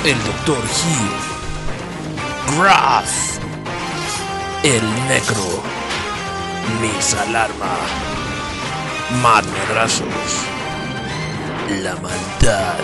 el Dr. Hill, Graf, el Necro, Miss Alarma, Mad Madrazos, la maldad.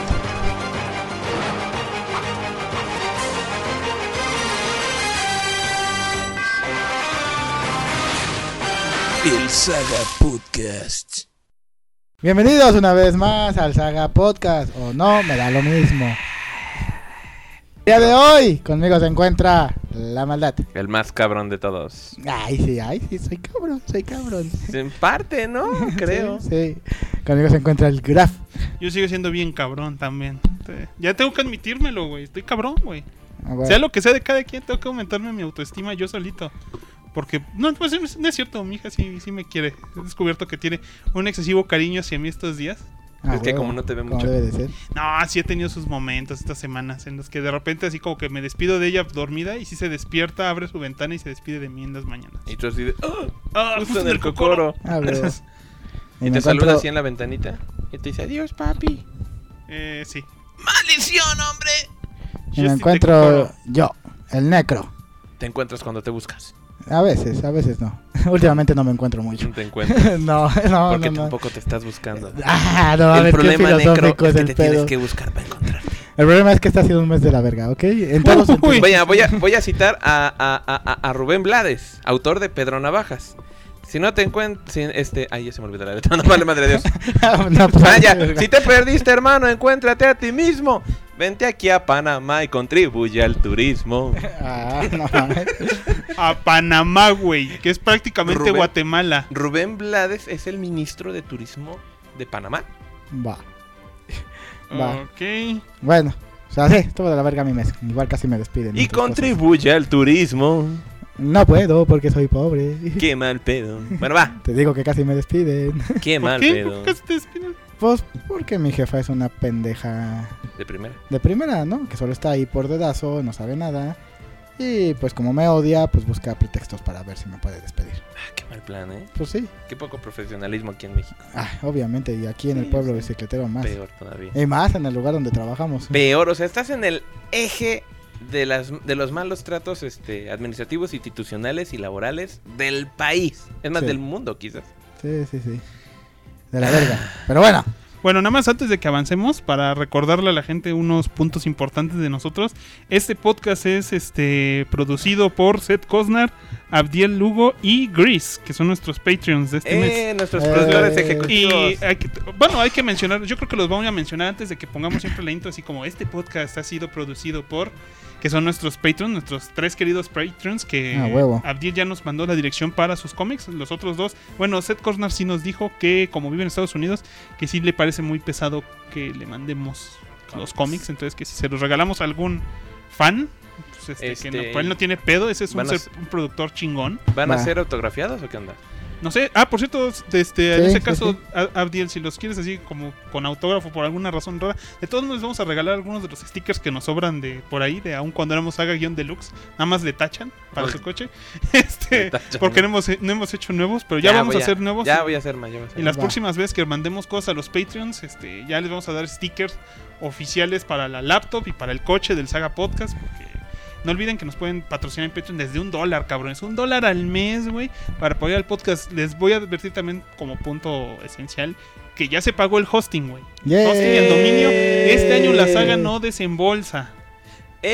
El Saga Podcast. Bienvenidos una vez más al Saga Podcast, o no, me da lo mismo. El día de hoy, conmigo se encuentra la maldad. El más cabrón de todos. Ay, sí, soy cabrón. En parte, ¿no? Creo. Sí. Conmigo se encuentra el Graf. Yo sigo siendo bien cabrón también. Ya tengo que admitírmelo, güey. Estoy cabrón, güey. Bueno. Sea lo que sea de cada quien, tengo que aumentarme mi autoestima yo solito. Porque, no, pues no es cierto, mi hija sí me quiere. He descubierto que tiene un excesivo cariño hacia mí estos días. Es que como no te ve como mucho. debe de ser. No, sí he tenido sus momentos estas semanas en los que de repente así como que me despido de ella dormida y si se despierta, abre su ventana y se despide de mí en las mañanas. Y tú así de... Justo en el cocoro. Ah, bro. Y te saluda así en la ventanita. Y te dice, adiós, papi. Sí. ¡Maldición, hombre! Y me encuentro yo, el Necro. Te encuentras cuando te buscas. A veces no. Últimamente no me encuentro mucho. No te encuentras. No. Porque tampoco te estás buscando. No, a El ver, qué problema, Necro, filosófico es es que el te tienes pedo. que buscar para encontrarte. El problema es que este ha sido un mes de la verga, ¿ok? En todos los sentidos. Voy a citar a Rubén Blades, autor de Pedro Navajas. Si no te encuentras... Ay, ya se me olvidó la letra. No vale, madre de Dios. No, pues, Ya. Si te perdiste, hermano, encuéntrate a ti mismo. Vente aquí a Panamá y contribuye al turismo. No mames. A Panamá, güey, que es prácticamente Guatemala. Rubén Blades es el ministro de Turismo de Panamá. Va. Ok. Bueno, o sea, sí, estuvo de la verga mi mes. Igual casi me despiden. Y contribuye al turismo. No puedo porque soy pobre. Qué mal pedo. Bueno, va. Te digo que casi me despiden. Qué ¿Por mal qué? pedo. ¿Por qué te despiden? Pues porque mi jefa es una pendeja De primera. de primera, ¿no? Que solo está ahí por dedazo, no sabe nada. Y pues como me odia, pues busca pretextos para ver si me puede despedir. Qué mal plan, ¿eh? Pues sí. Qué poco profesionalismo aquí en México. Obviamente, y aquí en el pueblo bicicletero más. Peor todavía. Y más en el lugar donde trabajamos. Peor, o sea, estás en el eje de los malos tratos administrativos, institucionales y laborales del país. Es más, Sí. del mundo, quizás. Sí. De la verga. Pero bueno. Bueno, nada más antes de que avancemos, para recordarle a la gente unos puntos importantes de nosotros. Este podcast es producido por Seth Cosnar, Abdiel Lugo y Gris, que son nuestros Patreons de este mes. Nuestros productores ejecutivos. Y hay que mencionar, yo creo que los vamos a mencionar antes de que pongamos siempre la intro, así como este podcast ha sido producido por, que son nuestros Patreons, nuestros 3 queridos Patreons, que huevo. Abdiel ya nos mandó la dirección para sus cómics. Los otros 2, bueno, Seth Cosnar sí nos dijo que como vive en Estados Unidos, que sí le parece muy pesado que le mandemos los cómics, entonces que si se los regalamos a algún fan, pues que no, pues él no tiene pedo, ese es un productor chingón. ¿Van a ser autografiados o qué onda? No sé, por cierto, en ese caso, Abdiel, si los quieres así como con autógrafo por alguna razón rara, de todos modos vamos a regalar algunos de los stickers que nos sobran de por ahí, de aún cuando éramos Saga-Deluxe, nada más le tachan para su coche, porque no hemos hecho nuevos, pero ya vamos a hacer nuevos. Ya voy a hacer más. Y las próximas veces que mandemos cosas a los Patreons, ya les vamos a dar stickers oficiales para la laptop y para el coche del Saga Podcast, porque no olviden que nos pueden patrocinar en Patreon desde $1, cabrones. $1 al mes, güey, para apoyar el podcast. Les voy a advertir también como punto esencial que ya se pagó el hosting, güey. Yeah. Hosting y el dominio. Este año la Saga no desembolsa. No,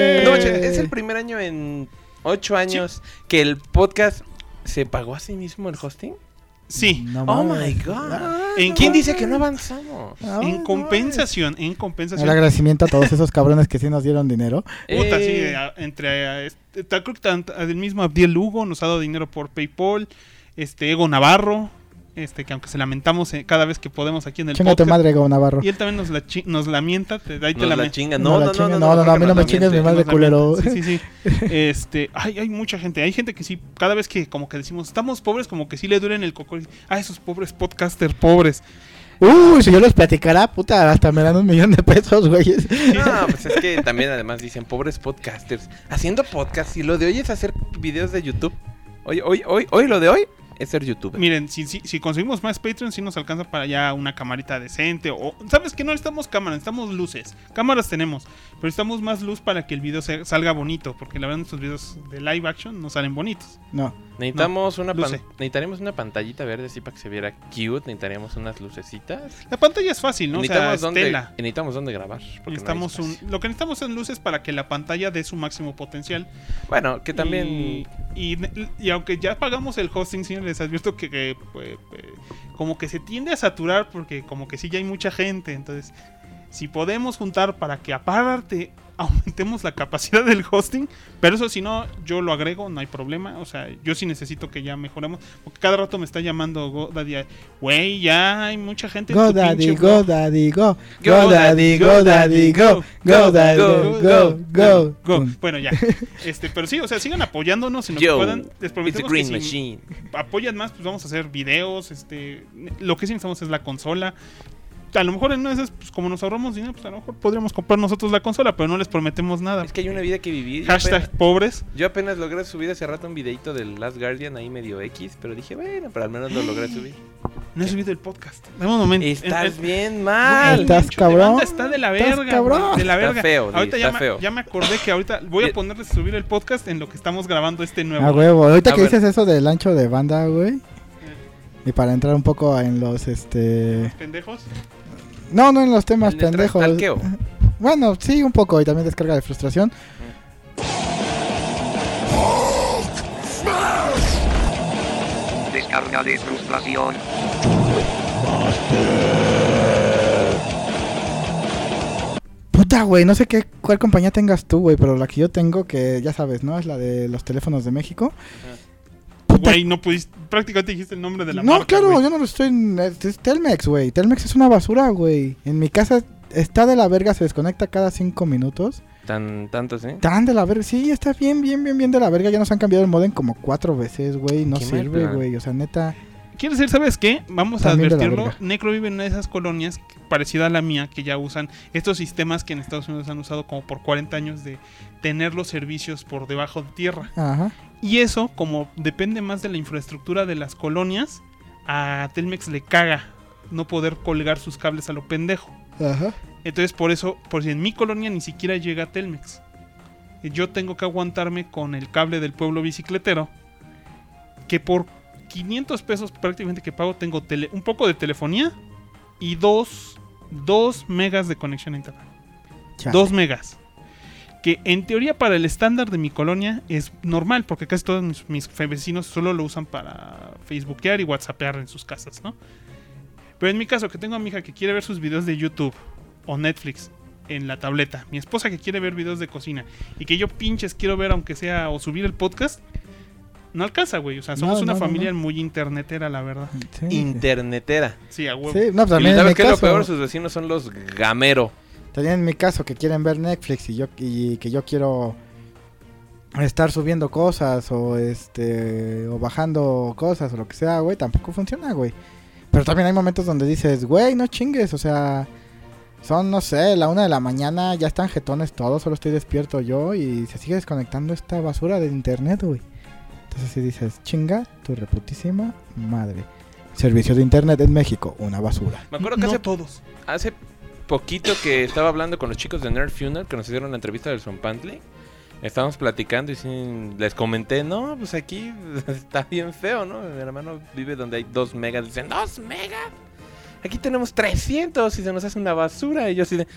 es el primer año en 8 años que el podcast se pagó a sí mismo el hosting. Sí. No Oh mames. my god. ¿Quién dice que no avanzamos? En compensación. El agradecimiento a todos esos cabrones que sí nos dieron dinero. Puta, sí, creo que el mismo Abdiel Lugo nos ha dado dinero por PayPal, Ego Navarro, que aunque se lamentamos cada vez que podemos aquí en el Chíngate podcast. madre, Ego Navarro. Y él también nos lamenta, ahí te la chinga. No, a mí no me chingues mi madre, culero. Sí. Hay mucha gente, hay gente que sí, cada vez que como que decimos estamos pobres, como que sí le duelen el coco. Esos pobres podcasters pobres. Si yo les platicara, puta, hasta me dan $1,000,000, güey. No, pues es que también además dicen pobres podcasters haciendo podcast y lo de hoy es hacer videos de YouTube. Hoy lo de hoy es ser youtuber. Miren, si conseguimos más Patreon, sí nos alcanza para ya una camarita decente. O, ¿sabes qué? No necesitamos cámara, necesitamos luces. Cámaras tenemos, pero necesitamos más luz para que el video salga bonito. Porque la verdad, nuestros videos de live action no salen bonitos. No. Necesitamos luce. una pantallita verde así para que se viera cute. Necesitaríamos unas lucecitas. La pantalla es fácil, ¿no? O sea, es tela. Necesitamos dónde grabar. Lo que necesitamos son luces para que la pantalla dé su máximo potencial. Bueno, que también... Y aunque ya pagamos el hosting, sí les advierto que como que se tiende a saturar porque como que sí ya hay mucha gente. Entonces, si podemos juntar para que aparte aumentemos la capacidad del hosting, pero eso si no, yo lo agrego, no hay problema. O sea, yo sí necesito que ya mejoremos, porque cada rato me está llamando GoDaddy, güey, ya hay mucha gente en tu GoDaddy, pinche blog. GoDaddy, go. GoDaddy, GoDaddy, go. GoDaddy, go. Bueno, ya. Pero sí, o sea, sigan apoyándonos en lo que Yo, puedan. Les it's a prometemos green que si machine. apoyan más, pues vamos a hacer videos. Lo que sí necesitamos es la consola. A lo mejor en una de esas, pues como nos ahorramos dinero, pues a lo mejor podríamos comprar nosotros la consola, pero no les prometemos nada. Es que hay una vida que vivir. Hashtag pobres. Yo apenas logré subir hace rato un videito del Last Guardian ahí medio X, pero dije, bueno, pero al menos lo logré subir. No he subido el podcast. Dame un momento. Estás bien mal. Estás Pinche cabrón. demanda está de la Estás verga. cabrón. Güey, de la Está verga. feo, Ahorita está feo. ya me acordé que ahorita voy a ponerles a subir el podcast en lo que estamos grabando nuevo. A huevo. Ahorita A que ver. dices eso del ancho de banda, güey. Y para entrar un poco en los, Pendejos. No, en los temas El de pendejos. talqueo. Bueno, sí, un poco. Y también descarga de frustración. Descarga de frustración. Puta, güey, no sé cuál compañía tengas tú, güey, pero la que yo tengo, que ya sabes, ¿no? Es la de los teléfonos de México. Puta. Güey, no pudiste. Prácticamente dijiste el nombre de la No, marca. claro, güey. yo no lo estoy... Es Telmex, güey. Telmex es una basura, güey. En mi casa está de la verga, se desconecta cada 5 minutos. Tantos, ¿eh? Tan de la verga. Sí, está bien de la verga. Ya nos han cambiado el modem como 4 veces, güey. No Qué mal sirve, plan. güey. O sea, neta... ¿Quieres decir, sabes qué? Vamos a También de la advertirlo. verga. Necro vive en una de esas colonias parecida a la mía que ya usan estos sistemas que en Estados Unidos han usado como por 40 años de tener los servicios por debajo de tierra. Ajá. Y eso, como depende más de la infraestructura de las colonias, a Telmex le caga no poder colgar sus cables a lo pendejo. Ajá. Entonces por eso, por si en mi colonia ni siquiera llega Telmex. Yo tengo que aguantarme con el cable del pueblo bicicletero, que por 500 pesos prácticamente que pago tengo un poco de telefonía y 2 megas de conexión a internet. Chale. 2 megas. Que en teoría para el estándar de mi colonia es normal, porque casi todos mis vecinos solo lo usan para facebookear y whatsappear en sus casas, ¿no? Pero en mi caso, que tengo a mi hija que quiere ver sus videos de YouTube o Netflix en la tableta, mi esposa que quiere ver videos de cocina y que yo pinches quiero ver aunque sea o subir el podcast, no alcanza, güey. O sea, somos una familia muy internetera, la verdad. Sí. Internetera. Sí, a huevo. Sí, no, pues Y también en ¿sabes mi qué es lo caso... peor? Sus vecinos son los gamero. También en mi caso, que quieren ver Netflix y que yo quiero estar subiendo cosas o o bajando cosas o lo que sea, güey, tampoco funciona, güey. Pero también hay momentos donde dices, güey, no chingues, o sea, son, no sé, la 1 de la mañana, ya están jetones todos, solo estoy despierto yo y se sigue desconectando esta basura de internet, güey. Entonces si dices, chinga, tu reputísima madre. Servicio de internet en México, una basura. Me acuerdo que No todos. hace poquito que estaba hablando con los chicos de Nerd Funeral que nos hicieron la entrevista del Zompantli. Estábamos platicando y sí, les comenté, no, pues aquí está bien feo, ¿no? Mi hermano vive donde hay 2 megas. Dicen, ¿2 megas? Aquí tenemos 300 y se nos hace una basura. Y yo así de...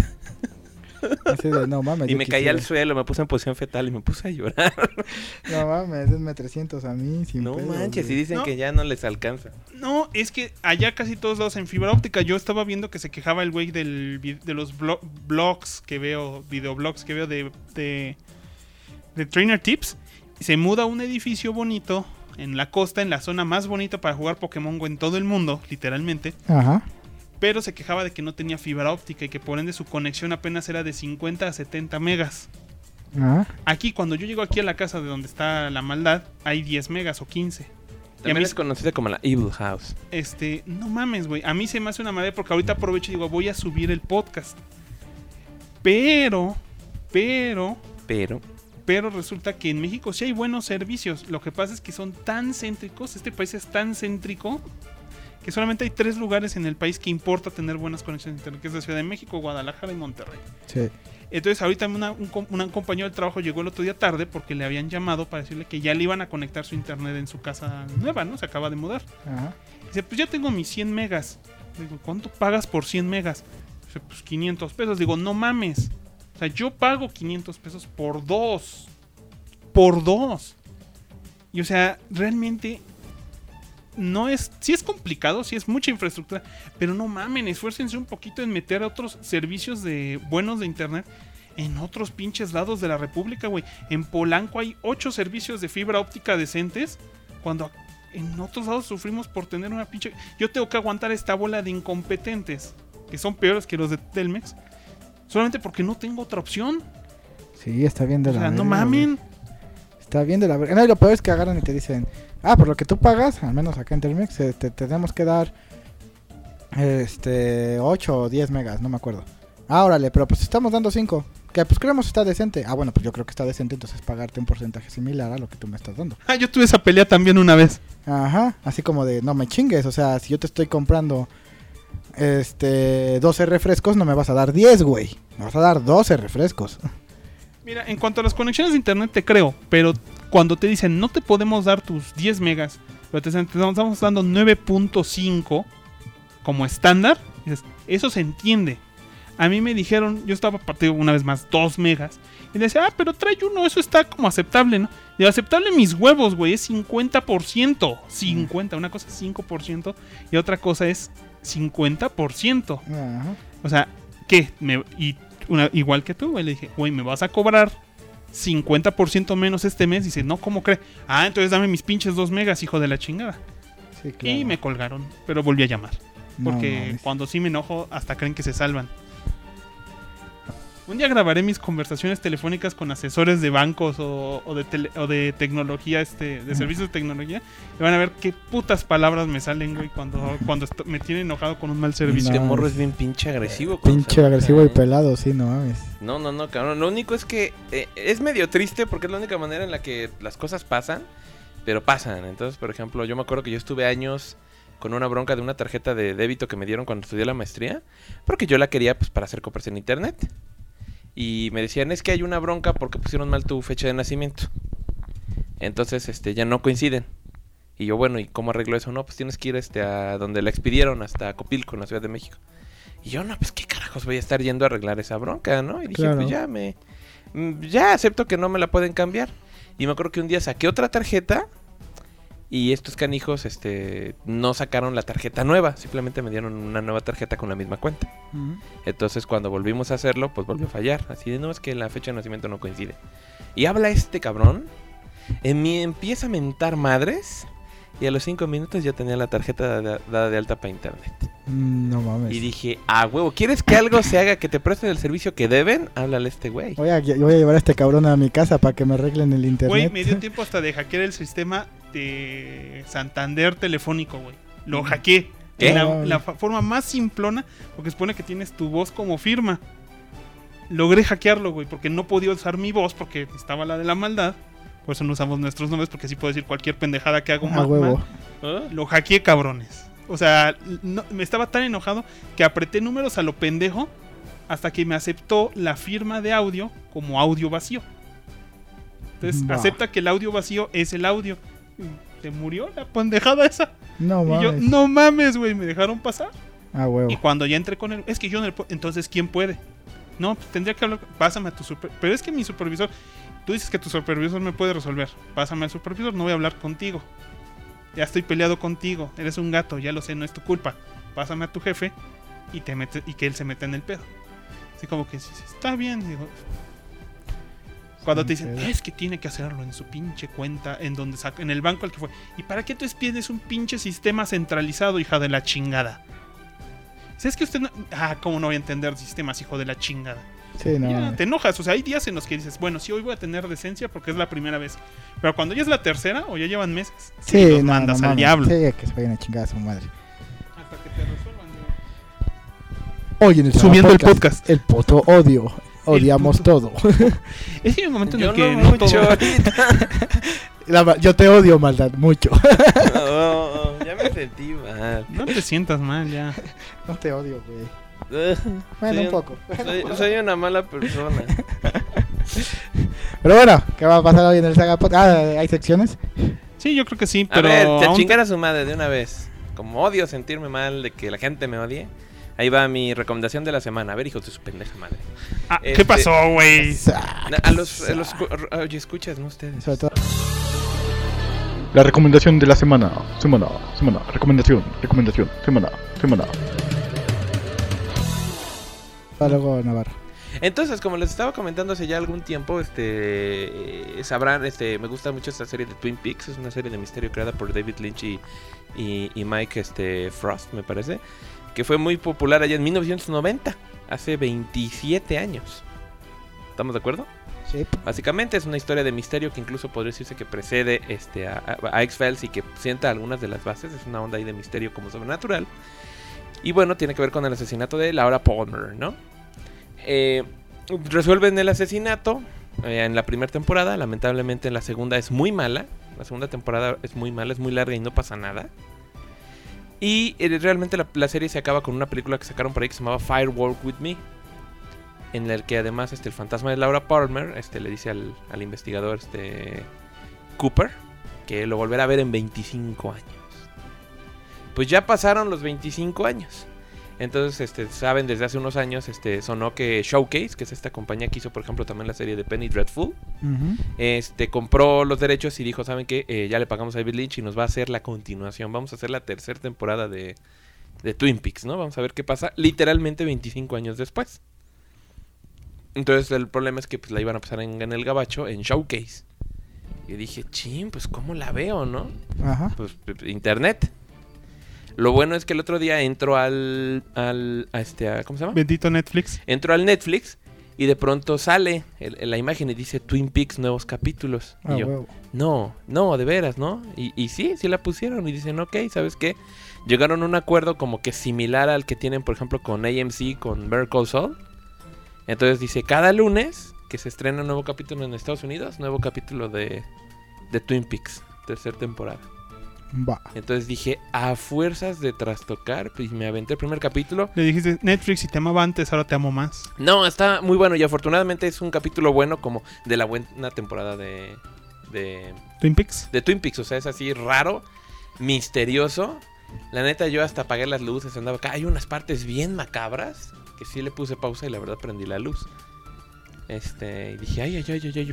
Así de, no mames. Y yo me caí quisiera. al suelo, me puse en posición fetal y me puse a llorar. No mames, denme 300 a mí, sin No pedos, manches, y güey. dicen No. que ya no les alcanza. No, es que allá casi todos lados en fibra óptica. Yo estaba viendo que se quejaba el güey de los blogs que veo, videoblogs que veo de Trainer Tips. Se muda a un edificio bonito en la costa, en la zona más bonita para jugar Pokémon Go en todo el mundo, literalmente. Ajá. Pero se quejaba de que no tenía fibra óptica y que por ende su conexión apenas era de 50 a 70 megas. Ajá. Aquí, cuando yo llego aquí a la casa de donde está la maldad, hay 10 megas o 15. También a mí- es conocida como la Evil House. No mames, güey. A mí se me hace una madre porque ahorita aprovecho y digo, voy a subir el podcast. Pero Pero resulta que en México sí hay buenos servicios. Lo que pasa es que son tan céntricos, este país es tan céntrico, que solamente hay 3 lugares en el país que importa tener buenas conexiones de internet, que es la Ciudad de México, Guadalajara y Monterrey. Sí. Entonces ahorita un compañero del trabajo llegó el otro día tarde porque le habían llamado para decirle que ya le iban a conectar su internet en su casa nueva, ¿no? Se acaba de mudar. Ajá. Dice, pues ya tengo mis 100 megas. Digo, ¿cuánto pagas por 100 megas? Dice, pues 500 pesos. Digo, no mames. O sea, yo pago 500 pesos por 2. Por 2. Y o sea, realmente no es... Sí es complicado, sí es mucha infraestructura, pero no mamen, esfuércense un poquito en meter otros servicios buenos de internet en otros pinches lados de la república, güey. En Polanco hay 8 servicios de fibra óptica decentes, cuando en otros lados sufrimos por tener una pinche... Yo tengo que aguantar esta bola de incompetentes, que son peores que los de Telmex, solamente porque no tengo otra opción. Sí, está bien de O la sea, no verga, mamen. güey. Está bien de la verga. No, y lo peor es que agarran y te dicen, por lo que tú pagas, al menos acá en Telmex, te tenemos que dar 8 o 10 megas, no me acuerdo. Órale, pero pues estamos dando 5. Que pues creemos está decente. Bueno, pues yo creo que está decente, entonces pagarte un porcentaje similar a lo que tú me estás dando. Yo tuve esa pelea también una vez. Ajá, así como de, no me chingues, o sea, si yo te estoy comprando 12 refrescos, no me vas a dar 10, güey. Me vas a dar 12 refrescos. Mira, en cuanto a las conexiones de internet te creo, pero cuando te dicen no te podemos dar tus 10 megas, pero te estamos dando 9.5 como estándar, dices, eso se entiende. A mí me dijeron, yo estaba partido una vez más 2 megas, y le decía, pero trae uno, eso está como aceptable, ¿no? Y aceptable mis huevos, güey, es 50%. 50, una cosa es 5% y otra cosa es 50%. Ajá. O sea, ¿qué? Igual que tú, güey, le dije, güey, me vas a cobrar 50% menos este mes. Dice, no, ¿cómo cree? Entonces dame mis pinches 2 megas, hijo de la chingada. Sí, claro. Y me colgaron, pero volví a llamar. Porque No, cuando sí me enojo, hasta creen que se salvan. Un día grabaré mis conversaciones telefónicas con asesores de bancos o de tecnología, de servicios de tecnología. Y van a ver qué putas palabras me salen, güey, cuando me tienen enojado con un mal servicio. Este No, morro es bien pinche agresivo. Pinche agresivo y pelado, sí, no mames. No, cabrón. Lo único es que es medio triste porque es la única manera en la que las cosas pasan, pero pasan. Entonces, por ejemplo, yo me acuerdo que yo estuve años con una bronca de una tarjeta de débito que me dieron cuando estudié la maestría, porque yo la quería pues para hacer compras en internet. Y me decían, es que hay una bronca porque pusieron mal tu fecha de nacimiento. Entonces, ya no coinciden. Y yo, bueno, ¿y cómo arreglo eso? No, pues tienes que ir a donde la expidieron, hasta Copilco, en la Ciudad de México. Y yo, no, pues qué carajos voy a estar yendo a arreglar esa bronca, ¿no? Y dije, claro. pues ya acepto que no me la pueden cambiar. Y me acuerdo que un día saqué otra tarjeta y estos canijos, no sacaron la tarjeta nueva. Simplemente me dieron una nueva tarjeta con la misma cuenta. Uh-huh. Entonces cuando volvimos a hacerlo, pues volvió a fallar. Así de, no, es que la fecha de nacimiento no coincide. Y habla este cabrón, empieza a mentar madres, y a los 5 minutos ya tenía la tarjeta dada de alta para internet. No mames. Y dije, huevo, ¿quieres que algo se haga, que te presten el servicio que deben? Háblale a este güey. Voy a llevar a este cabrón a mi casa para que me arreglen el internet. Güey, me dio tiempo hasta de hackear el sistema de Santander telefónico, güey. Lo hackeé. ¿Qué? La forma más simplona, porque supone que tienes tu voz como firma. Logré hackearlo, güey, porque no podía usar mi voz porque estaba la de la maldad. Por eso no usamos nuestros nombres, porque así puedo decir cualquier pendejada que hago mal. Huevo. Lo hackeé, cabrones. O sea, me estaba tan enojado que apreté números a lo pendejo hasta que me aceptó la firma de audio como audio vacío. Entonces, acepta que el audio vacío es el audio. ¿Te murió la pendejada esa? No mames. Y yo, no mames, güey, me dejaron pasar. Huevo. Y cuando ya entré con él, es que yo no le puedo. Entonces, ¿quién puede? No, pues tendría que hablar. Pásame a tu supervisor. Pero es que mi supervisor. Tú dices que tu supervisor me puede resolver. Pásame al supervisor, no voy a hablar contigo. Ya estoy peleado contigo. Eres un gato, ya lo sé, no es tu culpa. Pásame a tu jefe y que él se meta en el pedo. Así como que está bien. Digo, cuando te dicen, es que tiene que hacerlo en su pinche cuenta, en el banco al que fue. ¿Y para qué tú pides un pinche sistema centralizado, hija de la chingada? Si es que usted no... ¿cómo no voy a entender sistemas, hijo de la chingada? Sí, no. Ya, te enojas, o sea, hay días en los que dices, bueno, sí, hoy voy a tener decencia porque es la primera vez. Pero cuando ya es la tercera o ya llevan meses, Sí, los mandas al diablo. Sí, que se vayan a chingar a su madre. Hasta que te resuelvan. Hoy en el Subiendo el podcast. El puto odio. odiamos todo. Es que hay un momento en Yo el que no no mucho todo... ahorita. Yo te odio, maldad, mucho. Ya me sentí mal. No te sientas mal ya. No te odio, güey. Bueno, Soy un poco. Soy una mala persona. Pero bueno, ¿qué va a pasar hoy en el Saga Podcast? ¿Hay secciones? Sí, yo creo que sí, A pero ver, te aún- chingar a su madre de una vez. Como odio sentirme mal de que la gente me odie. Ahí va mi recomendación de la semana. A ver, hijos de su pendeja madre. Ah, Este- ¿qué pasó, güey? A los oye, escuchas, ¿no? Ustedes. Sobre todo. La recomendación de la semana. Recomendación. Semana. Luego Navarro. Entonces, como les estaba comentando hace ya algún tiempo, sabrán, me gusta mucho esta serie de Twin Peaks. Es una serie de misterio creada por David Lynch y Mike Frost, me parece. Que fue muy popular allá en 1990, hace 27 años. ¿Estamos de acuerdo? Sí. Básicamente es una historia de misterio que incluso podría decirse que precede a X-Files y que sienta algunas de las bases. Es una onda ahí de misterio como sobrenatural. Y bueno, tiene que ver con el asesinato de Laura Palmer, ¿no? Resuelven el asesinato en la primera temporada. Lamentablemente en la segunda es muy mala. La segunda temporada es muy mala, es muy larga y no pasa nada. Y realmente la serie se acaba con una película que sacaron por ahí que se llamaba Firework With Me, en el que además el fantasma de Laura Palmer le dice al investigador Cooper que lo volverá a ver en 25 años. Pues ya pasaron los 25 años. Entonces, saben, desde hace unos años sonó que Showcase, que es esta compañía que hizo, por ejemplo, también la serie de Penny Dreadful, compró los derechos y dijo, ¿saben qué? Ya le pagamos a David Lynch y nos va a hacer la continuación. Vamos a hacer la tercera temporada de Twin Peaks, ¿no? Vamos a ver qué pasa literalmente 25 años después. Entonces, el problema es que pues, la iban a pasar en el gabacho, en Showcase. Y dije, pues, ¿cómo la veo, no? Ajá. Pues, internet. Lo bueno es que el otro día entro ¿cómo se llama? Bendito Netflix. Entro al Netflix y de pronto sale la imagen y dice Twin Peaks nuevos capítulos. Y yo, Huevo. no, de veras, ¿no? Y sí la pusieron y dicen, ok, ¿sabes qué? Llegaron a un acuerdo como que similar al que tienen, por ejemplo, con AMC, con Better Call Saul. Entonces dice, cada lunes que se estrena un nuevo capítulo en Estados Unidos, nuevo capítulo de Twin Peaks, tercera temporada. Va. Entonces dije, a fuerzas de trastocar, pues me aventé el primer capítulo. Le dijiste, Netflix, si te amaba antes, ahora te amo más. No, está muy bueno y afortunadamente es un capítulo bueno como de la buena temporada de ¿Twin Peaks? Twin Peaks. O sea, es así raro, misterioso. La neta, yo hasta apagué las luces, andaba acá. Hay unas partes bien macabras que sí le puse pausa y la verdad prendí la luz. Y dije, ay,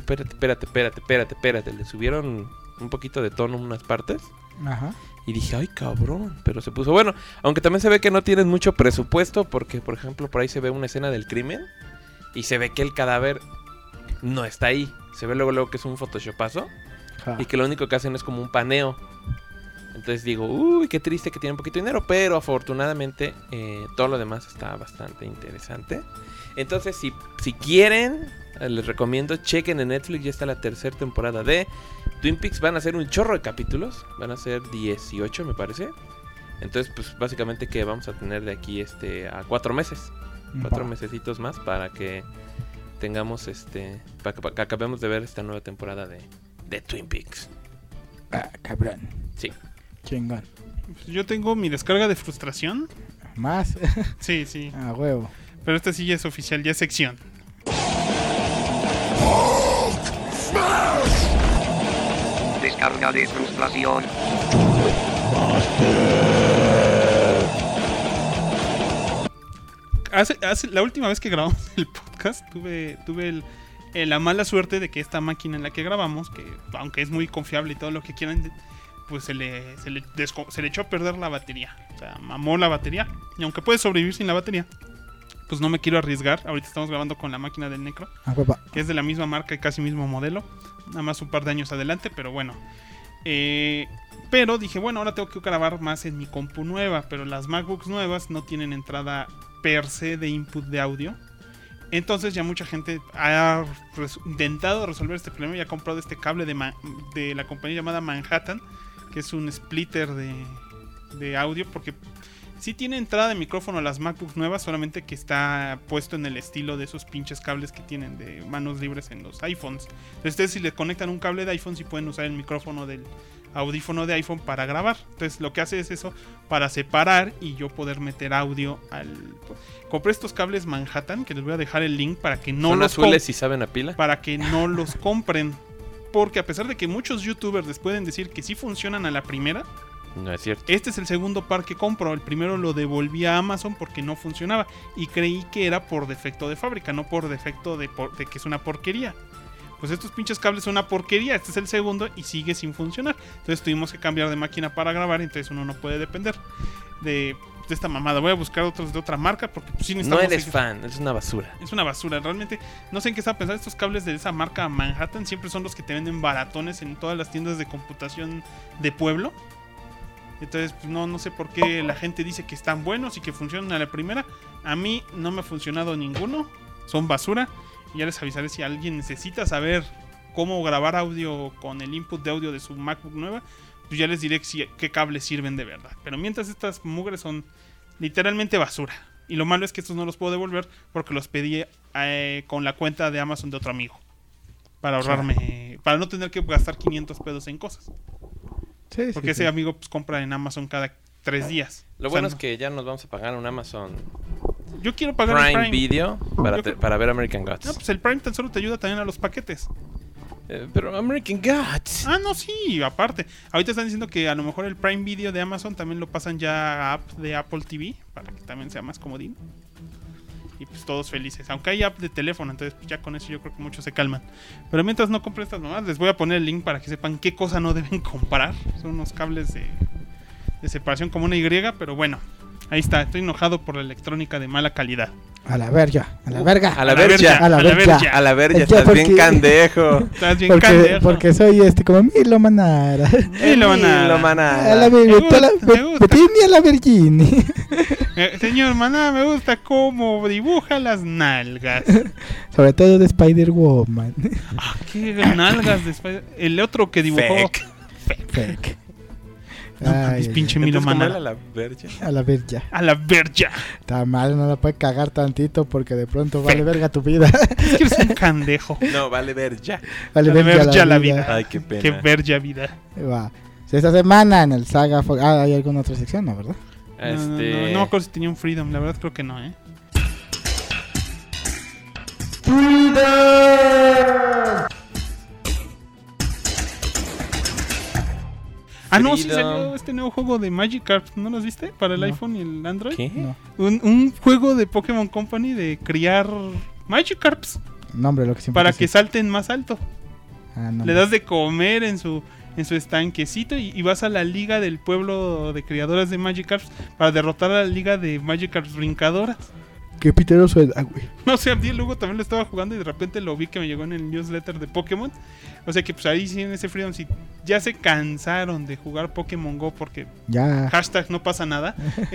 espérate. Le subieron un poquito de tono en unas partes. Ajá. Y dije, ay, cabrón, pero se puso bueno. Aunque también se ve que no tienen mucho presupuesto porque, por ejemplo, por ahí se ve una escena del crimen y se ve que el cadáver no está ahí. Se ve luego que es un photoshopazo y que lo único que hacen es como un paneo. Entonces digo, uy, qué triste que tiene un poquito de dinero, pero afortunadamente todo lo demás está bastante interesante. Entonces, si quieren, les recomiendo, chequen en Netflix, ya está la tercera temporada de Twin Peaks. Van a ser un chorro de capítulos, van a ser 18 me parece. Entonces, pues básicamente que vamos a tener de aquí a 4 meses. 4 mesecitos más para que tengamos para que acabemos de ver esta nueva temporada de Twin Peaks. Ah, cabrón. Sí. Chingón. Yo tengo mi descarga de frustración. Más. Sí. Ah, huevo. Pero esta sí ya es oficial, ya es sección. Descarga de frustración. La última vez que grabamos el podcast tuve la mala suerte de que esta máquina en la que grabamos, que aunque es muy confiable y todo lo que quieran, pues se le echó a perder la batería. O sea, mamó la batería. Y aunque puede sobrevivir sin la batería, pues no me quiero arriesgar. Ahorita estamos grabando con la máquina del Necro, Ah, huevo. que es de la misma marca y casi mismo modelo. Nada más un par de años adelante, pero bueno. Pero dije, bueno, ahora tengo que grabar más en mi compu nueva. Pero las MacBooks nuevas no tienen entrada per se de input de audio. Entonces ya mucha gente ha intentado resolver este problema y ha comprado este cable de la compañía llamada Manhattan, que es un splitter de audio, porque Sí tiene entrada de micrófono a las MacBooks nuevas, solamente que está puesto en el estilo de esos pinches cables que tienen de manos libres en los iPhones. Entonces ustedes si le conectan un cable de iPhone sí pueden usar el micrófono del audífono de iPhone para grabar. Entonces lo que hace es eso para separar y yo poder meter audio al... Compré estos cables Manhattan, que les voy a dejar el link para que no ¿Son los azules y saben a pila? para que no los compren. Porque a pesar de que muchos youtubers les pueden decir que sí funcionan a la primera, No es cierto. este es el segundo par que compro. El primero lo devolví a Amazon porque no funcionaba. Y creí que era por defecto de fábrica, no por defecto de que es una porquería. Pues estos pinches cables son una porquería. Este es el segundo y sigue sin funcionar. Entonces tuvimos que cambiar de máquina para grabar. Entonces uno no puede depender de esta mamada. Voy a buscar otros de otra marca porque pues, sí No necesitamos... eres fan, es una basura. Es una basura, realmente no sé en qué estaba pensando. Estos cables de esa marca Manhattan siempre son los que te venden baratones en todas las tiendas de computación de pueblo. Entonces pues, no sé por qué la gente dice que están buenos y que funcionan a la primera. A mí no me ha funcionado ninguno, son basura. Y ya les avisaré si alguien necesita saber cómo grabar audio con el input de audio de su MacBook nueva, pues ya les diré qué cables sirven de verdad. Pero mientras estas mugres son literalmente basura. Y lo malo es que estos no los puedo devolver porque los pedí con la cuenta de Amazon de otro amigo. Para ahorrarme, para no tener que gastar 500 pesos en cosas. Sí, Porque ese amigo pues compra en Amazon cada 3 días. Lo O sea, bueno es que ya nos vamos a pagar un Amazon yo quiero pagar el Prime Prime. Video Yo creo- para ver American Gods. No, pues el Prime tan solo te ayuda también a los paquetes. Pero American Gods. Ah, no, sí, aparte. Ahorita están diciendo que a lo mejor el Prime Video de Amazon también lo pasan ya a app de Apple TV, para que también sea más comodín. Y pues todos felices. Aunque hay app de teléfono, entonces pues, ya con eso yo creo que muchos se calman. Pero mientras no compren estas nomás, les voy a poner el link para que sepan qué cosa no deben comprar. Son unos cables de separación como una Y, pero bueno. Ahí está, estoy enojado por la electrónica de mala calidad. A la verga, a la verga. A la verga. A la verga. A la verga, Ya, estás bien porque- candejo. Estás bien Porque, candejo. porque soy como Milo Manara. Y lo van a... Lo van A la a... verga, Me gusta, me gusta. Betini a la Virginia. Señor Maná, me gusta cómo dibuja las nalgas. Sobre todo de Spider-Woman. Ah, qué nalgas de Spider- El otro que dibujó... Fake. Fake. No, Ay, es ay, pinche Milo Entonces, ¿cómo era Maná. la verga? ay. A la verga. A la verga. Está mal, no la puede cagar tantito porque de pronto vale verga tu vida. Es que eres un candejo. No, vale ver ya. Vale A la verga verga la vida. Ay, qué pena. Qué verga vida. Va. Esta semana en el Saga Fox. Ah, hay alguna otra sección, ¿no? ¿Verdad? Este... No me acuerdo si tenía un Freedom. La verdad creo que no, Ah, no, sí Freedom. salió este nuevo juego de Magikarp. ¿No los viste? Para el No. iPhone y el Android. ¿Qué? No. Un juego de Pokémon Company de criar Magikarps Nombre, lo que siempre para quise. que salten más alto. Ah, no. Le das de comer en su estanquecito y vas a la liga del pueblo de criadoras de Magikarps para derrotar a la liga de Magikarps brincadoras. Qué piteroso era, güey. No sé, a mí luego también lo estaba jugando y de repente lo vi que me llegó en el newsletter de Pokémon. O sea que pues ahí sí en ese Freedom, si ya se cansaron de jugar Pokémon Go porque Ya. hashtag no pasa nada,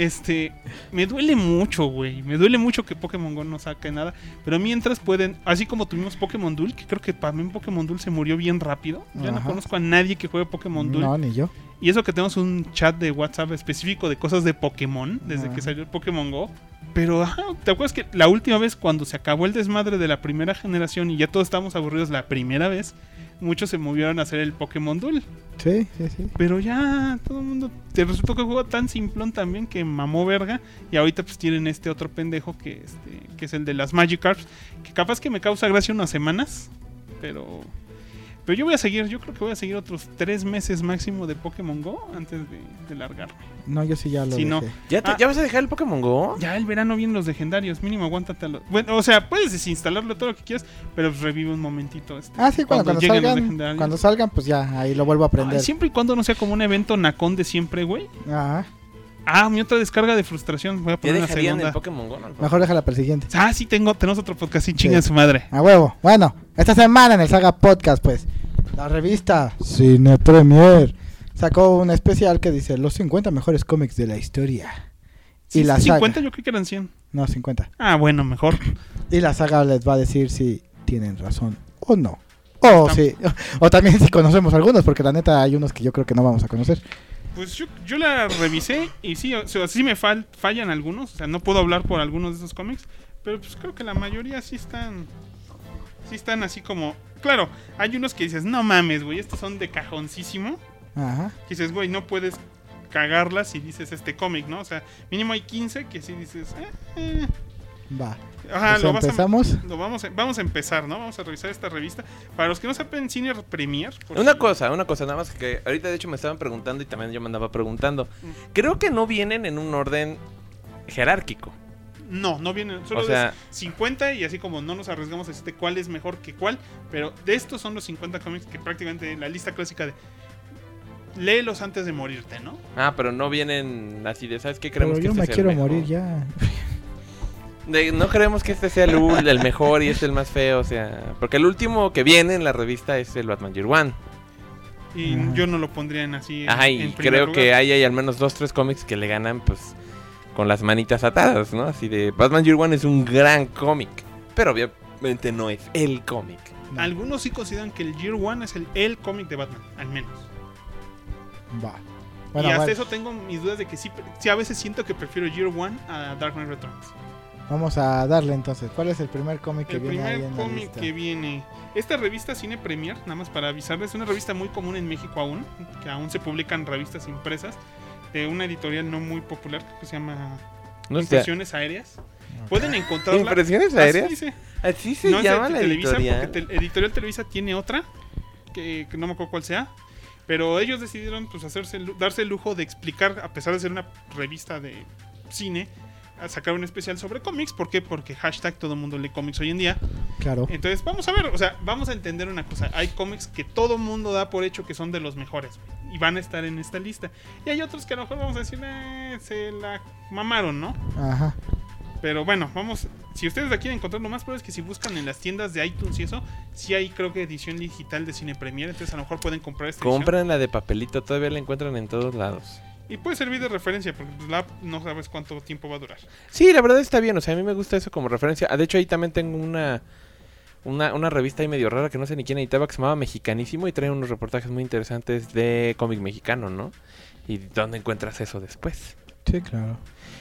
me duele mucho, güey. Me duele mucho que Pokémon Go no saque nada. Pero mientras pueden, así como tuvimos Pokémon Duel, que creo que para mí Pokémon Duel se murió bien rápido. Ya no Ajá. conozco a nadie que juegue Pokémon Duel. No, ni yo. Y eso que tenemos un chat de WhatsApp específico de cosas de Pokémon, desde Ajá. que salió el Pokémon Go. Pero, ¿te acuerdas que la última vez cuando se acabó el desmadre de la primera generación y ya todos estábamos aburridos la primera vez, muchos se movieron a hacer el Pokémon Duel? Sí, sí, sí. Pero ya todo el mundo... Te resultó que juego tan simplón también que mamó verga. Y ahorita pues tienen este otro pendejo que es el de las Magikarps, que capaz que me causa gracia unas semanas, pero yo voy a seguir, yo creo que voy a seguir otros 3 meses máximo de Pokémon Go antes de largarme. No, yo sí ya lo Si no, dejé. ¿Ya vas a dejar el Pokémon Go? ya el verano vienen los legendarios, mínimo aguántate a los... Bueno, o sea, puedes desinstalarlo todo lo que quieras, pero revive un momentito. Ah, sí, cuando lleguen los salgan. legendarios. Cuando salgan, pues ya, ahí lo vuelvo a aprender. Ay, siempre y cuando no sea como un evento nacón de siempre, güey. Ajá. Ah, mi otra descarga de frustración. Voy a ¿Ya poner una dejarían segunda. el Pokémon Go? No, Mejor déjala para el siguiente. Ah, sí, tenemos otro podcast sin chinga Sí. en su madre. A huevo. Bueno, esta semana en el Saga Podcast, pues, la revista Cine Premier sacó un especial que dice los 50 mejores cómics de la historia. Sí, Y la 50 saga. yo creo que eran 100. No, 50. Ah, bueno, mejor. Y la saga les va a decir si tienen razón o no. O sí. O también si conocemos algunos, porque la neta hay unos que yo creo que no vamos a conocer. Pues yo la revisé y sí, o sea, sí me fallan algunos. O sea, no puedo hablar por algunos de esos cómics. Pero pues creo que la mayoría sí están así como... Claro, hay unos que dices, no mames, güey, estos son de cajoncísimo. Ajá. Que dices, güey, no puedes cagarlas si dices este cómic, ¿no? O sea, mínimo hay 15 que sí dices... Va. Ajá, Pues empezamos. Vamos a empezar, ¿no? Vamos a revisar esta revista. Para los que no saben, Cine Premier... Una cosa, nada más que ahorita de hecho me estaban preguntando y también yo me andaba preguntando. Creo que no vienen en un orden jerárquico. No vienen, solo O sea, es 50 y así como no nos arriesgamos a decirte cuál es mejor que cuál, pero de estos son los 50 cómics que prácticamente la lista clásica de léelos antes de morirte, ¿no? pero no vienen así de, ¿sabes qué? Pero Creemos que yo este me es el quiero mejor. morir ya. No creemos que este sea el mejor y este el más feo, o sea, porque el último que viene en la revista es el Batman Year One. Y Ajá. yo no lo pondría en así. Ajá, en y primer creo lugar. que hay al menos 2-3 cómics que le ganan, pues, con las manitas atadas, ¿no? Así de, Batman Year One es un gran cómic, pero obviamente no es el cómic. Algunos sí consideran que el Year One es el cómic de Batman, al menos. Va. Y Bueno, hasta vale. eso tengo mis dudas de que sí a veces siento que prefiero Year One a Dark Knight Returns. Vamos a darle entonces. ¿Cuál es el primer cómic que El viene ahí primer en la cómic lista? que viene. Esta revista Cine Premier, nada más para avisarles, es una revista muy común en México aún, que aún se publican revistas impresas de una editorial no muy popular que se llama No sé, Impresiones Aéreas. Pueden encontrarla. ¿Impresiones Así aéreas? dice. Así se No es de llama la Televisa, editorial. porque Editorial Televisa tiene otra que no me acuerdo cuál sea. Pero ellos decidieron pues darse el lujo de explicar, a pesar de ser una revista de cine, a sacar un especial sobre cómics. ¿Por qué? Porque hashtag todo el mundo lee cómics hoy en día. Claro. Entonces vamos a ver, o sea, vamos a entender una cosa. Hay cómics que todo mundo da por hecho que son de los mejores y van a estar en esta lista. Y hay otros que a lo mejor vamos a decir, se la mamaron, ¿no? Ajá. Pero bueno, vamos. Si ustedes la quieren encontrar, lo más probable es que si buscan en las tiendas de iTunes y eso, sí hay, creo que edición digital de Cine Premier. Entonces a lo mejor pueden comprar esta edición. Compran la de papelito, todavía la encuentran en todos lados. Y puede servir de referencia, porque pues, la app no sabes cuánto tiempo va a durar. Sí, la verdad está bien, o sea, a mí me gusta eso como referencia. De hecho, ahí también tengo una revista ahí medio rara que no sé ni quién editaba, que se llamaba Mexicanísimo y trae unos reportajes muy interesantes de cómic mexicano, ¿no? ¿Y dónde encuentras eso después? Sí, claro.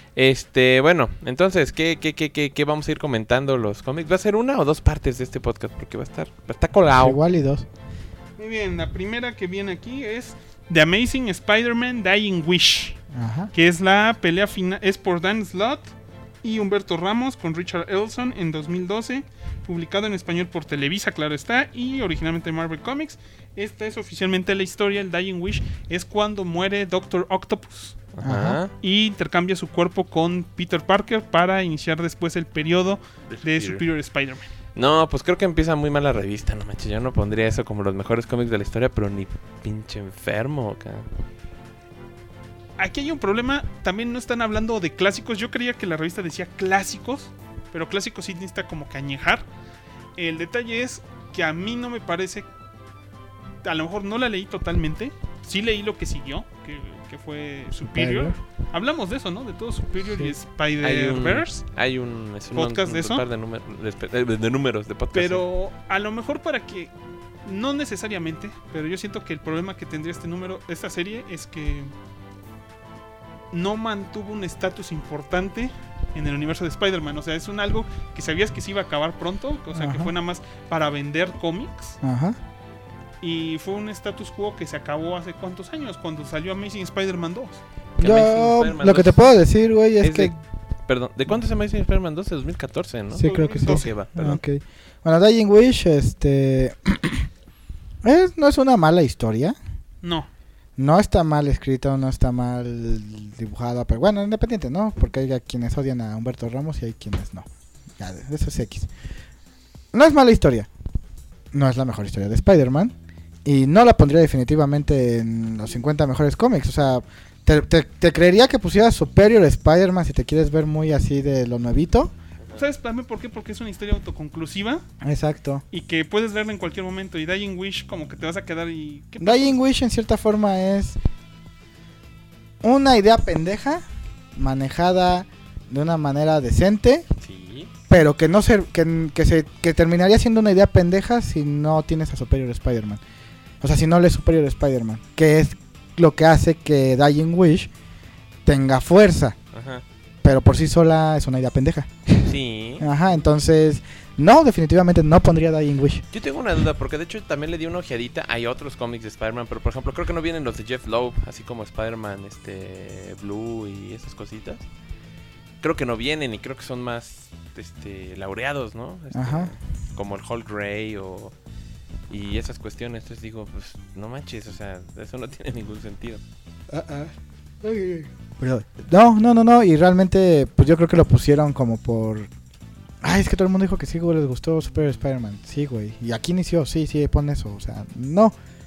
Bueno, entonces, ¿qué vamos a ir comentando los cómics? ¿Va a ser una o dos partes de este podcast? Porque va a estar colgado. Igual y dos. Muy bien, la primera que viene aquí es The Amazing Spider-Man Dying Wish, Ajá. que es la pelea final, es por Dan Slott y Humberto Ramos con Richard Elson en 2012, publicado en español por Televisa, claro está, y originalmente Marvel Comics. Esta es oficialmente la historia. El Dying Wish es cuando muere Doctor Octopus Ajá. y intercambia su cuerpo con Peter Parker para iniciar después el periodo de Superior Spider-Man. No, pues creo que empieza muy mal la revista, no manches. Yo no pondría eso como los mejores cómics de la historia, pero ni pinche enfermo, acá. Aquí hay un problema, también no están hablando de clásicos. Yo creía que la revista decía clásicos, pero clásicos sí necesita como que añejar. El detalle es que a mí no me parece, a lo mejor no la leí totalmente. Sí leí lo que siguió, que fue Superior. Hablamos de eso, ¿no? De todo Superior y Spider-Verse. Hay un podcast de eso. par de números de podcast. Pero a lo mejor para que, no necesariamente, pero yo siento que el problema que tendría esta serie es que no mantuvo un estatus importante en el universo de Spider-Man. O sea, es algo que sabías que se iba a acabar pronto, o sea, que Ajá. fue nada más para vender cómics. Ajá. Y fue un status quo que se acabó hace cuántos años, cuando salió Amazing Spider-Man 2. Que Amazing Yo Spider-Man lo que 2 te puedo decir, güey, es que... Perdón, ¿de cuánto se me dice Spider-Man 2? De 2014, ¿no? Sí, creo que sí. Ok, va, perdón. Ok. Bueno, Dying Wish, no es una mala historia. No. No está mal escrita, no está mal dibujada, pero bueno, independiente, ¿no? Porque hay quienes odian a Humberto Ramos y hay quienes no. Ya, eso es X. No es mala historia. No es la mejor historia de Spider-Man. Y no la pondría definitivamente en los 50 mejores cómics. O sea, te creería que pusieras Superior Spider-Man si te quieres ver muy así de lo nuevito. ¿Sabes también por qué? Porque es una historia autoconclusiva Exacto. y que puedes verla en cualquier momento. Y Dying Wish como que te vas a quedar y... ¿qué pasó? Dying Wish en cierta forma es una idea pendeja manejada de una manera decente, Sí. pero que no que terminaría siendo una idea pendeja si no tienes a Superior Spider-Man. O sea, si no lees Superior Spider-Man, que es lo que hace que Dying Wish tenga fuerza. Ajá. Pero por sí sola es una idea pendeja. Sí. Ajá, entonces... No, definitivamente no pondría Dying Wish. Yo tengo una duda, porque de hecho también le di una ojeadita. Hay otros cómics de Spider-Man, pero por ejemplo, creo que no vienen los de Jeff Loeb, así como Spider-Man Blue y esas cositas. Creo que no vienen y creo que son más laureados, ¿no? Ajá. Como el Hulk Grey y esas cuestiones. Entonces digo, pues no manches, o sea, eso no tiene ningún sentido. Perdón. No, y realmente pues yo creo que lo pusieron como por... Ay, es que todo el mundo dijo que sí, güey, les gustó Super Spider-Man. Sí, güey. Y aquí inició, sí, pon eso. O sea, no,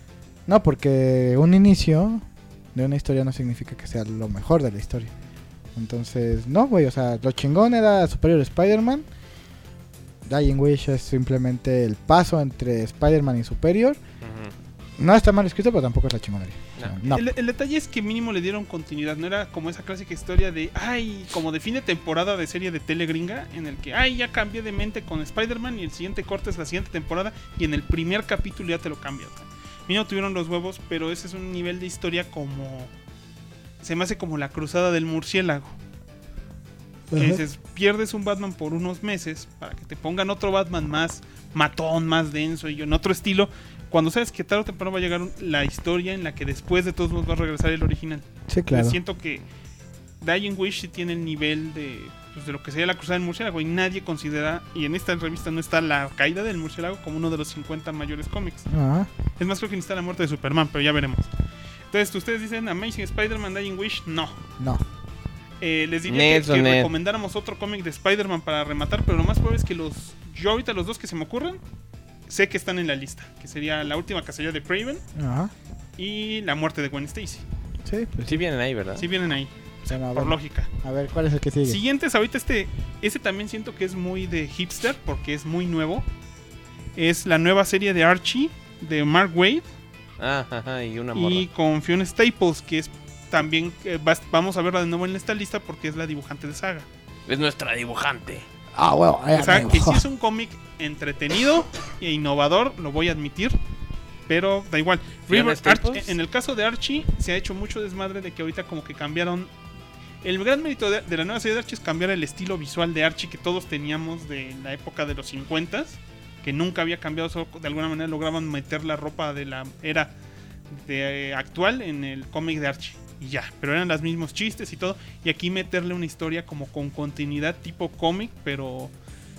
porque un inicio de una historia no significa que sea lo mejor de la historia. Entonces, no, güey, o sea, lo chingón era Superior Spider-Man. Dying Wish es simplemente el paso entre Spider-Man y Superior. Ujú. No está mal escrito, pero tampoco es la chingonería. O sea, no. El detalle es que mínimo le dieron continuidad. No era como esa clásica historia de, como de fin de temporada de serie de tele gringa, en el que, ya cambié de mente con Spider-Man y el siguiente corte es la siguiente temporada y en el primer capítulo ya te lo cambian. Mínimo tuvieron los huevos, pero ese es un nivel de historia como... Se me hace como la cruzada del murciélago. Que dices, pierdes un Batman por unos meses para que te pongan otro Batman más matón, más denso y en otro estilo, cuando sabes que tarde o temprano va a llegar la historia en la que después de todos modos va a regresar el original. Sí, claro. Siento que Dying Wish sí tiene el nivel de lo que sería la cruzada del murciélago y nadie considera, y en esta revista no está la caída del murciélago como uno de los 50 mayores cómics. Ajá. Es más, creo que ni está la muerte de Superman, pero ya veremos. Entonces, ustedes dicen Amazing Spider-Man, Dying Wish, no. Les diría que recomendáramos otro cómic de Spider-Man para rematar, pero lo más probable es que yo ahorita los dos que se me ocurren, sé que están en la lista, que sería La Última Cacería de Kraven y La Muerte de Gwen Stacy. Sí, pues Sí vienen ahí, ¿verdad? Sí vienen ahí, bueno, por lógica. A ver, ¿cuál es el que sigue? Siguientes, ahorita ese también siento que es muy de hipster, porque es muy nuevo. Es la nueva serie de Archie, de Mark Waid. Ajá, y una morra. Y con Fiona Staples, que es también vamos a verla de nuevo en esta lista porque es la dibujante de Saga. Es nuestra dibujante. Bueno, O sea, que sí es un cómic entretenido e innovador, lo voy a admitir, pero da igual. En el caso de Archie se ha hecho mucho desmadre de que ahorita como que cambiaron. El gran mérito de la nueva serie de Archie es cambiar el estilo visual de Archie que todos teníamos de la época de los 50s, que nunca había cambiado, solo de alguna manera lograban meter la ropa de la era actual en el cómic de Archie. Y ya, pero eran los mismos chistes y todo. Y aquí meterle una historia como con continuidad tipo cómic, pero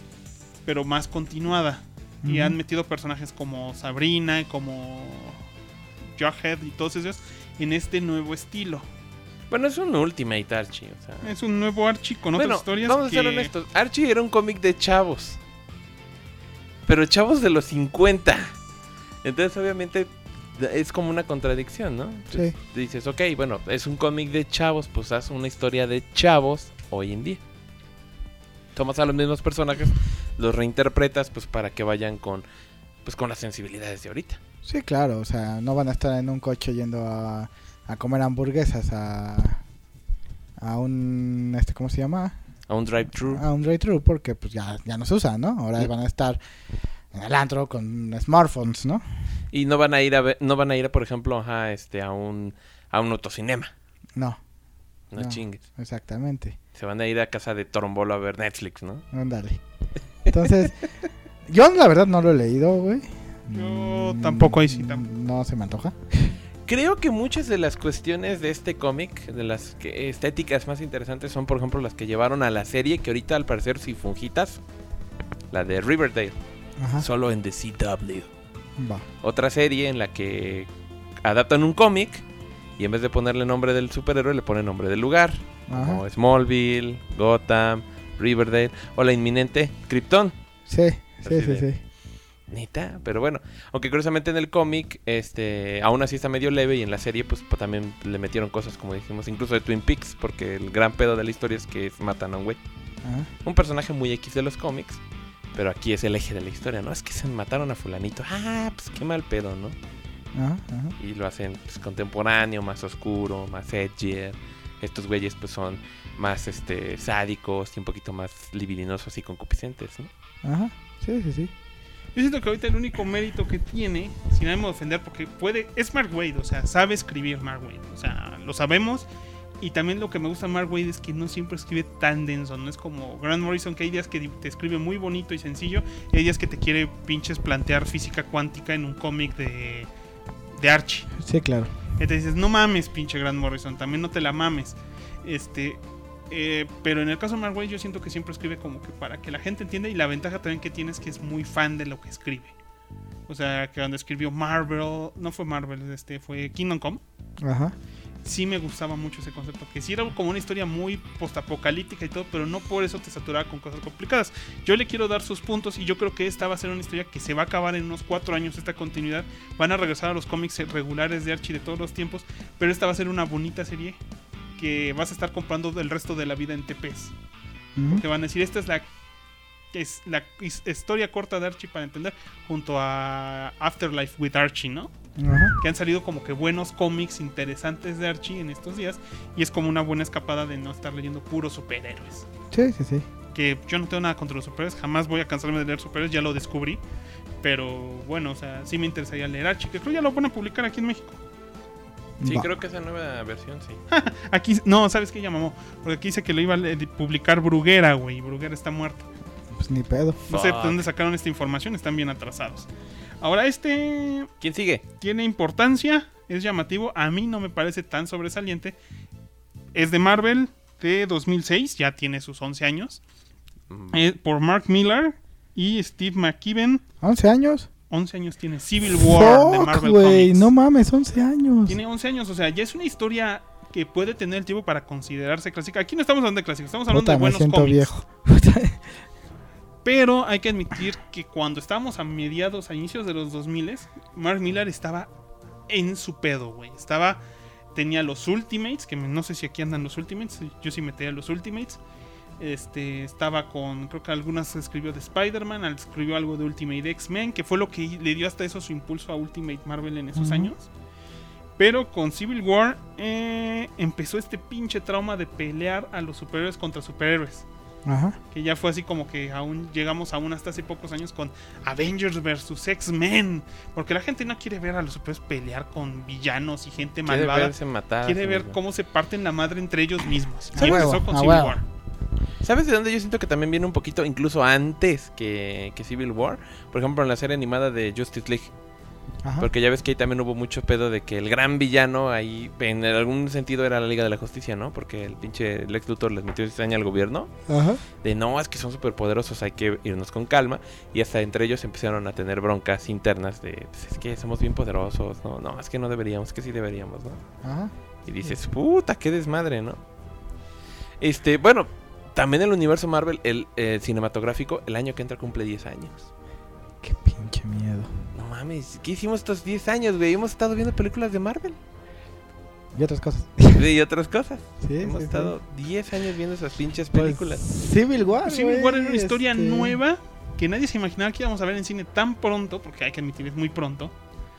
más continuada. Y han metido personajes como Sabrina, como Jughead y todos esos en este nuevo estilo. Bueno, es un Ultimate Archie, o sea. Es un nuevo Archie con otras historias. Vamos a ser honestos. Archie era un cómic de chavos. Pero chavos de los 50. Entonces, obviamente, es como una contradicción, ¿no? Entonces, sí. Dices, ok, bueno, es un cómic de chavos, pues haz una historia de chavos hoy en día. Tomas a los mismos personajes, los reinterpretas, pues para que vayan con las sensibilidades de ahorita. Sí, claro, o sea, no van a estar en un coche yendo a comer hamburguesas a un, ¿cómo se llama? A un drive-thru. A un drive-thru, porque pues ya no se usa, ¿no? Ahora van a estar en el antro con smartphones, ¿no? Y no van a ir por ejemplo, a un autocinema. No Chingues. Exactamente. Se van a ir a casa de Torombolo a ver Netflix, ¿no? Ándale. Entonces, yo la verdad no lo he leído, güey. Yo tampoco, ahí sí tampoco. No se me antoja. Creo que muchas de las cuestiones de este cómic, de las estéticas más interesantes, son por ejemplo las que llevaron a la serie, que ahorita al parecer si funjitas, la de Riverdale. Ajá. Solo en The CW. Va. Otra serie en la que adaptan un cómic y en vez de ponerle nombre del superhéroe le ponen nombre del lugar. Ajá. Como Smallville, Gotham, Riverdale o la inminente Krypton. Sí. Neta, pero bueno, aunque curiosamente en el cómic aún así está medio leve y en la serie pues también le metieron cosas como dijimos, incluso de Twin Peaks, porque el gran pedo de la historia es que matan a un güey. Ajá. Un personaje muy X de los cómics, pero aquí es el eje de la historia, ¿no? Es que se mataron a fulanito. Pues qué mal pedo, ¿no? Ajá. Y lo hacen pues contemporáneo, más oscuro, más edgier. Estos güeyes pues son más sádicos y un poquito más libidinosos y concupiscentes, ¿no? Ajá. Sí. Yo siento que ahorita el único mérito que tiene, sin ánimo de ofender, porque es Mark Waid, o sea, sabe escribir Mark Waid, o sea, lo sabemos. Y también lo que me gusta de Mark Waid es que no siempre escribe tan denso, no es como Grant Morrison, que hay días que te escribe muy bonito y sencillo, y hay días que te quiere pinches plantear física cuántica en un cómic de Archie. Sí, claro. Y te dices, no mames, pinche Grant Morrison, también no te la mames. Pero en el caso de Mark Waid yo siento que siempre escribe como que para que la gente entienda, y la ventaja también que tiene es que es muy fan de lo que escribe. O sea, que cuando escribió Marvel, no fue Marvel, fue Kingdom Come. Ajá. Sí me gustaba mucho ese concepto, que sí era como una historia muy postapocalíptica y todo, pero no por eso te saturaba con cosas complicadas. Yo le quiero dar sus puntos y yo creo que esta va a ser una historia que se va a acabar en unos 4 años, esta continuidad. Van a regresar a los cómics regulares de Archie de todos los tiempos, pero esta va a ser una bonita serie que vas a estar comprando el resto de la vida en TPs. Porque van a decir, esta es la historia corta de Archie para entender, junto a Afterlife with Archie, ¿no? Ajá. Que han salido como que buenos cómics interesantes de Archie en estos días, y es como una buena escapada de no estar leyendo puros superhéroes. Sí, sí, sí. Que yo no tengo nada contra los superhéroes, jamás voy a cansarme de leer superhéroes, ya lo descubrí. Pero bueno, o sea, sí me interesaría leer Archie, que creo ya lo van a publicar aquí en México. Sí, Va. creo que esa nueva versión, sí. Aquí, no, ¿sabes qué? Ya mamó. Porque aquí dice que lo iba a publicar Bruguera, güey. Bruguera está muerto. Pues ni pedo. No sé de Fuck. dónde sacaron esta información, están bien atrasados. Ahora, ¿Quién sigue? tiene importancia, es llamativo, a mí no me parece tan sobresaliente. Es de Marvel, de 2006, ya tiene sus 11 años. Por Mark Millar y Steve McKibben. 11 años. 11 años tiene Civil War de Fuck, Marvel güey. Comics. No mames, 11 años. Tiene 11 años, o sea, ya es una historia que puede tener el tiempo para considerarse clásica. Aquí no estamos hablando de clásicos, estamos hablando Puta, de me buenos siento cómics. viejo. Pero hay que admitir que cuando estábamos a inicios de los 2000, Mark Millar estaba en su pedo, güey. Tenía los Ultimates, que no sé si aquí andan los Ultimates, yo sí metía los Ultimates. Estaba con, creo que algunas escribió de Spider-Man, escribió algo de Ultimate X-Men, que fue lo que le dio hasta eso su impulso a Ultimate Marvel en esos años. Pero con Civil War empezó este pinche trauma de pelear a los superhéroes contra superhéroes. Ajá. Que ya fue así como que aún llegamos aún hasta hace pocos años con Avengers vs X-Men. Porque la gente no quiere ver a los superhéroes pelear con villanos y gente Quiere malvada. verse matar. Quiere sí, ver güey. cómo se parten la madre entre ellos mismos. Y A huevo, empezó con a Civil huevo. War. ¿Sabes de dónde yo siento que también viene un poquito, incluso antes que Civil War? Por ejemplo, en la serie animada de Justice League. Ajá. Porque ya ves que ahí también hubo mucho pedo de que el gran villano ahí, en algún sentido, era la Liga de la Justicia, ¿no? Porque el pinche Lex Luthor les metió cizaña al gobierno. Ajá. De no, es que son súper poderosos, hay que irnos con calma. Y hasta entre ellos empezaron a tener broncas internas de, pues, es que somos bien poderosos, no, es que no deberíamos, es que sí deberíamos, ¿no? Ajá. Y dices, puta, qué desmadre, ¿no? Bueno, también el universo Marvel, el cinematográfico, el año que entra cumple 10 años. Qué pinche miedo. No mames, ¿qué hicimos estos 10 años, güey? Hemos estado viendo películas de Marvel Y otras cosas. y otras cosas. Sí, Hemos sí, estado 10 años viendo esas pinches Pues, películas. Civil War. Civil War era una güey, historia nueva que nadie se imaginaba que íbamos a ver en cine tan pronto, porque hay que admitir, es muy pronto.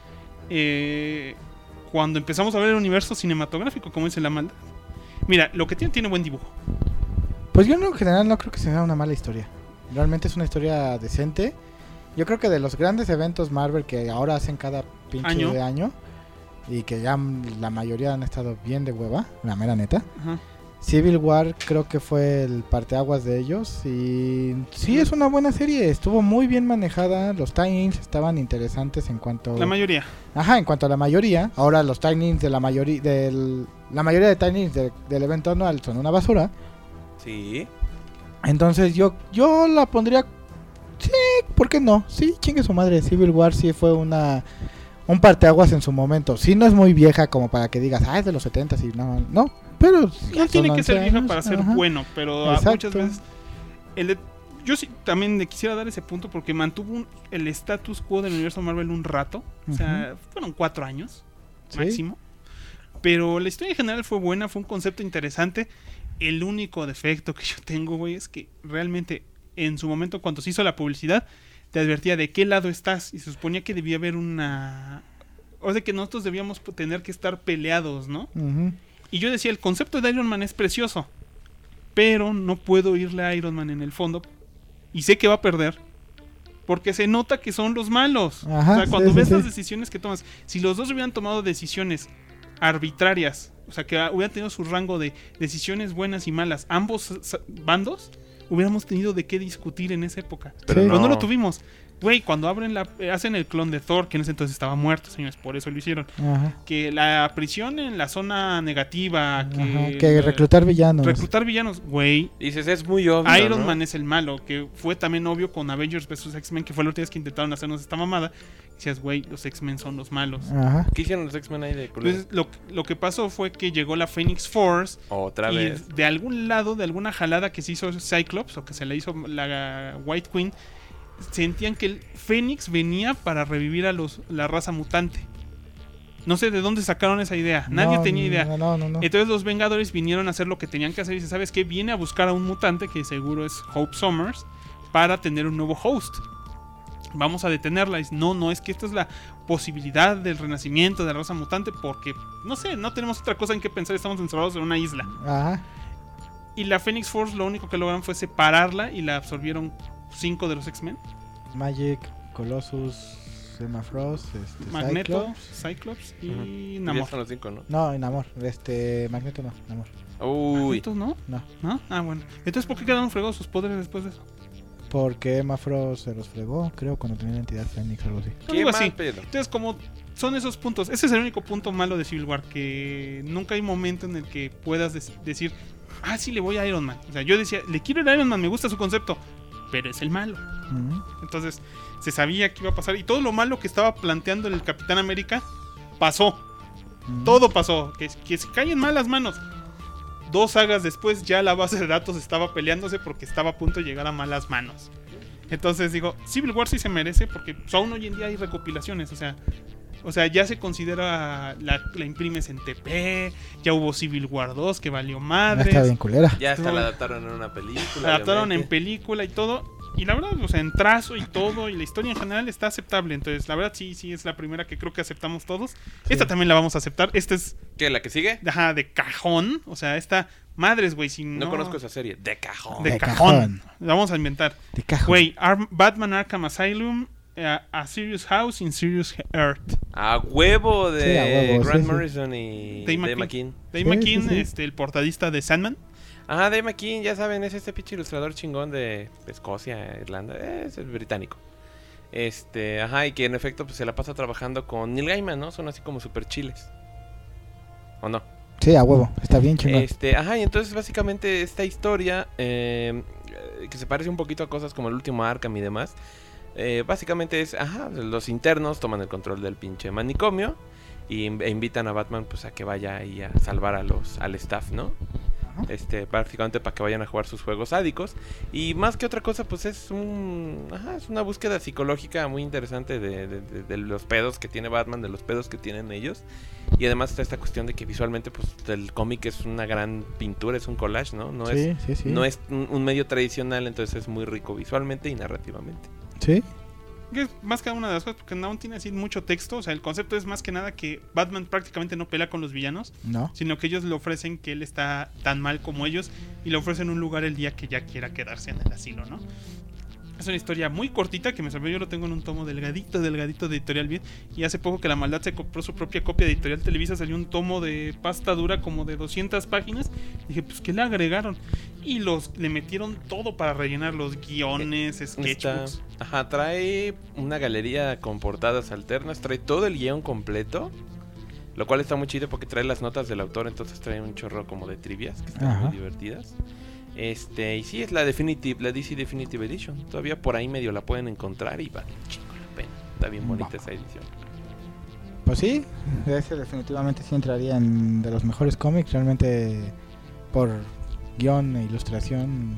Cuando empezamos a ver el universo cinematográfico, como dice la maldad. Mira, lo que tiene buen dibujo. Pues yo en general no creo que sea una mala historia. Realmente es una historia decente. Yo creo que de los grandes eventos Marvel que ahora hacen cada pinche año y que ya la mayoría han estado bien de hueva, la mera neta. Ajá. Civil War creo que fue el parteaguas de ellos y sí es una buena serie, estuvo muy bien manejada, los tie-ins estaban interesantes en cuanto La mayoría. en cuanto a la mayoría. Ahora los tie-ins de la mayoría la mayoría de tie-ins del evento anual son una basura. Sí. Entonces yo la pondría. Sí, ¿por qué no? Sí, chingue su madre. Civil War sí fue un parteaguas en su momento. Sí, no es muy vieja como para que digas, es de los 70s y no. Pero No son tiene que 11 ser vieja años, para ser ajá. bueno, pero Exacto. muchas veces. Yo sí también le quisiera dar ese punto porque mantuvo el status quo del universo Marvel un rato. O sea, fueron 4 años Sí. máximo. Pero la historia en general fue buena, fue un concepto interesante. El único defecto que yo tengo, güey, es que realmente en su momento cuando se hizo la publicidad te advertía de qué lado estás y se suponía que debía haber una... O sea, que nosotros debíamos tener que estar peleados, ¿no? Ujú. Y yo decía, el concepto de Iron Man es precioso, pero no puedo irle a Iron Man en el fondo y sé que va a perder Porque se nota que son los malos. Ajá, o sea, cuando sí, ves sí, las sí. decisiones que tomas, si los dos hubieran tomado decisiones arbitrarias, o sea, que hubieran tenido su rango de decisiones buenas y malas, ambos bandos, hubiéramos tenido de qué discutir en esa época. Pero Pero no no. lo tuvimos. Güey, cuando hacen el clon de Thor, que en ese entonces estaba muerto, señores, por eso lo hicieron. Ajá. Que la prisión en la zona negativa, Ajá, que, que reclutar villanos. reclutar villanos, güey. Dices, es muy obvio, Iron ¿no? Man es el malo, que fue también obvio con Avengers vs X-Men, que fue la última vez que intentaron hacernos esta mamada. Decías, güey, los X-Men son los malos. Ajá. ¿Qué hicieron los X-Men ahí de culo? Entonces, lo que pasó fue que llegó la Phoenix Force Otra y vez. de algún lado, de alguna jalada que se hizo Cyclops o que se le hizo la White Queen, sentían que el Fénix venía para revivir a la raza mutante. No sé de dónde sacaron esa idea. Nadie No, tenía idea. No. Entonces los Vengadores vinieron a hacer lo que tenían que hacer y dice, ¿sabes qué? Viene a buscar a un mutante que seguro es Hope Summers para tener un nuevo host. Vamos a detenerla. Y dice, no, es que esta es la posibilidad del renacimiento de la raza mutante porque, no sé, no tenemos otra cosa en qué pensar, estamos encerrados en una isla. Ajá. Y la Phoenix Force lo único que lograron fue separarla y la absorbieron 5 de los X-Men. Magic, Colossus, Emma Frost, Magneto, Cyclops. Cyclops y Ujú. Ya Namor. son los 5, ¿no? No, Namor. Magneto no, Namor. Uy. ¿Magnetos no? No. ¿No? Ah, bueno. Entonces, ¿por qué quedaron fregados sus poderes después de eso? Porque Emma Frost se los fregó, creo, cuando tenía la entidad Fénix o algo así. Qué Algo mal así. pedo. Entonces, como son esos puntos, ese es el único punto malo de Civil War, que nunca hay momento en el que puedas decir, sí, le voy a Iron Man. O sea, yo decía, le quiero ir a Iron Man, me gusta su concepto, pero es el malo. Ujú. Entonces, se sabía que iba a pasar. Y todo lo malo que estaba planteando el Capitán América pasó. Ujú. Todo pasó. Que se caen mal las manos. 2 sagas después, ya la base de datos estaba peleándose porque estaba a punto de llegar a malas manos. Entonces digo, Civil War sí se merece porque aún hoy en día hay recopilaciones. O sea, ya se considera la imprimes en TP. Ya hubo Civil War 2 que valió Ya madres. está bien culera. Ya hasta Todo. la adaptaron en una película. La adaptaron en obviamente. película y todo. Y la verdad, o sea, en trazo y todo, y la historia en general está aceptable. Entonces, la verdad, sí es la primera que creo que aceptamos todos. Esta también la vamos a aceptar. Esta es ¿Qué? ¿La que sigue? de cajón. O sea, esta, madres, güey, si no... No conozco esa serie. De cajón. De De cajón. cajón. La vamos a inventar. De cajón. Güey, Batman Arkham Asylum, A Serious House in Serious Earth. A huevo de Sí, a huevo, Grant sí. Morrison y Dave Dave McKean. McKean. Dave Sí, McKean, sí, sí. el portadista de Sandman. Ajá, Dave McKean, ya saben, es este pinche ilustrador chingón de Escocia, Irlanda, es el británico. Ajá, y que en efecto pues se la pasa trabajando con Neil Gaiman, ¿no? Son así como super chiles. ¿O no? Sí, a huevo. Está bien chingón. Ajá, y entonces básicamente esta historia, que se parece un poquito a cosas como el último Arkham y demás, básicamente es, ajá, los internos toman el control del pinche manicomio e invitan a Batman pues a que vaya ahí a salvar al staff, ¿no? Prácticamente para que vayan a jugar sus juegos sádicos. Y más que otra cosa, pues es es una búsqueda psicológica muy interesante de los pedos que tiene Batman, de los pedos que tienen ellos. Y además está esta cuestión de que visualmente pues el cómic es una gran pintura, es un collage, ¿no? No Sí. no es un medio tradicional, entonces es muy rico visualmente y narrativamente. Sí. Que es más que una de las cosas, porque no tiene así mucho texto. O sea, el concepto es más que nada que Batman prácticamente no pelea con los villanos, No. sino que ellos le ofrecen que él está tan mal como ellos y le ofrecen un lugar el día que ya quiera quedarse en el asilo, ¿no? Es una historia muy cortita que me sorprendió. Yo lo tengo en un tomo delgadito de Editorial Bien. Y hace poco que La Maldad se compró su propia copia de Editorial Televisa, salió un tomo de pasta dura como de 200 páginas. Dije, pues, ¿qué le agregaron? Y le metieron todo para rellenar los guiones, sketchbooks. Ajá, trae una galería con portadas alternas, trae todo el guión completo. Lo cual está muy chido porque trae las notas del autor, entonces trae un chorro como de trivias que están Ajá. muy divertidas. Y sí, es la DC Definitive Edition. Todavía por ahí medio la pueden encontrar y vale un chingo la pena. Está bien bonita esa edición. Pues sí, ese definitivamente sí entraría en de los mejores cómics. Realmente por guión e ilustración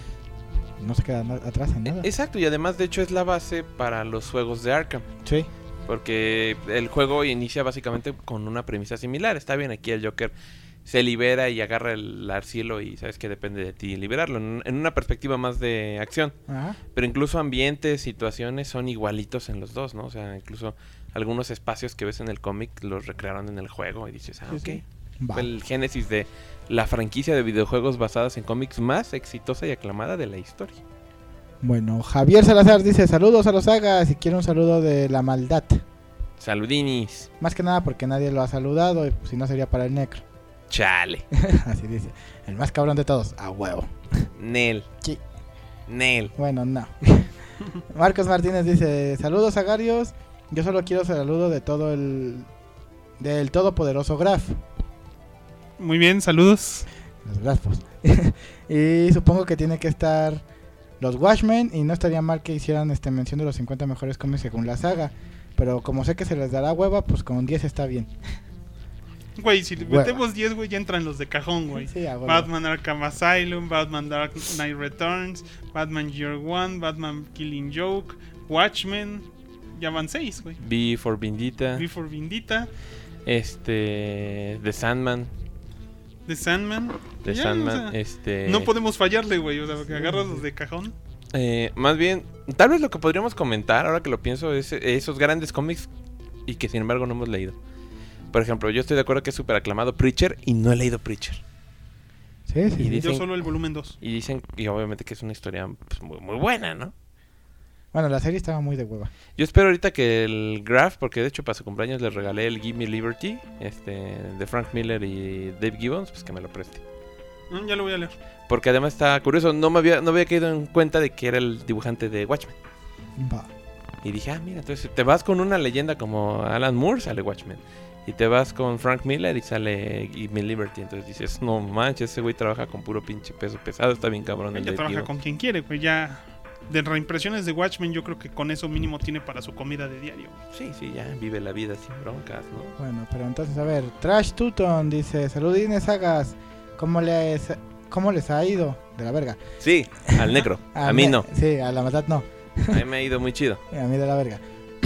no se queda atrás en nada. Exacto, y además de hecho es la base para los juegos de Arkham. Sí. Porque el juego inicia básicamente con una premisa similar. Está bien, aquí el Joker se libera y agarra el arcielo y sabes que depende de ti liberarlo. En una perspectiva más de acción. Ajá. Pero incluso ambientes, situaciones son igualitos en los dos, ¿no? O sea, incluso algunos espacios que ves en el cómic los recrearon en el juego y dices, Sí, ok. sí. Va. Fue el génesis de la franquicia de videojuegos basadas en cómics más exitosa y aclamada de la historia. Bueno, Javier Salazar dice saludos a los sagas y quiere un saludo de la maldad. Saludinis. Más que nada porque nadie lo ha saludado y pues, si no sería para el necro. Chale. Así dice. El más cabrón de todos. A huevo. Nel. Sí. Nel. Bueno, no. Marcos Martínez dice saludos sagarios. Yo solo quiero saludo de todo del todopoderoso Graf. Muy bien, saludos. Los Grafos. Y supongo que tiene que estar los Watchmen y no estaría mal que hicieran mención de los 50 mejores cómics según la saga. Pero como sé que se les dará hueva, pues con 10 está bien. Güey, si le Hueva. metemos 10, güey, ya entran los de cajón, güey. Sí, a huevo. Batman Arkham Asylum, Batman Dark Knight Returns, Batman Year One, Batman Killing Joke, Watchmen. Ya van 6, güey. V for Vendetta. Before Vendetta, The Sandman. The Sandman. The Ya, Sandman. o sea, no podemos fallarle, güey. O sea, porque agarras los de cajón. Más bien, tal vez lo que podríamos comentar, ahora que lo pienso, es esos grandes cómics y que sin embargo no hemos leído. Por ejemplo, yo estoy de acuerdo que es súper aclamado Preacher y no he leído Preacher. Sí, Y sí. dicen- Yo solo el volumen 2. Y dicen, y obviamente que es una historia pues, muy, muy buena, ¿no? Bueno, la serie estaba muy de hueva. Yo espero ahorita que el Graph, porque de hecho para su cumpleaños le regalé el Give Me Liberty, de Frank Miller y Dave Gibbons, pues que me lo preste. Ya lo voy a leer. Porque además está curioso, no había caído en cuenta de que era el dibujante de Watchmen. Va. Y dije, mira, entonces te vas con una leyenda como Alan Moore, sale Watchmen. Y te vas con Frank Miller y sale Give Me Liberty. Entonces dices, no manches, ese güey trabaja con puro pinche peso pesado, está bien cabrón el Ella Dave trabaja Gibbons. con quien quiere, güey. Ya de reimpresiones de Watchmen, yo creo que con eso mínimo tiene para su comida de diario. Sí, ya vive la vida sin broncas, ¿no? Bueno, pero entonces, a ver. Trash Tuton dice saludines sagas. ¿Cómo les ha ido? De la verga. Sí, al negro. A mí no. Sí, a la verdad no. A mí me ha ido muy chido. A mí de la verga.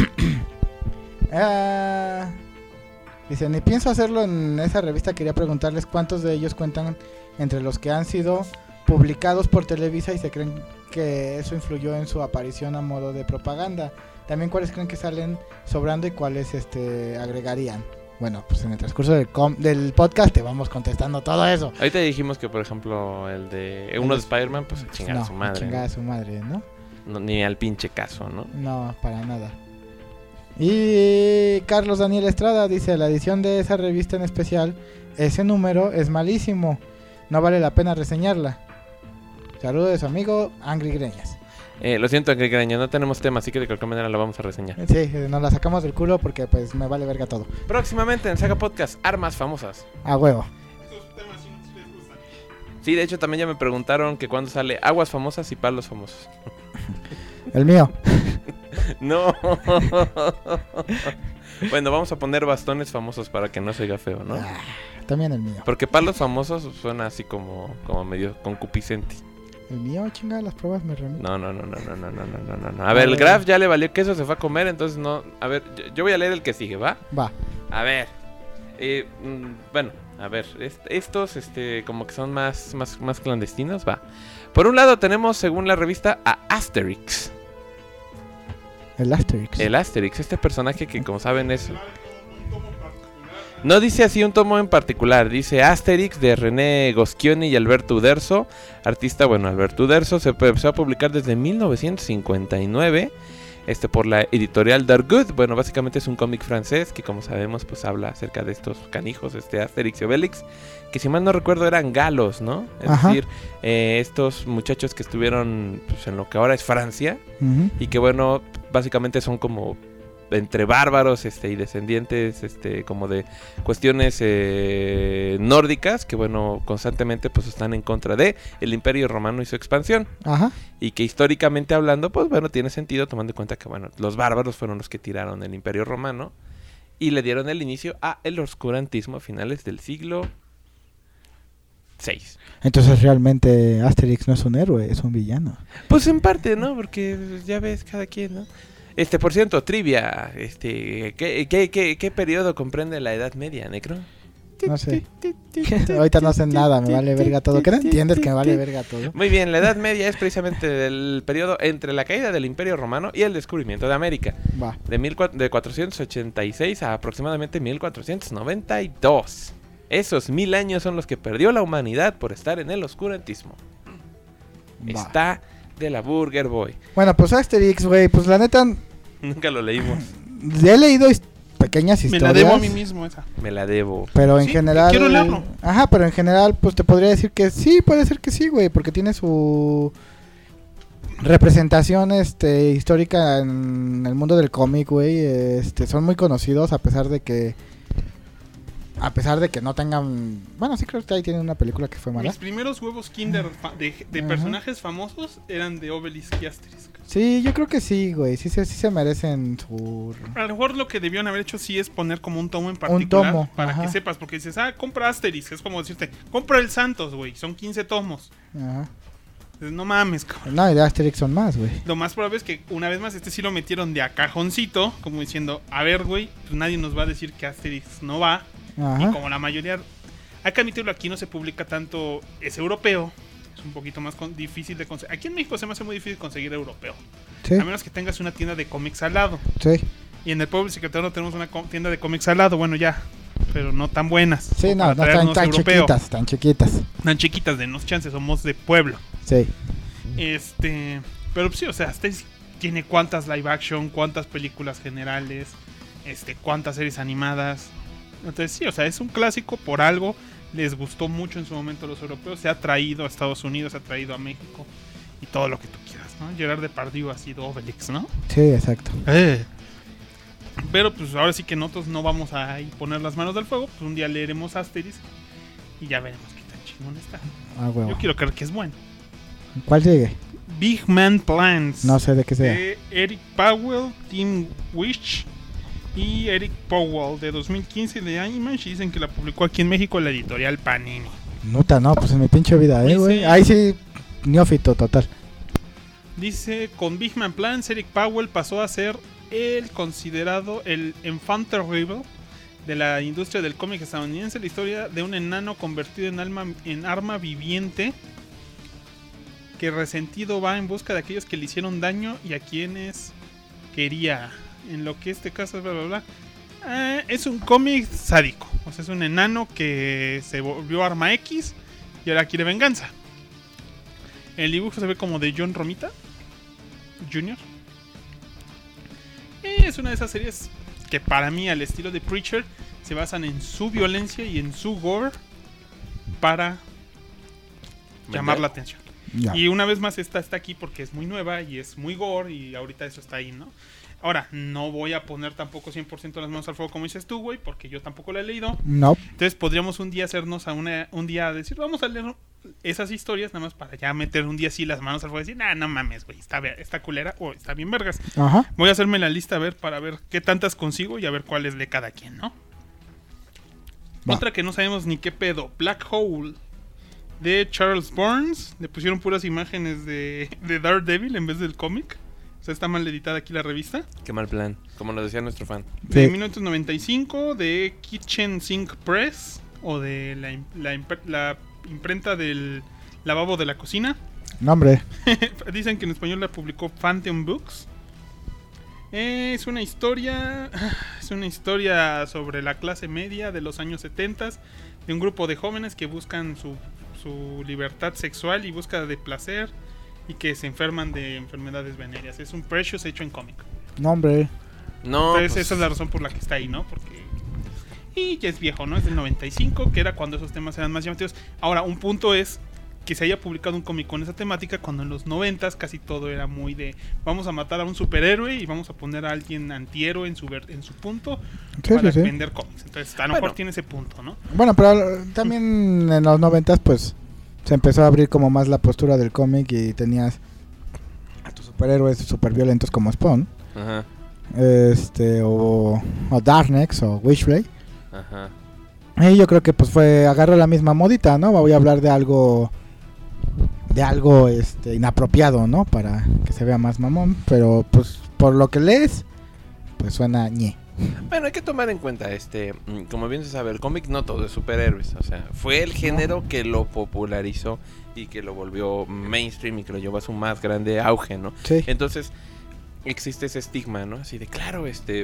Dice, ni pienso hacerlo en esa revista. Quería preguntarles cuántos de ellos cuentan entre los que han sido publicados por Televisa y se creen que eso influyó en su aparición a modo de propaganda. También cuáles creen que salen sobrando y cuáles agregarían. Bueno, pues en el transcurso del podcast te vamos contestando todo eso. Ahorita dijimos que, por ejemplo, el de uno de Spider-Man, pues a chingar No, a su madre. chingar a su madre, ¿no? No, ni al pinche caso, ¿no? No, para nada. Y Carlos Daniel Estrada dice, la edición de esa revista en especial, ese número es malísimo, no vale la pena reseñarla. Saludos de su amigo Angry Greñas. Lo siento, Angry Graña, no tenemos tema, así que de cualquier manera lo vamos a reseñar. Sí, nos la sacamos del culo porque pues me vale verga todo. Próximamente en Saga Podcast, armas famosas. A huevo. Esos temas sí les gustan. Sí, de hecho también ya me preguntaron que cuándo sale aguas famosas y palos famosos. El mío. No. Bueno, vamos a poner bastones famosos para que no se oiga feo, ¿no? También el mío. Porque palos famosos suena así como medio concupiscente. El mío, chinga, las pruebas me remiten. No. A ver, el Graf ya le valió queso, se fue a comer, entonces no. A ver, yo voy a leer el que sigue, ¿va? Va. A ver. Bueno, a ver. Estos, como que son más clandestinos, va. Por un lado tenemos, según la revista, a Asterix. El Asterix. El Asterix, este personaje que, como saben, es... No dice así un tomo en particular, dice Asterix de René Goschioni y Alberto Uderzo. Artista, bueno, Alberto Uderzo se empezó a publicar desde 1959 por la editorial Dargaud. Bueno, básicamente es un cómic francés que, como sabemos, pues habla acerca de estos canijos, Asterix y Obelix, que si mal no recuerdo eran galos, ¿no? Es Ajá. decir, estos muchachos que estuvieron pues, en lo que ahora es Francia Ujú. y que, bueno, básicamente son como entre bárbaros y descendientes como de cuestiones nórdicas que, bueno, constantemente pues están en contra de el Imperio Romano y su expansión, Ajá. y que históricamente hablando pues bueno tiene sentido tomando en cuenta que, bueno, los bárbaros fueron los que tiraron el Imperio Romano y le dieron el inicio a el oscurantismo a finales del siglo VI. Entonces realmente Asterix no es un héroe, es un villano. Pues en parte, ¿no? Porque ya ves cada quien, ¿no? Por cierto, trivia, ¿qué periodo comprende la Edad Media, Necro? No sé. Ahorita no sé nada, me vale verga todo. ¿Qué no entiendes que me vale verga todo? Muy bien, la Edad Media es precisamente el periodo entre la caída del Imperio Romano y el descubrimiento de América, Va. de 486 a aproximadamente 1492. Esos 1000 años son los que perdió la humanidad por estar en el oscurantismo. Va. Está de la Burger Boy. Bueno, pues Asterix, güey, pues la neta, Nunca lo leímos. he leído pequeñas Me historias. la debo a mí mismo esa. Me la debo. Pero en Sí, general... quiero leerlo. Ajá, pero en general, pues te podría decir que sí, puede ser que sí, güey, porque tiene su representación histórica en el mundo del cómic, güey. Son muy conocidos a pesar de que no tengan... Bueno, sí creo que ahí tienen una película que fue mala. Mis primeros huevos Kinder de Ajá. personajes famosos eran de Obelix y Asterix. Sí, yo creo que sí, güey. Sí se merecen su... A lo mejor lo que debieron haber hecho sí es poner como un tomo en particular tomo, para ajá. que sepas, porque dices, compra Asterix, es como decirte, compra el Santos, güey, son 15 tomos. Ajá. Dices, no mames, cabrón. No, y de Asterix son más, güey. Lo más probable es que una vez más sí lo metieron de a cajoncito, como diciendo, a ver, güey, pues nadie nos va a decir que Asterix no va. Ajá. Y como la mayoría, hay que admitirlo, aquí no se publica tanto, es europeo, es un poquito más difícil de conseguir. Aquí en México se me hace muy difícil conseguir europeo, Sí, a menos que tengas una tienda de cómics al lado. sí. Y en el pueblo secretario tenemos una tienda de cómics al lado, bueno ya, pero no tan buenas. Sí, como no, para no están traernos tan europeo. chiquitas, tan chiquitas. Tan chiquitas, de nos chances, somos de pueblo. Sí. Pero sí, o sea, tiene cuántas live action, cuántas películas generales, cuántas series animadas. Entonces sí, o sea, es un clásico por algo. Les gustó mucho en su momento a los europeos. Se ha traído a Estados Unidos, se ha traído a México y todo lo que tú quieras, ¿no? Gerard Depardieu ha sido Obelix, ¿no? Sí, exacto. Pero pues ahora sí que nosotros no vamos a poner las manos del fuego. Pues un día leeremos Asterix y ya veremos qué tan chingón está. Ah, huevo. Yo quiero creer que es bueno. ¿Cuál sigue? Big Man Plans. No sé de qué sea. De Eric Powell, Tim Wish y Eric Powell de 2015 de Image. Dicen que la publicó aquí en México la editorial Panini. Nuta, no, pues en mi pinche vida, Dice- güey. Ahí sí, neófito total. Dice, con Big Man Plans, Eric Powell pasó a ser el considerado el enfant terrible de la industria del cómic estadounidense. La historia de un enano convertido en arma viviente que resentido va en busca de aquellos que le hicieron daño y a quienes quería. En lo que este caso es bla bla bla. Es un cómic sádico. O sea, es un enano que se volvió arma X y ahora quiere venganza. El dibujo se ve como de John Romita Jr. Es una de esas series que para mí, al estilo de Preacher, se basan en su violencia y en su gore para llamar la atención. Ya. Y una vez más esta está aquí porque es muy nueva y es muy gore y ahorita eso está ahí, ¿no? Ahora, no voy a poner tampoco 100% las manos al fuego como dices tú, güey, porque yo tampoco la he leído. No. Entonces podríamos un día hacernos un día decir, vamos a leer esas historias nada más para ya meter un día así las manos al fuego y decir, no mames, güey, está culera o está bien vergas. Ajá. Voy a hacerme la lista a ver para ver qué tantas consigo y a ver cuáles lee cada quien, ¿no? Va. Otra que no sabemos ni qué pedo, Black Hole de Charles Burns. Le pusieron puras imágenes de Daredevil en vez del cómic. O sea, está mal editada aquí la revista. Qué mal plan, como nos decía nuestro fan. De Sí. 1995 de Kitchen Sink Press o de la imprenta del lavabo de la cocina. No, hombre. Dicen que en español la publicó Phantom Books. Es una historia sobre la clase media de los años 70 de un grupo de jóvenes que buscan su libertad sexual y búsqueda de placer y que se enferman de enfermedades venéreas. Es un Precious hecho en cómic. No, hombre. No, Entonces pues, esa es la razón por la que está ahí, ¿no? Porque... Y ya es viejo, ¿no? Es del 95, que era cuando esos temas eran más llamativos. Ahora, un punto es que se haya publicado un cómic con esa temática cuando en los 90s casi todo era muy de vamos a matar a un superhéroe y vamos a poner a alguien antihéroe en su punto Sí, para sí, sí. vender cómics. Entonces, a lo mejor tiene ese punto, ¿no? Bueno, pero también en los 90s, pues, se empezó a abrir como más la postura del cómic y tenías a tus superhéroes super violentos como Spawn, Ajá, o Darknex o Witchblade. ajá. Y yo creo que pues agarró la misma modita, ¿no? Voy a hablar de algo inapropiado, ¿no? Para que se vea más mamón, pero pues por lo que lees, pues suena ñe. Bueno, hay que tomar en cuenta, como bien se sabe, el cómic no todo es superhéroes, o sea, fue el género que lo popularizó y que lo volvió mainstream y que lo llevó a su más grande auge, ¿no? Sí. Entonces, existe ese estigma, ¿no? Así de, claro,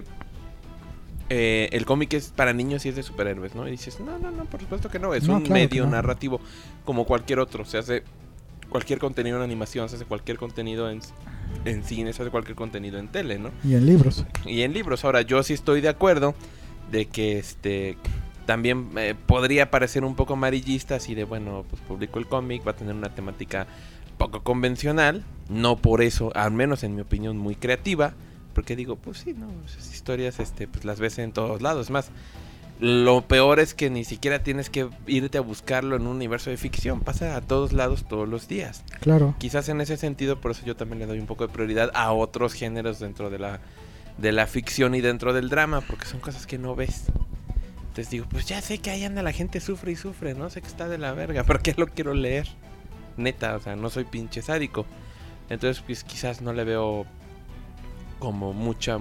el cómic es para niños y es de superhéroes, ¿no? Y dices, no, por supuesto que no, es No, un claro que medio no. narrativo como cualquier otro, se hace cualquier contenido en animación, se hace cualquier contenido en cine, se hace cualquier contenido en tele, ¿no? Y en libros. Y en libros. Ahora, yo sí estoy de acuerdo de que también podría parecer un poco amarillista, así de, bueno, pues publico el cómic, va a tener una temática poco convencional, no por eso, al menos en mi opinión, muy creativa, porque digo, pues sí, no, esas historias pues las ves en todos lados. Es más, lo peor es que ni siquiera tienes que irte a buscarlo en un universo de ficción, pasa a todos lados todos los días. Claro. Quizás en ese sentido, por eso yo también le doy un poco de prioridad a otros géneros dentro de la ficción y dentro del drama, porque son cosas que no ves. Entonces digo, pues ya sé que ahí anda la gente, sufre y sufre, no sé que está de la verga, pero ¿qué lo quiero leer? Neta, o sea, no soy pinche sádico. Entonces, pues quizás no le veo como mucha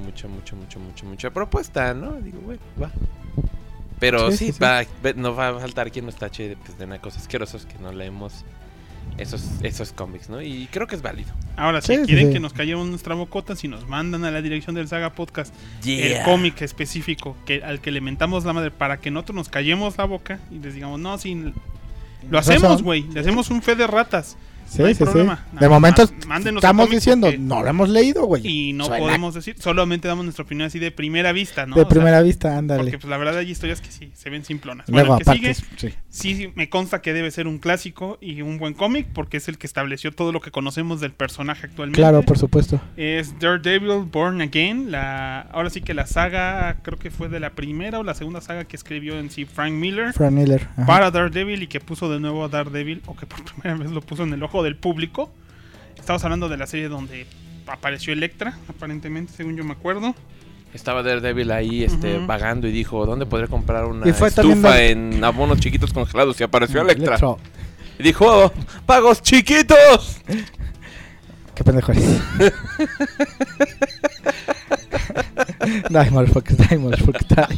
propuesta, ¿no? Digo, bueno, va. Pero sí. No va a faltar quien nos tache de nacos asquerosos que no leemos esos cómics, ¿no? Y creo que es válido. Ahora, si quieren que nos callemos nuestra bocota, si nos mandan a la dirección del Saga Podcast el cómic específico al que le mentamos la madre para que nosotros nos callemos la boca y les digamos, no, sí, lo hacemos, güey, le hacemos un fe de ratas. Sí, no hay sí, problema. sí. De momento Mándenos estamos diciendo, no lo hemos leído, güey. Y no podemos decir, solamente damos nuestra opinión así de primera vista, ¿no? De primera vista, ándale. Porque pues la verdad hay historias que sí, se ven simplonas. Luego, Bueno, el que aparte, sí me consta que debe ser un clásico y un buen cómic, porque es el que estableció todo lo que conocemos del personaje actualmente. Claro, por supuesto. Es Daredevil Born Again, ahora sí que la saga, creo que fue de la primera o la segunda saga que escribió en sí Frank Miller. Ajá. Para Daredevil y que puso de nuevo a Daredevil, o que por primera vez lo puso en el ojo del público. Estamos hablando de la serie donde apareció Elektra, aparentemente, según yo me acuerdo. Estaba Daredevil ahí vagando y dijo, ¿dónde podré comprar una estufa en abonos chiquitos congelados? Y apareció Elektra. Y dijo, oh, ¡pagos chiquitos! Qué pendejo eres. Die, motherfucker,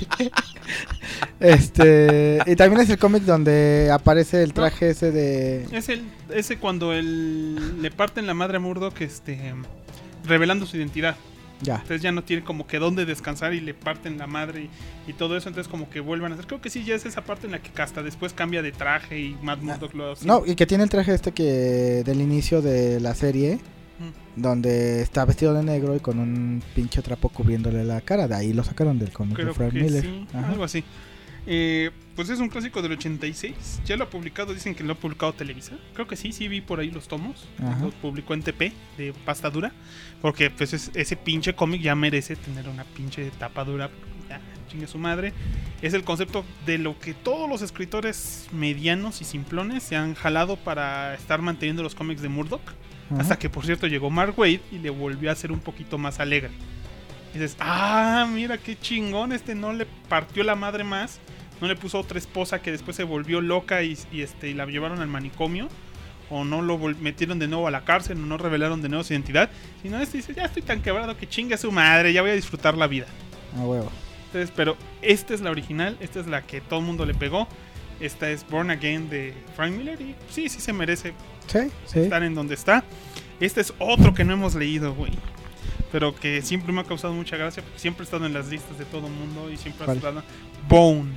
y también es el cómic donde aparece el traje ese de... Ese cuando le parten la madre a Murdoch, revelando su identidad. Ya. Entonces ya no tiene como que dónde descansar y le parten la madre y todo eso. Entonces como que vuelvan a hacer. Creo que sí, ya es esa parte en la que hasta después cambia de traje y Matt Murdock lo hace. No, y que tiene el traje que del inicio de la serie, donde está vestido de negro y con un pinche trapo cubriéndole la cara. De ahí lo sacaron del cómic de Frank Miller. Sí, algo así. Pues es un clásico del 86. Ya lo ha publicado, dicen que lo ha publicado Televisa. Creo que sí vi por ahí los tomos. Los publicó en TP de pasta dura. Porque pues ese pinche cómic ya merece tener una pinche tapa dura. Ya, chingue su madre. Es el concepto de lo que todos los escritores medianos y simplones se han jalado para estar manteniendo los cómics de Murdoch. Hasta que por cierto llegó Mark Waid y le volvió a hacer un poquito más alegre. Y dices, mira qué chingón, no le partió la madre más. No le puso otra esposa que después se volvió loca y la llevaron al manicomio. O no lo metieron de nuevo a la cárcel, o no revelaron de nuevo su identidad. Sino dice, ya estoy tan quebrado que chingue a su madre, ya voy a disfrutar la vida. Huevo. Entonces, pero esta es la original, esta es la que todo el mundo le pegó. Esta es Born Again de Frank Miller y sí se merece estar en donde está. Este es otro que no hemos leído, güey. Pero que siempre me ha causado mucha gracia porque siempre ha estado en las listas de todo el mundo y siempre ha estado Bone.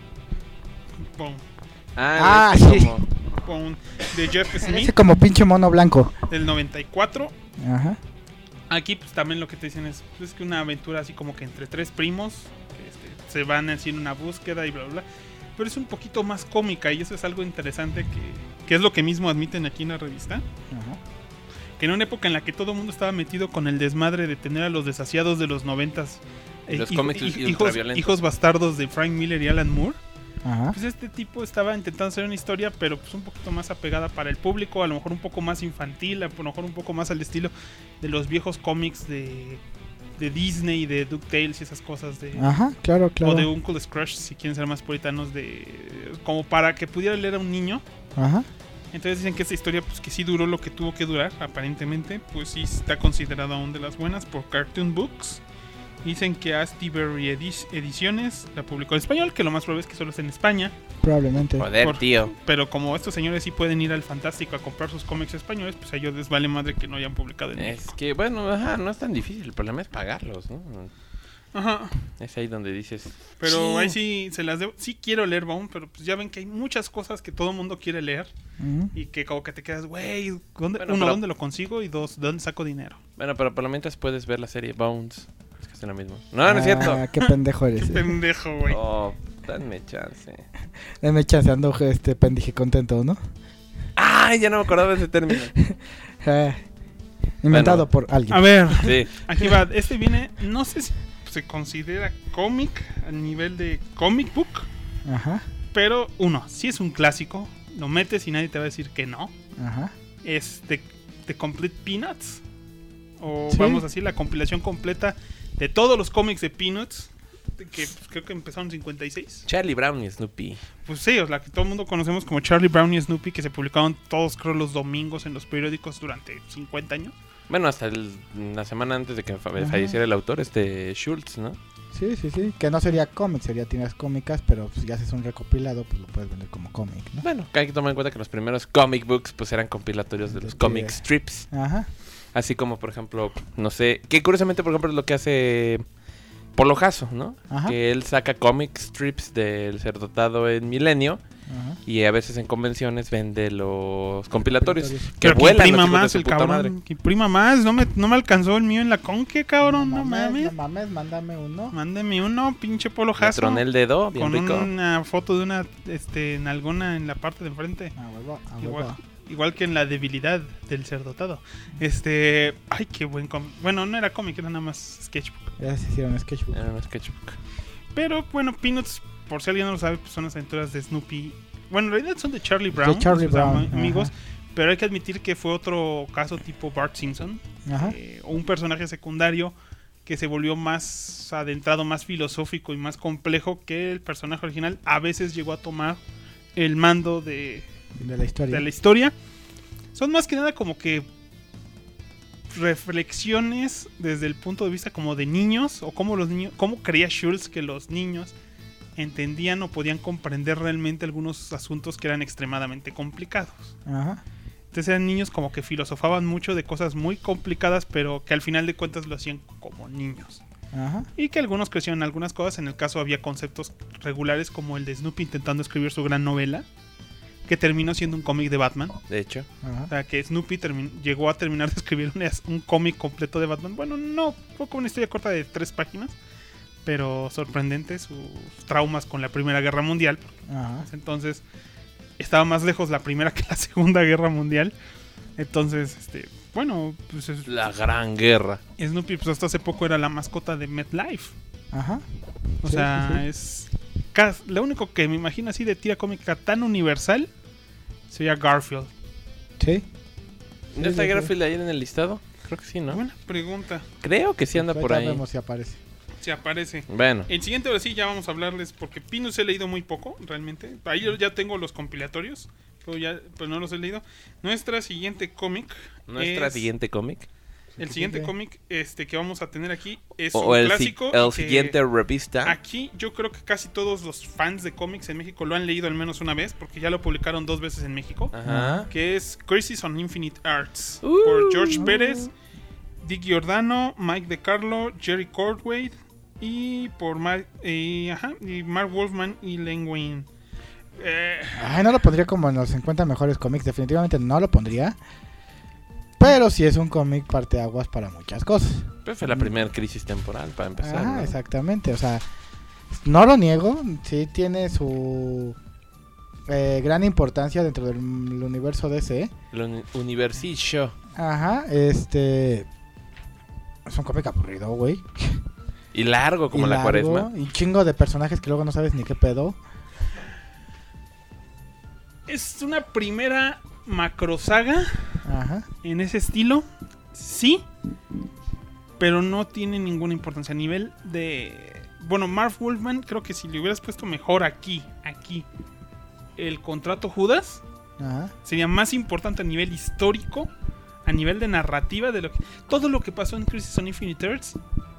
Sí. Bone de Jeff Smith. Ese como pinche mono blanco. Del 94. Ajá. Aquí pues también lo que te dicen es que una aventura así como que entre tres primos que se van haciendo una búsqueda y bla bla bla. Pero es un poquito más cómica y eso es algo interesante que es lo que mismo admiten aquí en la revista. Ajá. Que en una época en la que todo el mundo estaba metido con el desmadre de tener a los desasiados de los 90s, los cómics hijos bastardos de Frank Miller y Alan Moore. Ajá. Pues este tipo estaba intentando hacer una historia, pero pues un poquito más apegada para el público, a lo mejor un poco más infantil, a lo mejor un poco más al estilo de los viejos cómics de Disney, de DuckTales y esas cosas de... Ajá, claro. O de Uncle Scrooge, si quieren ser más puritanos, como para que pudiera leer a un niño. Ajá. Entonces dicen que esta historia, pues que sí duró lo que tuvo que durar, aparentemente, pues sí está considerada aún de las buenas por Cartoon Books. Dicen que Astiberri Ediciones la publicó en español, que lo más probable es que solo esté en España. Probablemente. Joder, tío. Pero como estos señores sí pueden ir al Fantástico a comprar sus cómics españoles, pues a ellos les vale madre que no hayan publicado en México. Es que, bueno, no es tan difícil, el problema es pagarlos, ¿no? Ajá. Es ahí donde dices... Pero "Sí". ahí sí se las debo. Sí quiero leer Bone, pero pues ya ven que hay muchas cosas que todo el mundo quiere leer. Ujú. Y que como que te quedas, güey, ¿dónde, Bueno, uno, pero- ¿dónde lo consigo? Y dos, ¿de dónde saco dinero? Bueno, pero por lo mientras puedes ver la serie Bones. Es que es lo mismo. No, no es cierto. Ah, qué pendejo Qué eres. pendejo, güey. Oh, dame chance. Dame chance, ando pendije contento, ¿no? ¡Ay! Ya no me acordaba de ese término. Ah, inventado Bueno. por alguien. A ver, Sí. aquí va. Este viene, no sé si se considera cómic a nivel de comic book. Ajá, Pero uno, si es un clásico, lo metes y nadie te va a decir que no. ajá. Es The Complete Peanuts. O Sí. vamos a decir la compilación completa de todos los cómics de Peanuts. Que pues, creo que empezaron en 56. Charlie Brown y Snoopy. Pues sí, o la que todo el mundo conocemos como Charlie Brown y Snoopy, que se publicaron todos, creo, los domingos en los periódicos durante 50 años. Bueno, hasta la semana antes de que falleciera el autor, Schultz, ¿no? Sí, sí, sí. Que no sería cómic, sería tiras cómicas, pero pues, si haces un recopilado, pues lo puedes vender como cómic, ¿no? Bueno, hay que tomar en cuenta que los primeros comic books pues eran compilatorios de los comic strips. Ajá. Así como, por ejemplo, no sé, que curiosamente, por ejemplo, es lo que hace Polo Jasso, ¿no? Ajá. Que él saca comic strips del Ser Dotado en Milenio Ajá. y a veces en convenciones vende los compilatorios. Compilatorios. Que Pero vuelan imprima los hijos de más su el puta cabrón. madre. Que imprima más. No me alcanzó el mío en la conque, cabrón. No mames. No mames, mándame uno. Mándeme uno, pinche Polo Le Jasso. troné el dedo, bien Con rico. una foto de una nalgona en la parte de enfrente. A huevo, a Igual, huevo. igual que en la debilidad del ser dotado. Ay, qué buen cómic. Bueno, no era cómic, era nada más sketchbook. Ya se hicieron sketchbook. Era un sketchbook. Pero bueno, Peanuts, por si alguien no lo sabe, pues son las aventuras de Snoopy. Bueno, en realidad son de Charlie Brown. De Charlie sus Brown, amigos. ajá. Pero hay que admitir que fue otro caso tipo Bart Simpson. Ajá. O un personaje secundario que se volvió más adentrado, más filosófico y más complejo que el personaje original. A veces llegó a tomar el mando de De la historia. la historia. Son más que nada como que reflexiones desde el punto de vista como de niños, o cómo los niños, cómo creía Schultz que los niños entendían o podían comprender realmente algunos asuntos que eran extremadamente complicados. Ajá. Entonces eran niños como que filosofaban mucho de cosas muy complicadas, pero que al final de cuentas lo hacían como niños. Ajá. Y que algunos crecieron en algunas cosas. En el caso había conceptos regulares como el de Snoopy intentando escribir su gran novela, que terminó siendo un cómic de Batman. De hecho. O Ajá. sea, que Snoopy llegó a terminar de escribir un cómic completo de Batman. Bueno, no, fue como una historia corta de 3 páginas, pero sorprendente sus traumas con la Primera Guerra Mundial. Ajá. Entonces, estaba más lejos la Primera que la Segunda Guerra Mundial. Entonces, bueno, pues La Gran Guerra. Snoopy pues hasta hace poco era la mascota de MetLife. Ajá. O Sí, sea, sí, sí. es lo único que me imagino así de tira cómica tan universal sería Garfield. Sí. ¿No está sí, sí. Garfield ahí en el listado? Creo que sí, ¿no? Buena pregunta. Creo que sí anda por Ahorita ahí. vemos si aparece. Si aparece. Bueno. El siguiente, ahora sí, ya vamos a hablarles, porque Peanuts he leído muy poco, realmente. Ahí yo ya tengo los compilatorios, pero no los he leído. Nuestra siguiente cómic. Nuestra es- siguiente cómic. El siguiente cómic que vamos a tener aquí es O un el, clásico. el y que siguiente revista. Aquí yo creo que casi todos los fans de cómics en México lo han leído al menos una vez, porque ya lo publicaron 2 veces en México. Ajá. Que es Crisis on Infinite Earths. Por George Pérez, Dick Giordano, Mike DeCarlo, Jerry Cordway y por Mark Wolfman y Len Wein. Ay, no lo pondría como en los 50 mejores cómics. Definitivamente no lo pondría. Pero sí es un cómic parteaguas para muchas cosas. Pues fue la primera crisis temporal para empezar. Ah, ¿no? exactamente. O sea, no lo niego. Sí tiene su gran importancia dentro del universo DC. El Universisho. Ajá, es un cómic aburrido, güey. Y largo como Y la largo, cuaresma. Y chingo de personajes que luego no sabes ni qué pedo. Es una primera macrosaga Ajá. en ese estilo, sí, pero no tiene ninguna importancia a nivel de... Bueno, Marv Wolfman, creo que si le hubieras puesto mejor aquí, el contrato Judas, Ajá. sería más importante a nivel histórico, a nivel de narrativa, de todo lo que pasó en Crisis on Infinite Earths.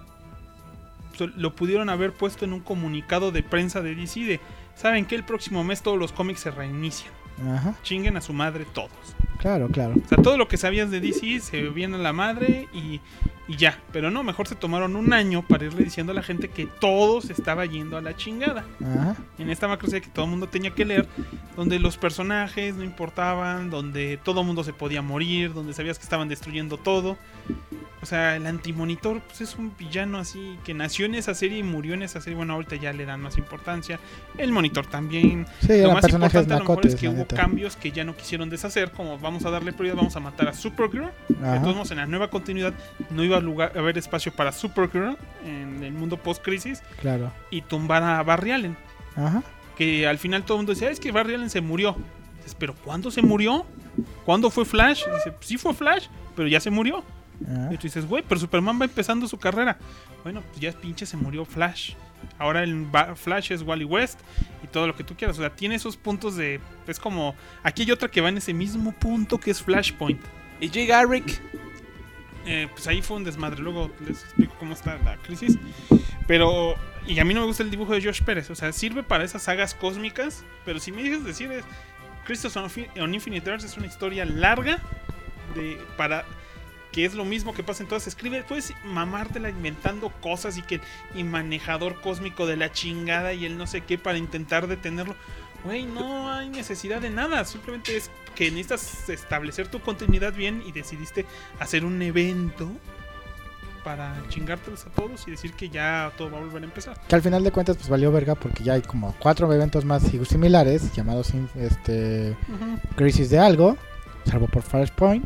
Lo pudieron haber puesto en un comunicado de prensa de DC de, ¿saben qué? El próximo mes todos los cómics se reinician. Ajá. Chinguen a su madre todos. Claro, claro. O sea, todo lo que sabías de DC se viene a la madre y y ya. Pero no, mejor se tomaron un año para irle diciendo a la gente que todo se estaba yendo a la chingada. Ajá. En esta macroserie que todo el mundo tenía que leer, donde los personajes no importaban, donde todo el mundo se podía morir, donde sabías que estaban destruyendo todo. O sea, el Antimonitor pues, es un villano así que nació en esa serie y murió en esa serie. Bueno, ahorita ya le dan más importancia. El Monitor también. Sí, Lo eran más personajes importante a lo mejor es nacotes, que la hubo neta. cambios que ya no quisieron deshacer, como vamos a darle prioridad, vamos a matar a Supergirl. Ajá. De todos modos, en la nueva continuidad no iba a haber espacio para Supergirl en el mundo post-crisis Claro. y tumbar a Barry Allen. Ajá. Que al final todo el mundo decía, es que Barry Allen se murió. Dices, ¿pero cuándo se murió? ¿Cuándo fue Flash? Dice, sí fue Flash, pero ya se murió. Ajá. Y tú dices, güey, pero Superman va empezando su carrera. Bueno, pues ya pinche se murió Flash. Ahora el Flash es Wally West y todo lo que tú quieras. O sea, tiene esos puntos de... Es como... Aquí hay otra que va en ese mismo punto que es Flashpoint. ¿Y Jay Garrick? Pues ahí fue un desmadre. Luego les explico cómo está la crisis. Pero... Y a mí no me gusta el dibujo de Josh Pérez. O sea, sirve para esas sagas cósmicas. Pero si me dices decir es... Crisis on Infinite Earths es una historia larga para... Que es lo mismo que pasa en todas. Escribe, puedes mamártela inventando cosas y que y manejador cósmico de la chingada y el no sé qué para intentar detenerlo. Güey, no hay necesidad de nada. Simplemente es que necesitas establecer tu continuidad bien y decidiste hacer un evento para chingártelos a todos y decir que ya todo va a volver a empezar. Que al final de cuentas pues valió verga porque ya hay como 4 eventos más similares llamados Crisis de algo, salvo por Flashpoint.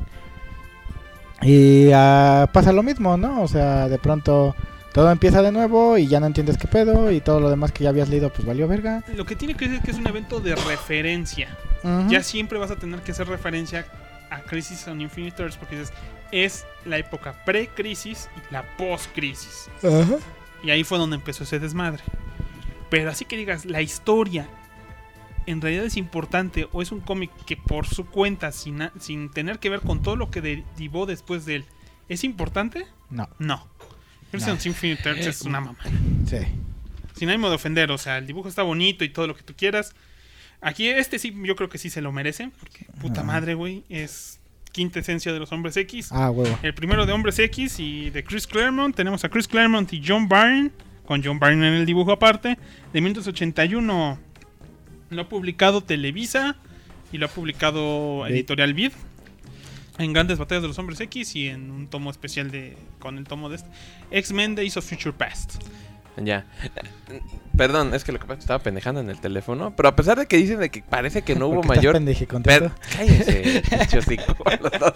Y pasa lo mismo, ¿no? O sea, de pronto todo empieza de nuevo y ya no entiendes qué pedo y todo lo demás que ya habías leído pues valió verga. Lo que tiene que decir es que es un evento de referencia. Ujú. Ya siempre vas a tener que hacer referencia a Crisis on Infinite Earths porque dices, es la época pre-crisis y la post-crisis. Ajá. Y ahí fue donde empezó ese desmadre. Pero así que digas, la historia en realidad es importante o es un cómic que por su cuenta, sin tener que ver con todo lo que derivó después de él, ¿es importante? No. No. Crisis on Infinite Earths es una mamá. Sí. Sin ánimo de ofender, o sea, el dibujo está bonito y todo lo que tú quieras. Aquí sí, yo creo que sí se lo merece, porque puta madre, güey, es quinta esencia de los Hombres X. Huevo. El primero de Hombres X y de Chris Claremont. Tenemos a Chris Claremont y John Byrne, con John Byrne en el dibujo aparte, de 1981. Lo ha publicado Televisa y lo ha publicado Editorial Vid en Grandes Batallas de los Hombres X y en un tomo especial con el tomo de X-Men Days of Future Past. Ya. Perdón, es que lo que pasa es que estaba pendejando en el teléfono. Pero a pesar de que dicen de que parece que no hubo ¿Por qué estás mayor. pendejicontento? Cállese, pinche hocico, los dos.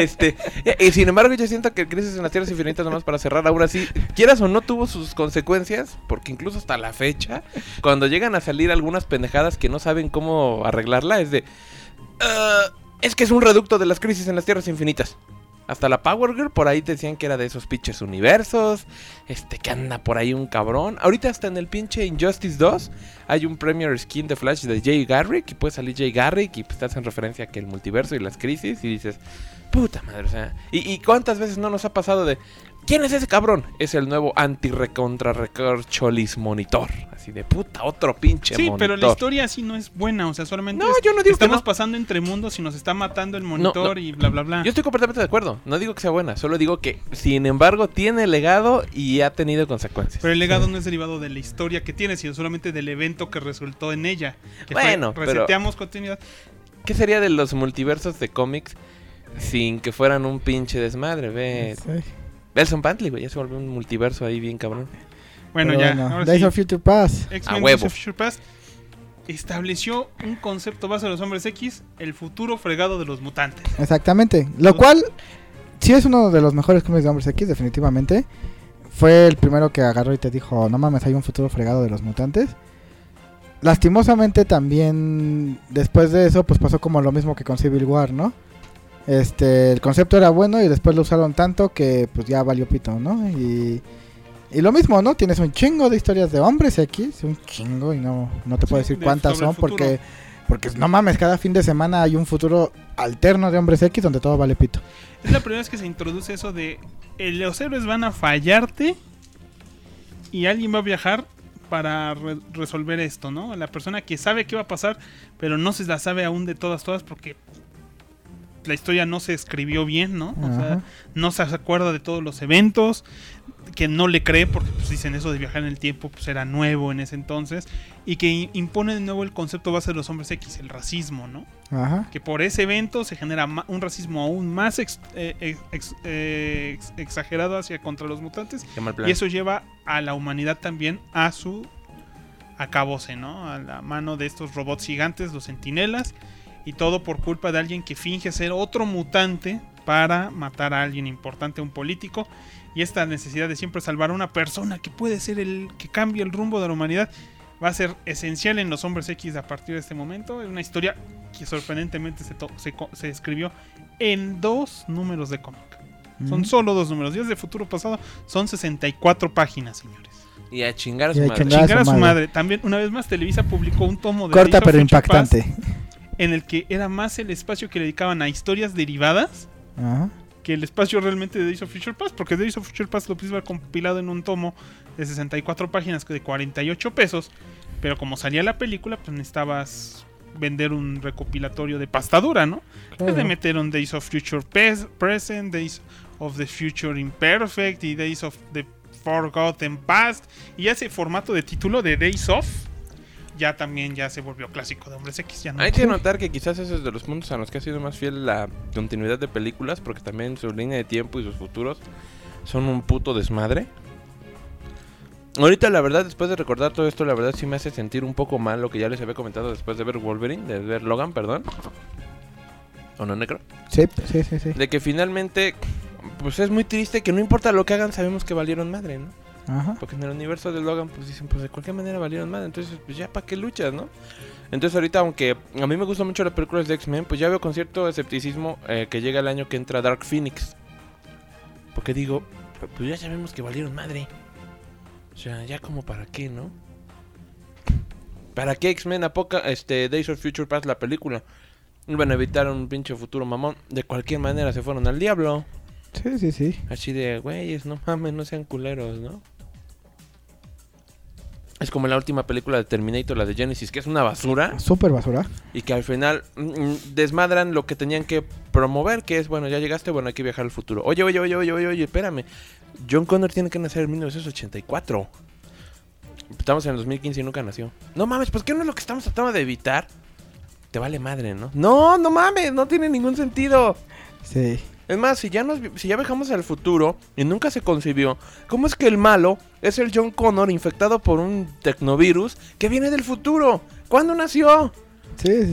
Y sin embargo, yo siento que Crisis en las Tierras Infinitas, nomás para cerrar, ahora sí, quieras o no, tuvo sus consecuencias. Porque incluso hasta la fecha, cuando llegan a salir algunas pendejadas que no saben cómo arreglarla, es de. Es que es un reducto de las Crisis en las Tierras Infinitas. Hasta la Power Girl, por ahí decían que era de esos pinches universos. Que anda por ahí un cabrón. Ahorita hasta en el pinche Injustice 2 hay un Premier Skin de Flash de Jay Garrick. Y puede salir Jay Garrick y pues te hacen referencia a que el multiverso y las crisis. Y dices, puta madre, o sea. ¿Y cuántas veces no nos ha pasado de... ¿Quién es ese cabrón? Es el nuevo anti-recontra-recorcholis monitor. Así de puta, otro pinche Sí, monitor. pero la historia así no es buena. O sea, solamente No, yo no digo que estamos no. pasando entre mundos y nos está matando el monitor No. y bla, bla, bla. Yo estoy completamente de acuerdo. No digo que sea buena. Solo digo que, sin embargo, tiene legado y ha tenido consecuencias. Pero el legado no es derivado de la historia que tiene, sino solamente del evento que resultó en ella. Que Bueno, fue, pero- reseteamos continuidad. ¿Qué sería de los multiversos de cómics sin que fueran un pinche desmadre? Ve el Pantley, güey. Ya se volvió un multiverso ahí bien cabrón. Bueno, Pero ya. bueno, Ahora Days sí. of Future Past. X-Men A Days huevo. of Future Past estableció un concepto base de los Hombres X, el futuro fregado de los mutantes. Exactamente. Lo cual sí es uno de los mejores cómics de Hombres X, definitivamente. Fue el primero que agarró y te dijo, no mames, hay un futuro fregado de los mutantes. Lastimosamente también después de eso pues pasó como lo mismo que con Civil War, ¿no? El concepto era bueno y después lo usaron tanto que pues ya valió pito, ¿no? Y lo mismo, ¿no? Tienes un chingo de historias de Hombres X, un chingo y no te puedo decir cuántas sobre el son futuro. porque no mames, cada fin de semana hay un futuro alterno de Hombres X donde todo vale pito. Es la primera vez que se introduce eso de los héroes van a fallarte y alguien va a viajar para resolver esto, ¿no? La persona que sabe qué va a pasar, pero no se la sabe aún de todas porque la historia no se escribió bien, ¿no? O Ajá. sea, no se acuerda de todos los eventos, que no le cree porque pues dicen eso de viajar en el tiempo pues era nuevo en ese entonces, y que impone de nuevo el concepto base de los hombres X, el racismo, ¿no? Ajá. Que por ese evento se genera un racismo aún más exagerado hacia contra los mutantes, Qué mal plan. y eso lleva a la humanidad también a su acabose, ¿no? A la mano de estos robots gigantes, los centinelas, y todo por culpa de alguien que finge ser otro mutante para matar a alguien importante, a un político, y esta necesidad de siempre salvar a una persona que puede ser el que cambie el rumbo de la humanidad va a ser esencial en los Hombres X a partir de este momento. Es una historia que sorprendentemente se escribió en 2 números de cómic. Son solo 2 números. Días de Futuro Pasado son 64 páginas, señores. Y a chingar a Y su a madre. chingar. Chingar a su madre. madre. También, una vez más, Televisa publicó un tomo de Corta Days of pero Future impactante. Past, en el que era más el espacio que le dedicaban a historias derivadas Ajá. que el espacio realmente de Days of Future Past, porque Days of Future Past lo pude ver compilado en un tomo de 64 páginas de 48 pesos, pero como salía la película, pues necesitabas vender un recopilatorio de pastadura, ¿no? Claro. De meter un Days of Future Present, Days of the Future Imperfect y Days of the Forgotten Past, y ese formato de título de Days of ya también ya se volvió clásico de Hombres X. Ya no. Hay que notar que quizás ese es de los puntos a los que ha sido más fiel la continuidad de películas, porque también su línea de tiempo y sus futuros son un puto desmadre. Ahorita la verdad, después de recordar todo esto, la verdad sí me hace sentir un poco mal lo que ya les había comentado después de ver Wolverine, de ver Logan, perdón. ¿O no, Necro? Sí. De que finalmente, pues es muy triste que no importa lo que hagan, sabemos que valieron madre, ¿no? Ajá. Porque en el universo de Logan, pues dicen, pues de cualquier manera valieron madre. Entonces, pues ya, ¿para qué luchas, no? Entonces ahorita, aunque a mí me gustan mucho las películas de X-Men, pues ya veo con cierto escepticismo que llega el año que entra Dark Phoenix. Porque digo, pues ya sabemos que valieron madre. O sea, ya como para qué, ¿no? ¿Para qué X-Men Days of Future Past la película? Iban a evitar un pinche futuro mamón. De cualquier manera se fueron al diablo. Sí. Así de, güeyes, no mames, no sean culeros, ¿no? Es como la última película de Terminator, la de Genesis, que es una basura. Súper basura. Y que al final desmadran lo que tenían que promover, que es, bueno, ya llegaste, bueno, hay que viajar al futuro. Oye, espérame. John Connor tiene que nacer en 1984. Estamos en el 2015 y nunca nació. No mames, pues ¿qué no es lo que estamos tratando de evitar? Te vale madre, ¿no? No mames, no tiene ningún sentido. Sí. Es más, si ya viajamos al futuro y nunca se concibió, ¿cómo es que el malo es el John Connor infectado por un tecnovirus que viene del futuro? ¿Cuándo nació? Sí.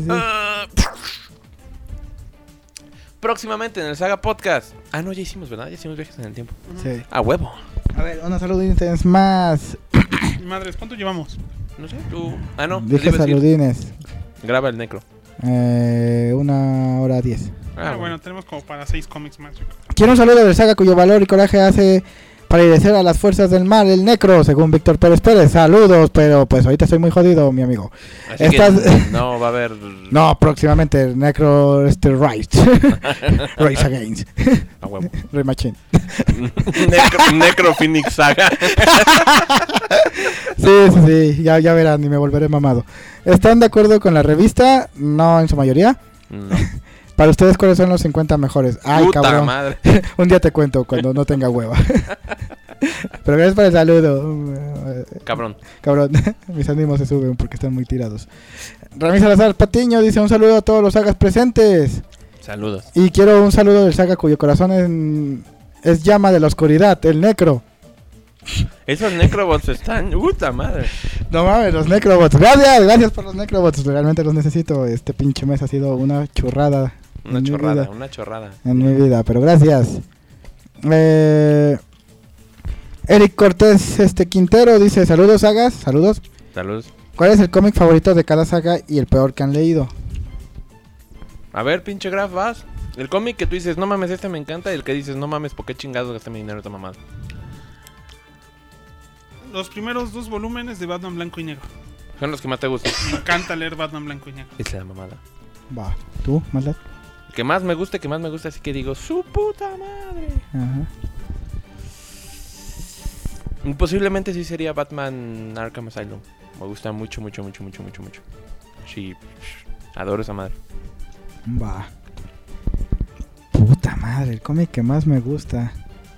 Próximamente en el Saga Podcast. Ah, no, ya hicimos, ¿verdad? Ya hicimos viajes en el tiempo. Sí. A huevo. A ver, unos saludines más. Madres, ¿cuánto llevamos? No sé, tú... Ah, no. Dije les iba a decir, saludines. graba el necro. 1:10. Bueno, tenemos como para 6 cómics más. Yo creo. Quiero un saludo del Saga cuyo valor y coraje hace palidecer a las fuerzas del mal, el Necro, según Víctor Pérez Pérez. Saludos, pero pues ahorita estoy muy jodido, mi amigo. Así Estás- que no va a haber... No, próximamente el Necro Rise. Rise Against. A huevo. Ray Machine. Necro Phoenix Saga. Sí, ya verán y me volveré mamado. ¿Están de acuerdo con la revista? No, en su mayoría. No. Para ustedes, ¿cuáles son los 50 mejores? Ay, Puta cabrón. madre. Un día te cuento cuando no tenga hueva. Pero gracias por el saludo. Cabrón. Cabrón, mis ánimos se suben porque están muy tirados. Rami Salazar Patiño dice un saludo a todos los sagas presentes. Saludos. Y quiero un saludo del saga cuyo corazón es llama de la oscuridad, el Necro. Esos Necrobots están... Puta madre. No mames, los Necrobots. Gracias por los Necrobots. Realmente los necesito. Este pinche mes ha sido una churrada. Una en mi chorrada, vida. una chorrada. En mi vida, pero gracias. Eric Cortés Quintero dice saludos sagas, saludos. Saludos. ¿Cuál es el cómic favorito de cada saga y el peor que han leído? A ver, pinche Graf, vas. El cómic que tú dices, no mames, este me encanta. Y el que dices, no mames, ¿por qué chingados gasté mi dinero esta mamada? Los primeros 2 volúmenes de Batman Blanco y Negro. Son los que más te gustan. Me encanta leer Batman Blanco y Negro. Es la mamada. Va, ¿tú, Maldad? El que más me gusta, así que digo, su puta madre. Ajá. Posiblemente sí sería Batman Arkham Asylum. Me gusta mucho. Sí, adoro esa madre. Va. Puta madre, el cómic que más me gusta.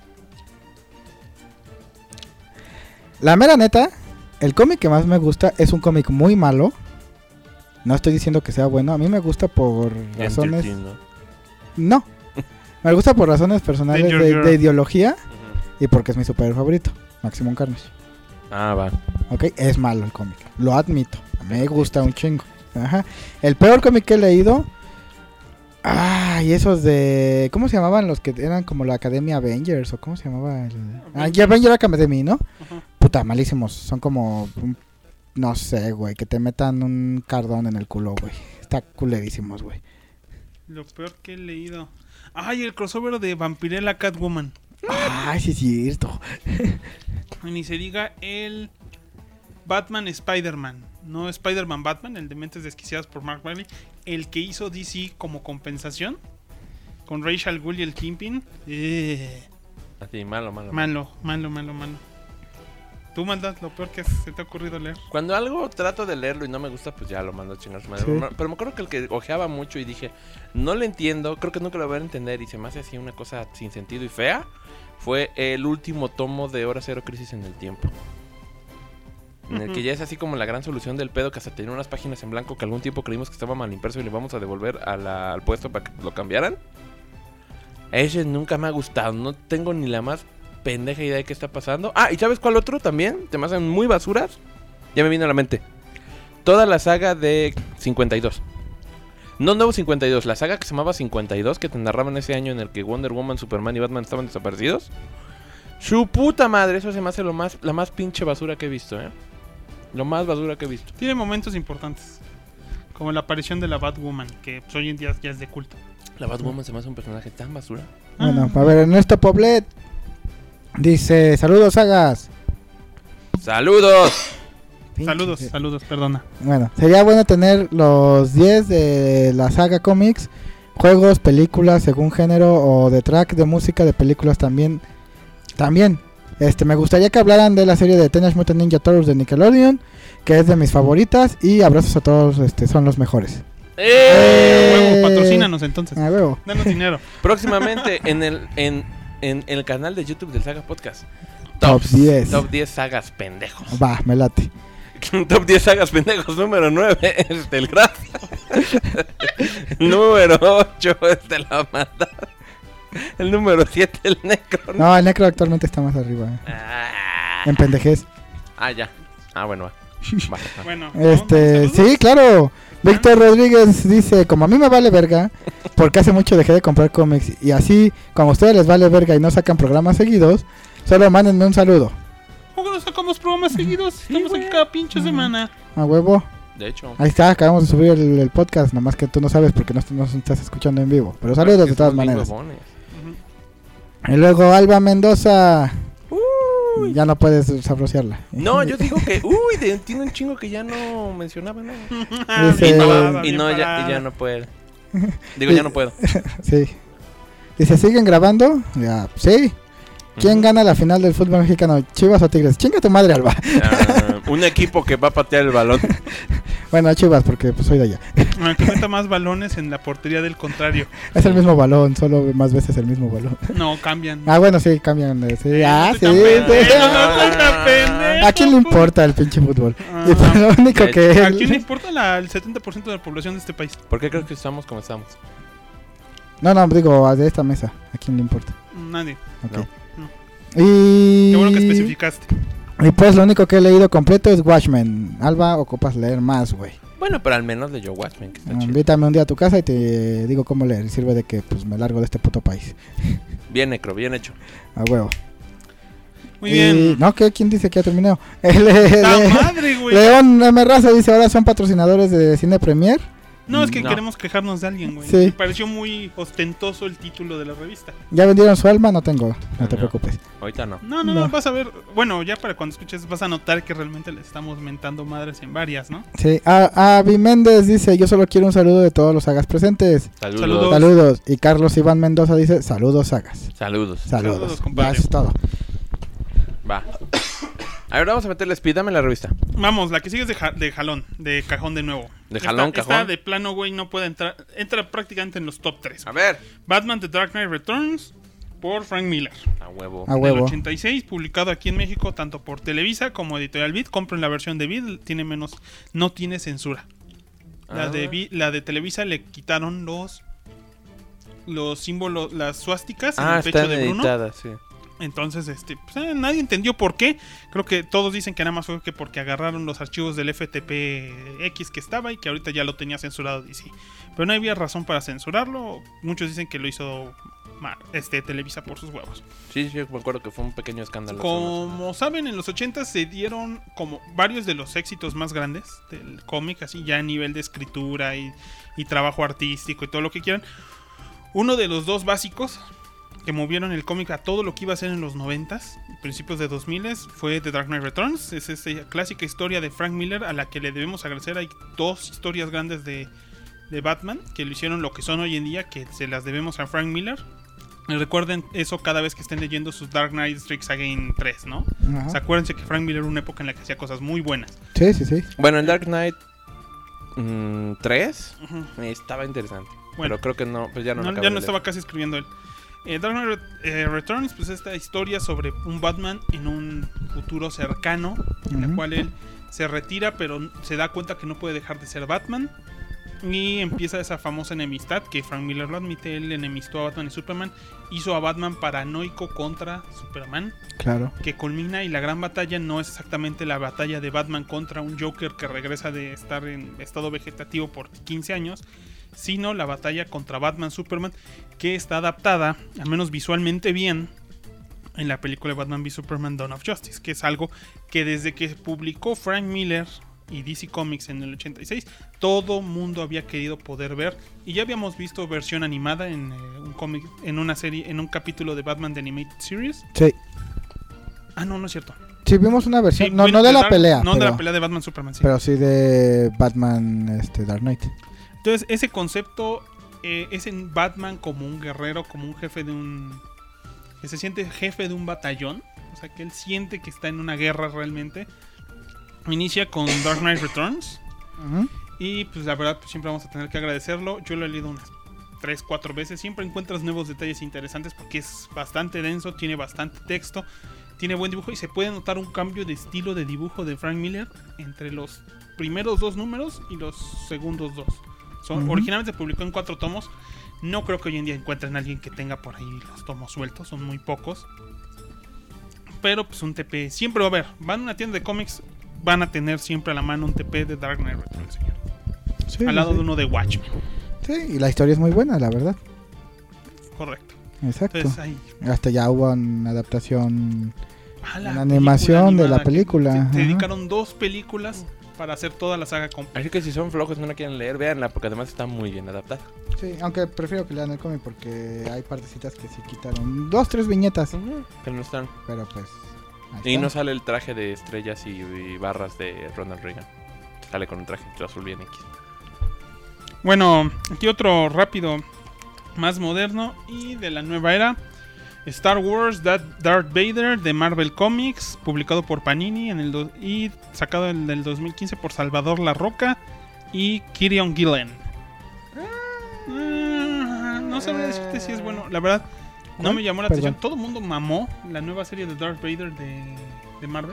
La mera neta, el cómic que más me gusta es un cómic muy malo. No estoy diciendo que sea bueno. A mí me gusta por razones... Entertain, No. Me gusta por razones personales Danger Girl. de ideología ¿no? y porque es mi superhéroe favorito, Maximum Carnage. Ah, va. Ok, es malo el cómic. Lo admito. Me gusta un chingo. Ajá. El peor cómic que he leído... y esos de... ¿Cómo se llamaban los que eran como la Academia Avengers? ¿O cómo se llamaba? Avenger Academy, ¿no? Ajá. Puta, malísimos. Son como... No sé, güey. Que te metan un cardón en el culo, güey. Está culerísimos, güey. Lo peor que he leído. Ay, el crossover de Vampirella Catwoman. Ay, sí es cierto. Y ni se diga el Batman Spider-Man. No Spider-Man Batman, el de Mentes Desquiciadas por Mark Bagley. El que hizo DC como compensación. Con Ra's al Ghul y el Kingpin. Así, malo. Malo. Tú, Maldad, lo peor que se te ha ocurrido leer. Cuando algo trato de leerlo y no me gusta, pues ya lo mando a chingar su madre. Sí. Pero me acuerdo que el que ojeaba mucho y dije, no lo entiendo, creo que nunca lo voy a entender y se me hace así una cosa sin sentido y fea, fue el último tomo de Hora Cero Crisis en el Tiempo. En el que ya es así como la gran solución del pedo, que hasta tenía unas páginas en blanco que algún tiempo creímos que estaba mal impreso y le vamos a devolver al puesto para que lo cambiaran. Ese nunca me ha gustado, no tengo ni la más pendeja idea de qué está pasando. ¿Y sabes cuál otro también? Te me hacen muy basuras. Ya me vino a la mente. Toda la saga de 52. No nuevo 52, la saga que se llamaba 52, que te narraban ese año en el que Wonder Woman, Superman y Batman estaban desaparecidos. Su puta madre, eso se me hace la más pinche basura que he visto, Lo más basura que he visto. Tiene momentos importantes. Como la aparición de la Batwoman, que pues, hoy en día ya es de culto. La Batwoman se me hace un personaje tan basura. Bueno, a ver, Ernesto Poblet dice: saludos, sagas. ¡Saludos! Saludos, perdona. Bueno, sería bueno tener los 10 de la saga cómics, juegos, películas según género o de track de música de películas también. Me gustaría que hablaran de la serie de Teenage Mutant Ninja Turtles de Nickelodeon, que es de mis favoritas, y abrazos a todos, son los mejores. A huevo, patrocínanos entonces. A huevo. Danos dinero. Próximamente en el canal de YouTube del Saga Podcast. Top 10. Top 10 sagas pendejos. Va, me late. Top 10 sagas pendejos. Número 9 es del Graf. Número 8 es de la maldad. El número 7 el Necro. No, el Necro actualmente está más arriba. En pendejez. Ya. Bueno, va. Bueno, Sí, claro. Víctor Rodríguez dice: como a mí me vale verga, porque hace mucho dejé de comprar cómics, y así, como a ustedes les vale verga y no sacan programas seguidos, solo mándenme un saludo. ¿Cómo que no sacamos programas seguidos? Estamos aquí cada pinche semana. A huevo. De hecho. Ahí está, acabamos de subir el podcast, nomás que tú no sabes porque no estás escuchando en vivo. Pero saludos de todas maneras. Y luego Alba Mendoza. Ya no puedes sabrosearla. No, yo digo que... tiene un chingo que ya no mencionaba, ¿no? Dice- Ya no puede. Digo, ya no puedo. Sí. Dice: ¿siguen grabando? Ya, sí. ¿Quién gana la final del fútbol mexicano? ¿Chivas o Tigres? Chinga tu madre, Alba. Un equipo que va a patear el balón. Bueno, Chivas, porque pues soy de allá. Que meta más balones en la portería del contrario. Es el mismo balón, solo más veces el mismo balón. No, cambian. Bueno, sí, cambian. Sí, sí. No soy tan pendejo, ¿A quién le importa el pinche fútbol? Y pues, lo único que... ¿A quién le importa el 70% de la población de este país? ¿Por qué crees que estamos como estamos? No, digo, de esta mesa. ¿A quién le importa? Nadie. Ok. No. Y... Qué bueno que especificaste. Y pues lo único que he leído completo es Watchmen. Alba, ocupas leer más, güey. Bueno, pero al menos leyó Watchmen, que está chido. Invítame un día a tu casa y te digo cómo leer. Y sirve de que pues me largo de este puto país. Bien, Necro, bien hecho. A huevo. Muy bien. No, ¿quién dice que ha terminado? ¡La madre, güey! León M. Raza dice: ahora son patrocinadores de Cine Premier. No, es que No. queremos quejarnos de alguien, güey. Sí. Me pareció muy ostentoso el título de la revista. ¿Ya vendieron su alma? No tengo, no te No. preocupes. Ahorita no. No, vas a ver. Bueno, ya para cuando escuches vas a notar que realmente le estamos mentando madres en varias, ¿no? Sí, Avi Méndez dice: yo solo quiero un saludo de todos los sagas presentes. Saludos. Saludos. Y Carlos Iván Mendoza dice: saludos, sagas. Saludos. Saludos. compadre. Ya eso es todo. Va. Ahora vamos a meterle speed. Dame la revista. Vamos, la que sigue es de jalón, de cajón de nuevo. De jalón, Esta cajón. de plano, güey, no puede entrar. Entra prácticamente en los top 3. A ver. Batman The Dark Knight Returns por Frank Miller. A huevo. A Del huevo. 86, publicado aquí en México tanto por Televisa como Editorial Beat. Compren la versión de Beat, no tiene censura. La de Televisa le quitaron los símbolos, las suásticas en el pecho están de Bruno. editadas, sí. Entonces, nadie entendió por qué. Creo que todos dicen que nada más fue que porque agarraron los archivos del FTP-X que estaba y que ahorita ya lo tenía censurado DC. Pero no había razón para censurarlo. Muchos dicen que lo hizo Televisa por sus huevos. Sí, me acuerdo que fue un pequeño escándalo. Como saben, en los 80 se dieron como varios de los éxitos más grandes del cómic, así ya a nivel de escritura y trabajo artístico y todo lo que quieran. Uno de los dos básicos que movieron el cómic a todo lo que iba a ser en los 90s, principios de 2000 fue The Dark Knight Returns. Es esa clásica historia de Frank Miller a la que le debemos agradecer. Hay dos historias grandes de Batman que lo hicieron lo que son hoy en día, que se las debemos a Frank Miller. Y recuerden eso cada vez que estén leyendo sus Dark Knight Strikes Again 3, ¿no? Ajá. O sea, acuérdense que Frank Miller era una época en la que hacía cosas muy buenas. Sí, sí, sí. Bueno, el Dark Knight 3 Ujú. estaba interesante. Bueno. Pero creo que no, pues ya no lo acabo ya de no leer. estaba casi escribiendo él. Dark Knight Returns, pues esta historia sobre un Batman en un futuro cercano, en la Ujú. cual él se retira, pero se da cuenta que no puede dejar de ser Batman. Y empieza esa famosa enemistad que Frank Miller lo admite. Él enemistó a Batman y Superman. Hizo a Batman paranoico contra Superman, Claro. que culmina, y la gran batalla no es exactamente la batalla de Batman contra un Joker que regresa de estar en estado vegetativo por 15 años, sino la batalla contra Batman-Superman, que está adaptada, al menos visualmente bien, en la película de Batman v Superman Dawn of Justice, que es algo que desde que publicó Frank Miller y DC Comics en el 86, todo mundo había querido poder ver, y ya habíamos visto versión animada en un cómic, en una serie, en un capítulo de Batman The Animated Series. Sí. Ah, no es cierto. Sí, vimos una versión. Sí, no bueno, de la Dark- pelea. No pero, de la pelea de Batman-Superman, sí. pero sí de Batman Dark Knight. Entonces, ese concepto es en Batman como un guerrero, como un jefe de un... que se siente jefe de un batallón. O sea, que él siente que está en una guerra realmente. Inicia con Dark Knight Returns. Ujú. Y pues la verdad, pues, siempre vamos a tener que agradecerlo. Yo lo he leído unas 3-4 veces. Siempre encuentras nuevos detalles interesantes porque es bastante denso, tiene bastante texto, tiene buen dibujo y se puede notar un cambio de estilo de dibujo de Frank Miller entre los primeros 2 números y los segundos 2. Ujú. Originalmente se publicó en 4 tomos. No creo que hoy en día encuentren a alguien que tenga por ahí los tomos sueltos, son muy pocos. Pero pues un TP siempre va a haber. Van a una tienda de cómics, van a tener siempre a la mano un TP de Dark Knight Returns, señor. Sí, Al lado sí. de uno de Watchmen. Sí, y la historia es muy buena, la verdad. Correcto. Exacto. Entonces ahí. Hasta ya hubo una adaptación. La La animación de la que película, Se ajá. dedicaron 2 películas para hacer toda la saga completa. Así que si son flojos y no la quieren leer, véanla, porque además está muy bien adaptada. Sí, aunque prefiero que lean el cómic porque hay partecitas que sí quitaron 2-3 viñetas. Que no están. Pero pues. ahí Y está. no sale el traje de estrellas y barras de Ronald Reagan. Sale con un traje azul bien X. Bueno, aquí otro rápido, más moderno y de la nueva era. Star Wars Darth Vader de Marvel Comics, publicado por Panini y sacado en el 2015 por Salvador La Roca y Kieron Gillen. No sabría decirte si es bueno, la verdad no ¿Cuál? me llamó la Perdón. atención. Todo el mundo mamó la nueva serie de Darth Vader de Marvel.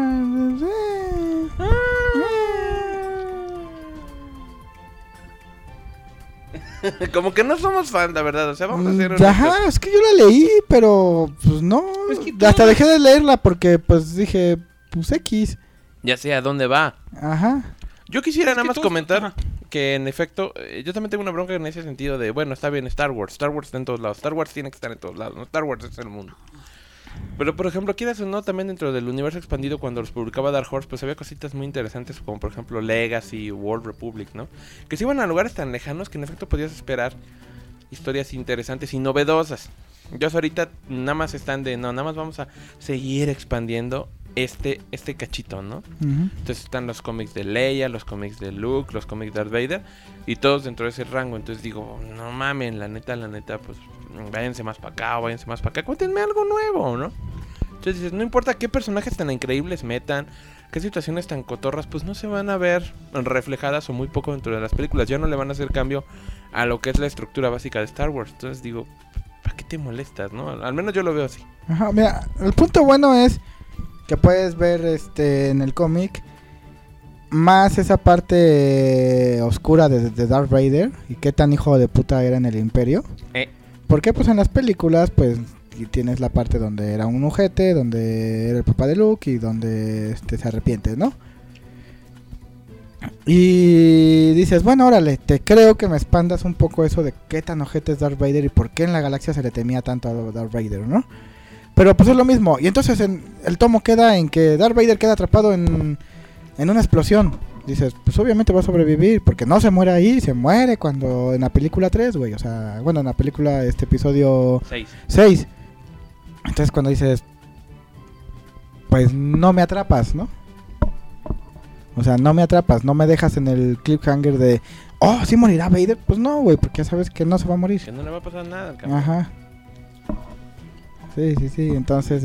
Como que no somos fan, la verdad. O sea, vamos a hacer Ajá, es que yo la leí, pero pues no. Es que Hasta todo- dejé de leerla porque pues dije, pues X. Ya sé a dónde va. Ajá. Yo quisiera Es nada que más todos- comentar ajá. que en efecto, yo también tengo una bronca en ese sentido de, bueno, está bien Star Wars está en todos lados, Star Wars tiene que estar en todos lados, ¿no? Star Wars es el mundo. Pero por ejemplo, quieras o no, también dentro del universo expandido cuando los publicaba Dark Horse, pues había cositas muy interesantes como por ejemplo Legacy, World Republic, ¿no? Que se iban a lugares tan lejanos que en efecto podías esperar historias interesantes y novedosas. Ya ahorita nada más están de, no, nada más vamos a seguir expandiendo este cachito, ¿no? Ujú. Entonces están los cómics de Leia, los cómics de Luke, los cómics de Darth Vader y todos dentro de ese rango. Entonces digo, no mamen, la neta, pues váyanse más para acá, váyanse más para acá, cuéntenme algo nuevo, ¿no? Entonces dices, no importa qué personajes tan increíbles metan, qué situaciones tan cotorras pues no se van a ver reflejadas o muy poco dentro de las películas. Ya no le van a hacer cambio a lo que es la estructura básica de Star Wars. Entonces digo, ¿para qué te molestas, no? Al menos yo lo veo así. Ajá, mira, el punto bueno es que puedes ver en el cómic más esa parte oscura de Darth Vader y qué tan hijo de puta era en el Imperio. Porque pues en las películas pues tienes la parte donde era un ojete, donde era el papá de Luke y donde se arrepiente, ¿no? Y dices, bueno, órale, te creo que me expandas un poco eso de qué tan ojete es Darth Vader y por qué en la galaxia se le temía tanto a Darth Vader, ¿no? Pero pues es lo mismo. Y entonces el tomo queda en que Darth Vader queda atrapado en una explosión. Dices, pues obviamente va a sobrevivir, porque no se muere ahí, se muere cuando en la película 3, güey. O sea, bueno, en la película, episodio 6. Entonces cuando dices, pues no me atrapas, ¿no? O sea, no me atrapas, no me dejas en el cliffhanger de, oh, ¿sí morirá Vader? Pues no, güey, porque ya sabes que no se va a morir. Que no le va a pasar nada, cabrón. Ajá. Sí, entonces,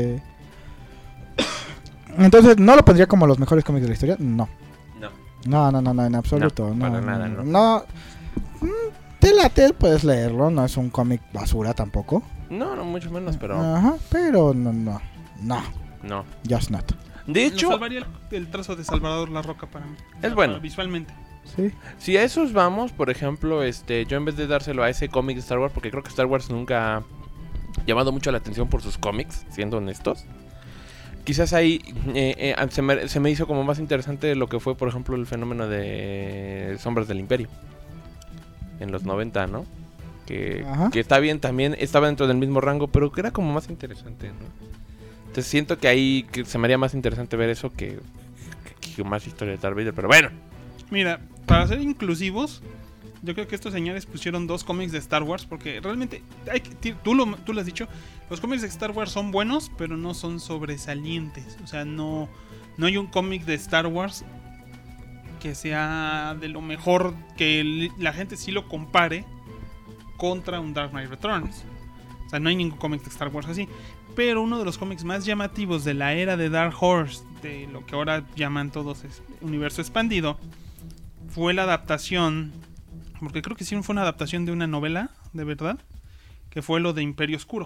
Entonces, ¿no lo pondría como los mejores cómics de la historia? No, en absoluto. No, para nada, no. No, te late, puedes leerlo, no es un cómic basura tampoco. No, mucho menos, pero... Ajá, pero no. Just not. De hecho... No salvaría el trazo de Salvador La Roca para mí. Es bueno. Visualmente. Sí. Si a esos vamos, por ejemplo, yo en vez de dárselo a ese cómic de Star Wars, porque creo que Star Wars nunca ha llamado mucho la atención por sus cómics, siendo honestos. Quizás ahí se me hizo como más interesante lo que fue, por ejemplo, el fenómeno de Sombras del Imperio. En los 90, ¿no? Que está bien, también estaba dentro del mismo rango, pero que era como más interesante, ¿no? Entonces siento que ahí se me haría más interesante ver eso que más historia de Darth Vader, pero bueno. Mira, para ser inclusivos, yo creo que estos señores pusieron 2 cómics de Star Wars porque realmente, tú lo has dicho, los cómics de Star Wars son buenos, pero no son sobresalientes. O sea, no hay un cómic de Star Wars que sea de lo mejor, que la gente sí lo compare contra un Dark Knight Returns. O sea, no hay ningún cómic de Star Wars así. Pero uno de los cómics más llamativos de la era de Dark Horse, de lo que ahora llaman todos universo expandido, fue la adaptación, porque creo que sí fue una adaptación de una novela, de verdad, que fue lo de Imperio Oscuro.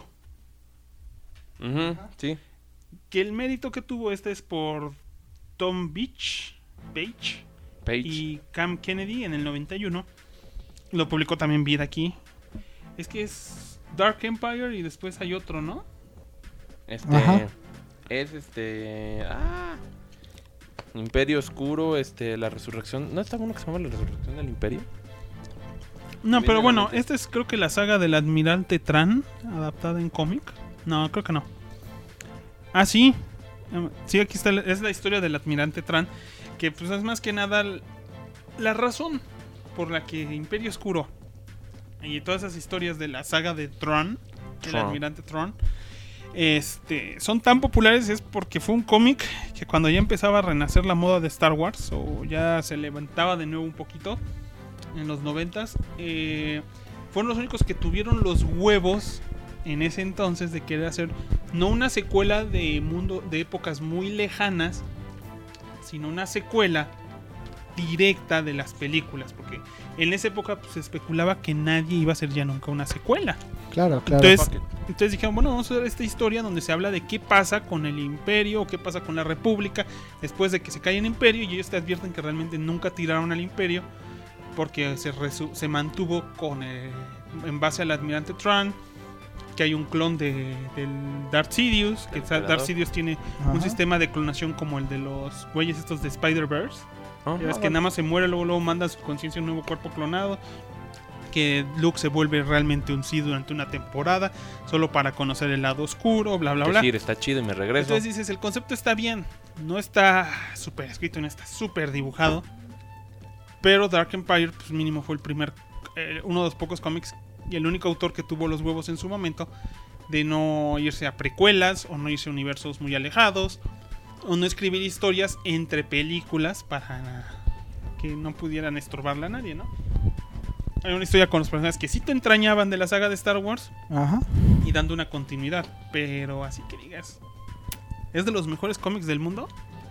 Sí. Que el mérito que tuvo es por Tom Page y Cam Kennedy en el 91. Lo publicó también Vid aquí. Es que es Dark Empire y después hay otro, ¿no? Imperio Oscuro, la resurrección. ¿No está uno que se llama la resurrección del Imperio? No, pero bueno, esta es creo que la saga del Admirante Thrawn adaptada en cómic. No, creo que no. Ah, sí. Sí, aquí está, es la historia del Admirante Thrawn, que pues es más que nada la razón por la que Imperio Oscuro y todas esas historias de la saga de Thrawn, el Admirante Thrawn, son tan populares es porque fue un cómic que cuando ya empezaba a renacer la moda de Star Wars o ya se levantaba de nuevo un poquito en los 90s, fueron los únicos que tuvieron los huevos en ese entonces de querer hacer no una secuela de épocas muy lejanas, sino una secuela directa de las películas, porque en esa época pues, se especulaba que nadie iba a hacer ya nunca una secuela. Claro. Entonces dijeron, bueno, vamos a ver esta historia donde se habla de qué pasa con el Imperio o qué pasa con la República después de que se cae el Imperio, y ellos te advierten que realmente nunca tiraron al Imperio porque se mantuvo en base al Admirante Thrawn, que hay un clon del Darth Sidious, que Darth Sidious tiene un sistema de clonación como el de los güeyes estos de Spider-Verse. Ya ves que nada más se muere, luego manda a su conciencia un nuevo cuerpo clonado. Que Luke se vuelve realmente un Sith durante una temporada, solo para conocer el lado oscuro, bla, bla, bla. Decir, está chido y me regreso. Entonces dices, el concepto está bien, no está súper escrito, no está súper dibujado. Pero Dark Empire, pues mínimo fue uno de los pocos cómics y el único autor que tuvo los huevos en su momento de no irse a precuelas o no irse a universos muy alejados o no escribir historias entre películas para que no pudieran estorbarle a nadie, ¿no? Hay una historia con los personajes que sí te entrañaban de la saga de Star Wars y dando una continuidad, pero así que digas, ¿es de los mejores cómics del mundo?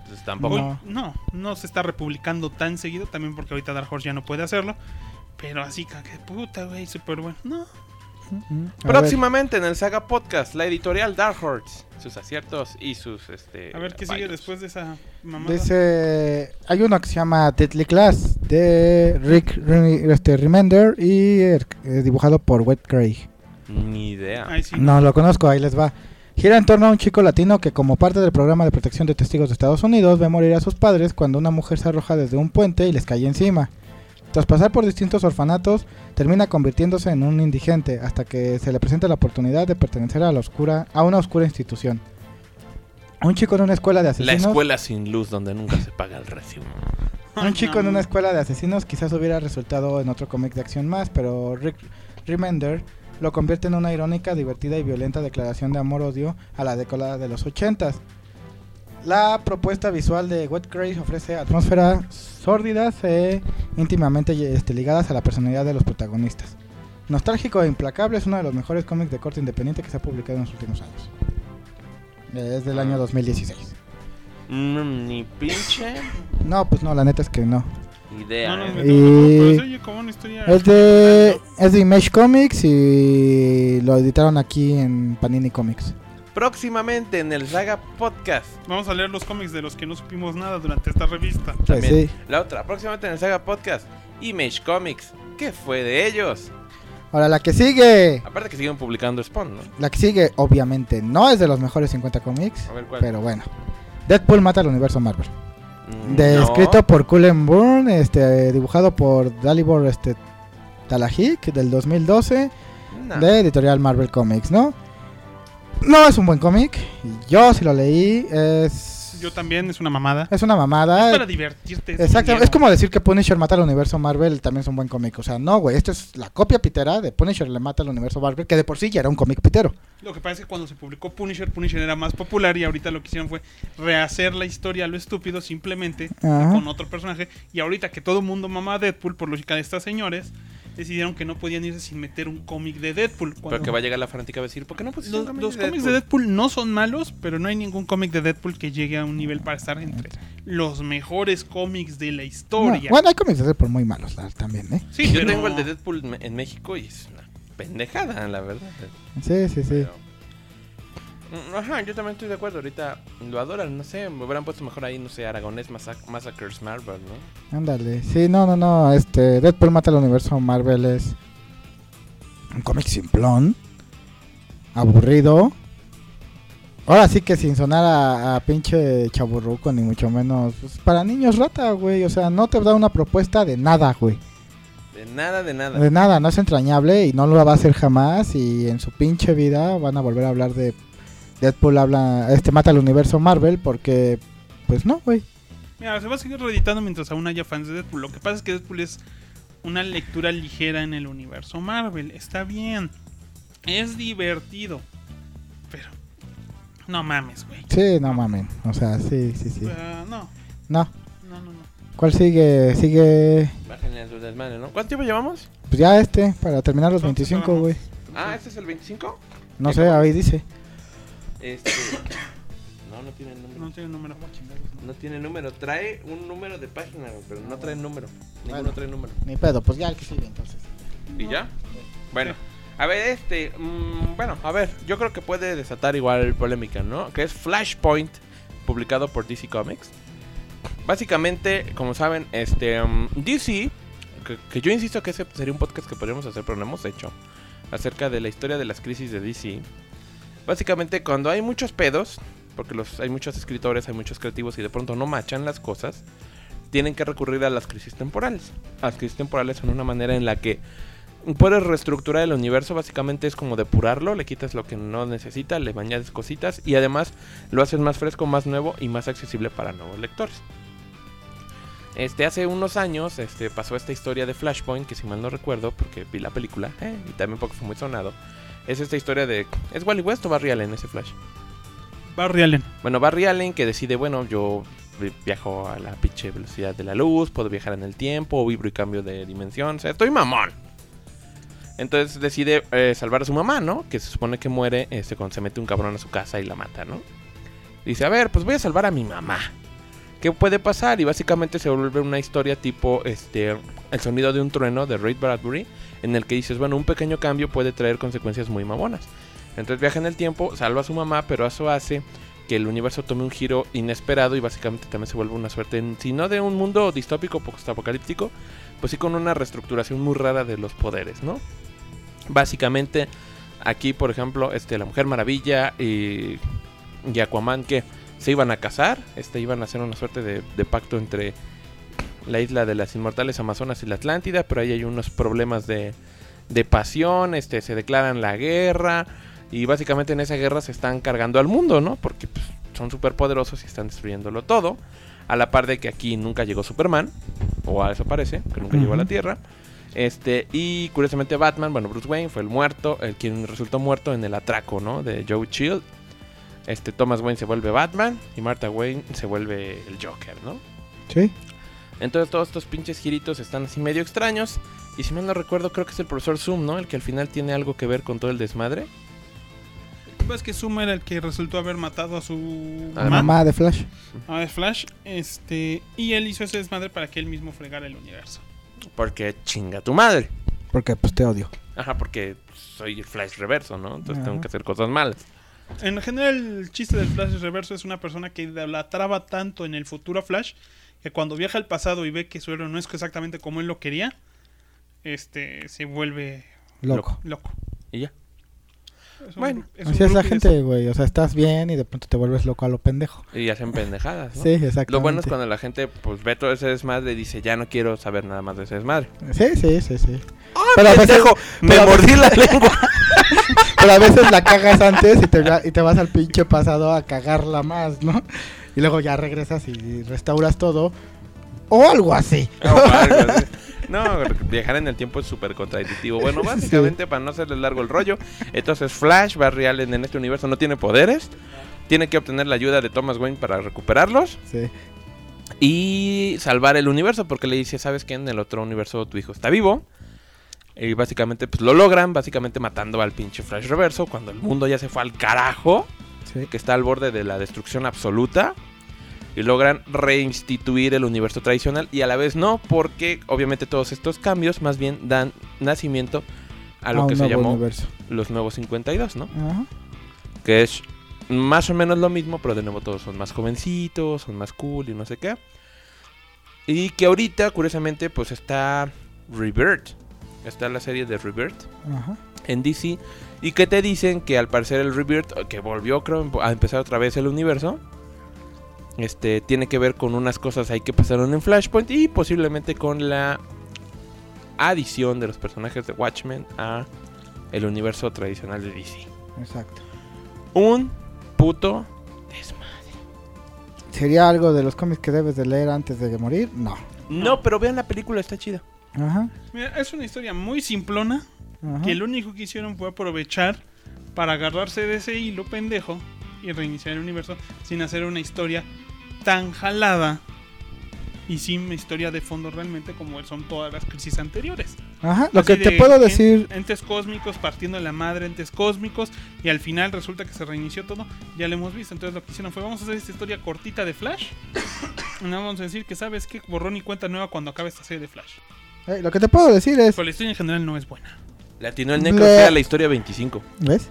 Pues tampoco. No se está republicando tan seguido, también porque ahorita Dark Horse ya no puede hacerlo. Pero así, que puta, güey, súper bueno. No. A Próximamente en el Saga Podcast, la editorial Dark Horse, sus aciertos y sus A ver qué sigue fallos. después de esa mamada. Hay uno que se llama Deadly Class de Rick Remender y dibujado por Wet Craig. Ni idea. Ay, sí. No lo conozco, ahí les va. Gira en torno a un chico latino que, como parte del programa de protección de testigos de Estados Unidos, ve morir a sus padres cuando una mujer se arroja desde un puente y les cae encima. Tras pasar por distintos orfanatos, termina convirtiéndose en un indigente hasta que se le presenta la oportunidad de pertenecer a una oscura institución. Un chico en una escuela de La asesinos. escuela sin luz donde nunca se paga el recibo. Un chico en una escuela de asesinos quizás hubiera resultado en otro cómic de acción más, pero Rick Remender lo convierte en una irónica, divertida y violenta declaración de amor-odio a la década de los 80s. La propuesta visual de Wet Craig ofrece atmósferas sórdidas e íntimamente ligadas a la personalidad de los protagonistas. Nostálgico e implacable, es uno de los mejores cómics de corte independiente que se ha publicado en los últimos años. Es del año 2016. Ni pinche No, pues no, la neta es que no. idea. No, ¿eh? me Y- pero se oye como una historia. Es de Image Comics y lo editaron aquí en Panini Comics. Próximamente en el Saga Podcast. Vamos a leer los cómics de los que no supimos nada durante esta revista. Pues También. sí. La otra, próximamente en el Saga Podcast, Image Comics. ¿Qué fue de ellos? Ahora la que sigue. Aparte que siguen publicando Spawn, ¿no? La que sigue obviamente no es de los mejores 50 cómics, A ver cuál. pero bueno. Deadpool mata al universo Marvel. No. Escrito por Cullen Burn, dibujado por Dalibor Talahik del 2012, No. de editorial Marvel Comics, ¿no? No es un buen cómic. Yo sí lo leí. Yo también, es una mamada. Es una mamada. Para divertirte. Exacto, es como decir que Punisher mata al universo Marvel también es un buen cómic. O sea, no, güey, esto es la copia pitera de Punisher le mata al universo Marvel, que de por sí ya era un cómic pitero. Lo que pasa es que cuando se publicó Punisher era más popular y ahorita lo que hicieron fue rehacer la historia a lo estúpido simplemente Ajá. con otro personaje. Y ahorita que todo el mundo mama a Deadpool, por lógica de estas señores, decidieron que no podían irse sin meter un cómic de Deadpool. Pero que va a llegar la fanática a decir, ¿por qué no pusiste un cómic Los de cómics de Deadpool no son malos, pero no hay ningún cómic de Deadpool que llegue a un nivel para estar entre los mejores cómics de la No, historia. bueno, hay cómics de Deadpool muy malos también, ¿eh? Sí, Yo pero- tengo el de Deadpool en México y es una pendejada, la verdad. Sí, sí, sí. Pero- Ajá, yo también estoy de acuerdo. Ahorita lo adoran, no sé, me hubieran puesto mejor ahí, no sé, Aragonés Massacres Marvel, ¿no? Ándale. Sí, no. Deadpool mata al universo Marvel es un cómic simplón, aburrido. Ahora sí que sin sonar a pinche chaburruco, ni mucho menos. Pues para niños rata, güey. O sea, no te da una propuesta de nada, güey. De nada, de nada. De nada, no es entrañable y no lo va a hacer jamás. Y en su pinche vida van a volver a hablar de Deadpool mata al universo Marvel porque, pues no, güey. Mira, se va a seguir reeditando mientras aún haya fans de Deadpool. Lo que pasa es que Deadpool es una lectura ligera en el universo Marvel. Está bien. Es divertido. Pero no mames, güey. Sí, no mamen. O sea, sí. No. No. No. ¿Cuál sigue? Sigue. Bájenle su desmadre, ¿no? ¿Cuánto tiempo llevamos? Pues ya para terminar los Entonces, 25, vamos. güey. Ah, ¿este es el 25? No sé, ahí dice. No tiene número. No tiene número. No tiene número. Trae un número de página, güey, pero no trae número. Ninguno Bueno. trae número. Ni pedo, pues ya el que sigue entonces. ¿Y ya? Bueno. A ver, bueno, a ver, yo creo que puede desatar igual polémica, ¿no? Que es Flashpoint, publicado por DC Comics. Básicamente, como saben, DC, que yo insisto que ese sería un podcast que podríamos hacer, pero no hemos hecho, acerca de la historia de las crisis de DC. Básicamente, cuando hay muchos pedos, porque hay muchos escritores, hay muchos creativos y de pronto no machan las cosas, tienen que recurrir a las crisis temporales. Las crisis temporales son una manera en la que puedes reestructurar el universo. Básicamente es como depurarlo, le quitas lo que no necesita, le añades cositas y además lo haces más fresco, más nuevo y más accesible para nuevos lectores. Hace unos años pasó esta historia de Flashpoint, que si mal no recuerdo, porque vi la película y también porque fue muy sonado. Es esta historia de... ¿Es Wally West o Barry Allen ese Flash? Barry Allen. Bueno, Barry Allen que decide, bueno, yo viajo a la pinche velocidad de la luz, puedo viajar en el tiempo, vibro y cambio de dimensión, o sea, estoy mamón. Entonces decide salvar a su mamá, ¿no? Que se supone que muere cuando se mete un cabrón a su casa y la mata, ¿no? Dice, a ver, pues voy a salvar a mi mamá. ¿Qué puede pasar? Y básicamente se vuelve una historia tipo El sonido de un trueno de Ray Bradbury, en el que dices, bueno, un pequeño cambio puede traer consecuencias muy mamonas. Entonces viaja en el tiempo, salva a su mamá, pero eso hace que el universo tome un giro inesperado y básicamente también se vuelve una suerte, si no de un mundo distópico post-apocalíptico, pues sí con una reestructuración muy rara de los poderes, ¿no? Básicamente, aquí por ejemplo, la Mujer Maravilla y Aquaman, que se iban a casar, iban a hacer una suerte de pacto entre la isla de las inmortales Amazonas y la Atlántida, pero ahí hay unos problemas de pasión, se declaran la guerra. Y básicamente en esa guerra se están cargando al mundo, ¿no? Porque pues, son súper poderosos y están destruyéndolo todo. A la par de que aquí nunca llegó Superman, o a eso parece, que nunca llegó a la Tierra. Y curiosamente Batman, bueno, Bruce Wayne fue quien resultó muerto en el atraco, ¿no? De Joe Chill. Thomas Wayne se vuelve Batman y Martha Wayne se vuelve el Joker, ¿no? Sí. Entonces todos estos pinches giritos están así medio extraños. Y si mal no recuerdo, creo que es el profesor Zoom, ¿no? El que al final tiene algo que ver con todo el desmadre. Pues que Zoom era el que resultó haber matado a su mamá de Flash. De Flash. Y él hizo ese desmadre para que él mismo fregara el universo. Porque chinga tu madre. Porque pues te odio. Ajá, porque soy el Flash reverso, ¿no? Entonces tengo que hacer cosas malas. En general, el chiste del Flash reverso es una persona que la traba tanto en el futuro Flash que cuando viaja al pasado y ve que su héroe no es exactamente como él lo quería, se vuelve loco. Y ya. Bueno, así es la gente, güey. O sea, estás bien y de pronto te vuelves loco a lo pendejo. Y hacen pendejadas, ¿no? Sí, exactamente. Lo bueno es cuando la gente pues ve todo ese desmadre y dice, ya no quiero saber nada más de ese desmadre. Sí. ¡Ah, pero pendejo! ¡Me mordí la lengua! Pero a veces la cagas antes y te vas al pinche pasado a cagarla más, ¿no? Y luego ya regresas y restauras todo. O algo así. No, viajar en el tiempo es súper contradictivo. Bueno, básicamente, para no hacerles largo el rollo, entonces Flash, Barry Allen en este universo no tiene poderes. Tiene que obtener la ayuda de Thomas Wayne para recuperarlos. Sí. Y salvar el universo, porque le dice, ¿sabes qué? En el otro universo tu hijo está vivo. Y básicamente, pues lo logran, básicamente matando al pinche Flash reverso, cuando el mundo ya se fue al carajo. Sí. Que está al borde de la destrucción absoluta. Y logran reinstituir el universo tradicional. Y a la vez no, porque obviamente todos estos cambios más bien dan nacimiento a lo que se llamó universo. Los Nuevos 52, ¿no? Ajá. Que es más o menos lo mismo, pero de nuevo todos son más jovencitos, son más cool y no sé qué. Y que ahorita, curiosamente, pues está Rebirth. Está la serie de Rebirth. Ajá. En DC. Y que te dicen que al parecer el Rebirth, que volvió creo a empezar otra vez el universo, tiene que ver con unas cosas ahí que pasaron en Flashpoint y posiblemente con la adición de los personajes de Watchmen a el universo tradicional de DC. Exacto. Un puto desmadre. ¿Sería algo de los cómics que debes de leer antes de morir? No, pero vean la película, está chida. Ajá. Mira, es una historia muy simplona. Ajá. Que lo único que hicieron fue aprovechar para agarrarse de ese hilo pendejo y reiniciar el universo sin hacer una historia tan jalada y sin historia de fondo realmente como son todas las crisis anteriores. Ajá, lo que te puedo decir... Entes cósmicos partiendo de la madre, entes cósmicos, y al final resulta que se reinició todo, ya lo hemos visto. Entonces lo que hicieron fue, vamos a hacer esta historia cortita de Flash, y vamos a decir que sabes que borrón y cuenta nueva cuando acabe esta serie de Flash. Lo que te puedo decir es... Pero la historia en general no es buena. Latino el Necro era la historia 25. ¿Ves?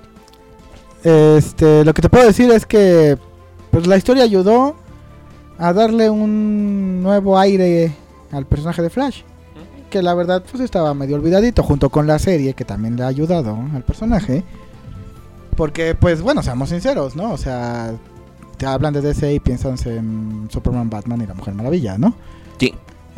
Lo que te puedo decir es que pues la historia ayudó a darle un nuevo aire al personaje de Flash, que la verdad pues estaba medio olvidadito, junto con la serie que también le ha ayudado al personaje, porque pues bueno, seamos sinceros, ¿no? O sea, te hablan de DC y piensan en Superman, Batman y la Mujer Maravilla, ¿no? Sí.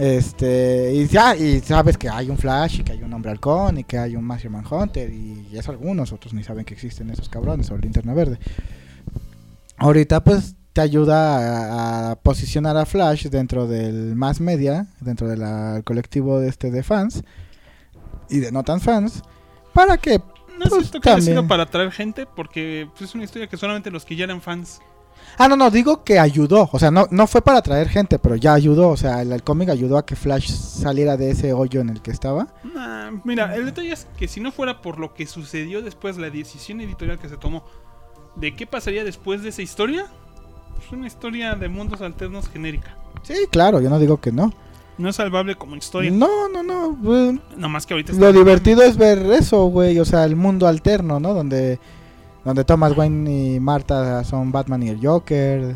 Y sabes que hay un Flash y que hay un Hombre Halcón y que hay un Martian Manhunter y eso algunos, otros ni saben que existen esos cabrones o Linterna Verde. Ahorita pues te ayuda a posicionar a Flash dentro del mass media, dentro del colectivo de fans y de no tan fans, para que no pues, siento que haya sido para atraer gente, porque pues, es una historia que solamente los que ya eran fans. No, digo que ayudó, o sea, no fue para atraer gente, pero ya ayudó, o sea, el cómic ayudó a que Flash saliera de ese hoyo en el que estaba. Mira, el detalle es que si no fuera por lo que sucedió después, la decisión editorial que se tomó de qué pasaría después de esa historia, Es una historia de mundos alternos genérica. Sí, claro, yo no digo que no. No es salvable como historia. No. Güey. Nomás que ahorita Lo divertido es ver eso, güey. O sea, el mundo alterno, ¿no? Donde Thomas Wayne y Martha son Batman y el Joker.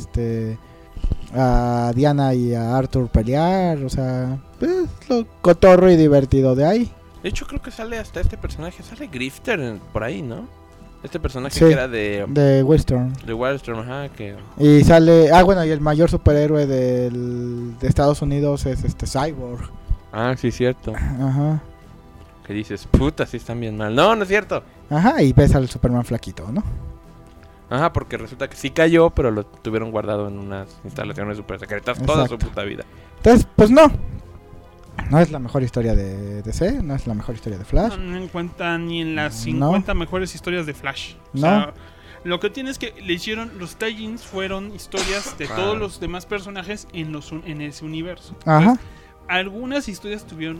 A Diana y a Arthur pelear. O sea, pues, lo cotorro y divertido de ahí. De hecho, creo que sale hasta este personaje. Sale Grifter por ahí, ¿no? Este personaje Sí, que era de Wildstorm. Wildstorm, ajá, que... Y sale... y el mayor superhéroe de Estados Unidos es Cyborg. Ah, sí, cierto. Ajá. Que dices, puta, sí están bien mal. No, no es cierto. Ajá, y ves al Superman flaquito, ¿no? Ajá, porque resulta que sí cayó, pero lo tuvieron guardado en unas instalaciones super secretas toda su Exacto. puta vida. Entonces, pues no. No es la mejor historia de DC, no es la mejor historia de Flash. No encuentran ni en las No. 50 mejores historias de Flash. O No. sea, lo que tiene es que le hicieron, los tie-ins fueron historias de Ah. todos los demás personajes en ese universo. Ajá. Entonces, algunas historias tuvieron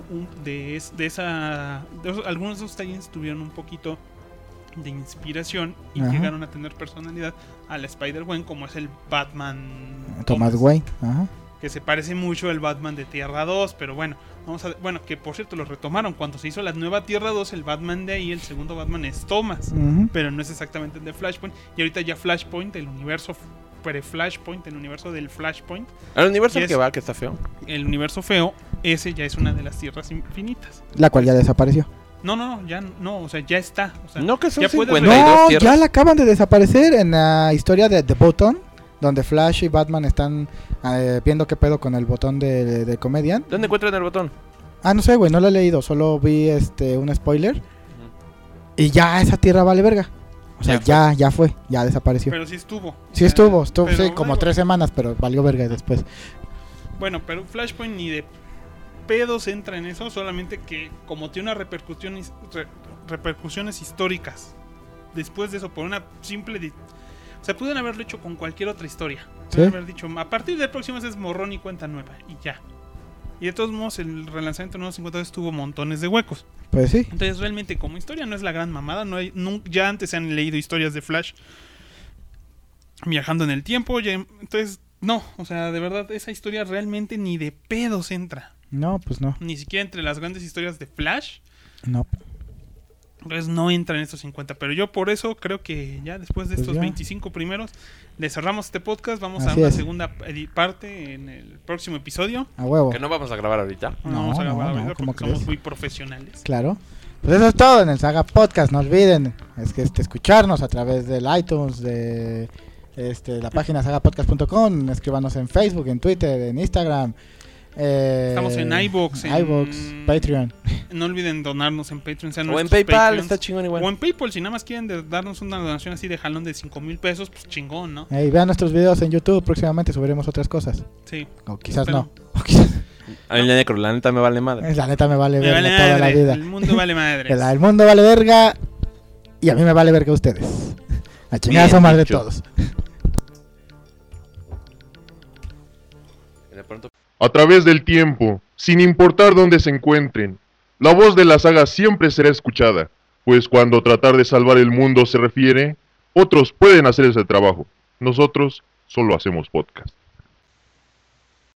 algunos de esos tie-ins tuvieron un poquito de inspiración y Ajá. llegaron a tener personalidad a la Spider-Gwen, como es el Batman Thomas Wayne. Ajá. que se parece mucho al Batman de Tierra 2, pero bueno, que por cierto lo retomaron cuando se hizo la nueva Tierra 2, el Batman de ahí, el segundo Batman es Thomas, Ujú. pero no es exactamente el de Flashpoint, y ahorita ya Flashpoint, el universo pre-Flashpoint, el universo del Flashpoint, El universo Yes. que va, que está feo. el universo feo, ese ya es una de las tierras infinitas. La cual ya desapareció. No, ya no, o sea, ya está. O sea, No, que son ya puedes 52 No, tierras. ya la acaban de desaparecer en la historia de The Button, donde Flash y Batman están viendo qué pedo con el botón de Comedian. ¿Dónde encuentran el botón? No sé, güey, no lo he leído, solo vi un spoiler. Y ya esa tierra vale verga. O sea, ya fue, ya desapareció. Pero sí estuvo. Sí O sea, estuvo, pero sí, como digo, 3 semanas, pero valió verga después. Bueno, pero Flashpoint ni de pedos entra en eso, solamente que como tiene unas repercusiones históricas. Después de eso, por una simple... O sea, pudieron haberlo hecho con cualquier otra historia. Pudieron Sí. haber dicho, a partir del próximo mes es borrón y cuenta nueva, y ya. Y de todos modos, el relanzamiento de Nuevos 52 tuvo montones de huecos. Pues sí. Entonces, realmente, como historia, no es la gran mamada. Ya antes se han leído historias de Flash viajando en el tiempo. Entonces, no. O sea, de verdad, esa historia realmente ni de pedos entra. No, pues no. Ni siquiera entre las grandes historias de Flash. No. Entonces, no entra en estos 50. Pero yo por eso creo que ya después de Pues estos ya. 25 primeros, le cerramos este podcast. Vamos Así a una es. segunda parte en el próximo episodio. A huevo. Que no vamos a grabar ahorita. No, Vamos a grabar no, ahorita ¿cómo porque somos crees? muy profesionales. Claro. Pues eso es todo en el Saga Podcast. No olviden escucharnos a través del iTunes, de la página sagapodcast.com. Escríbanos en Facebook, en Twitter, en Instagram. Estamos en iVoox, en- Patreon. No olviden donarnos en Patreon. Sean O en nuestros PayPal, Patreons. está chingón igual. O en PayPal, si nada más quieren darnos una donación así de jalón de 5,000 pesos, pues chingón, ¿no? Vean nuestros videos en YouTube. Próximamente subiremos otras cosas. Sí. O quizás Pero- no. O quizás- A mí la necro, la neta me vale madre. La neta me vale Me verga vale toda la madre. vida. El mundo vale madre. El mundo vale verga. Y a mí me vale verga ustedes. A chingar a su Bien madre dicho. todos. De pronto... A través del tiempo, sin importar dónde se encuentren, la voz de la saga siempre será escuchada, pues cuando tratar de salvar el mundo se refiere, otros pueden hacer ese trabajo. Nosotros solo hacemos podcast.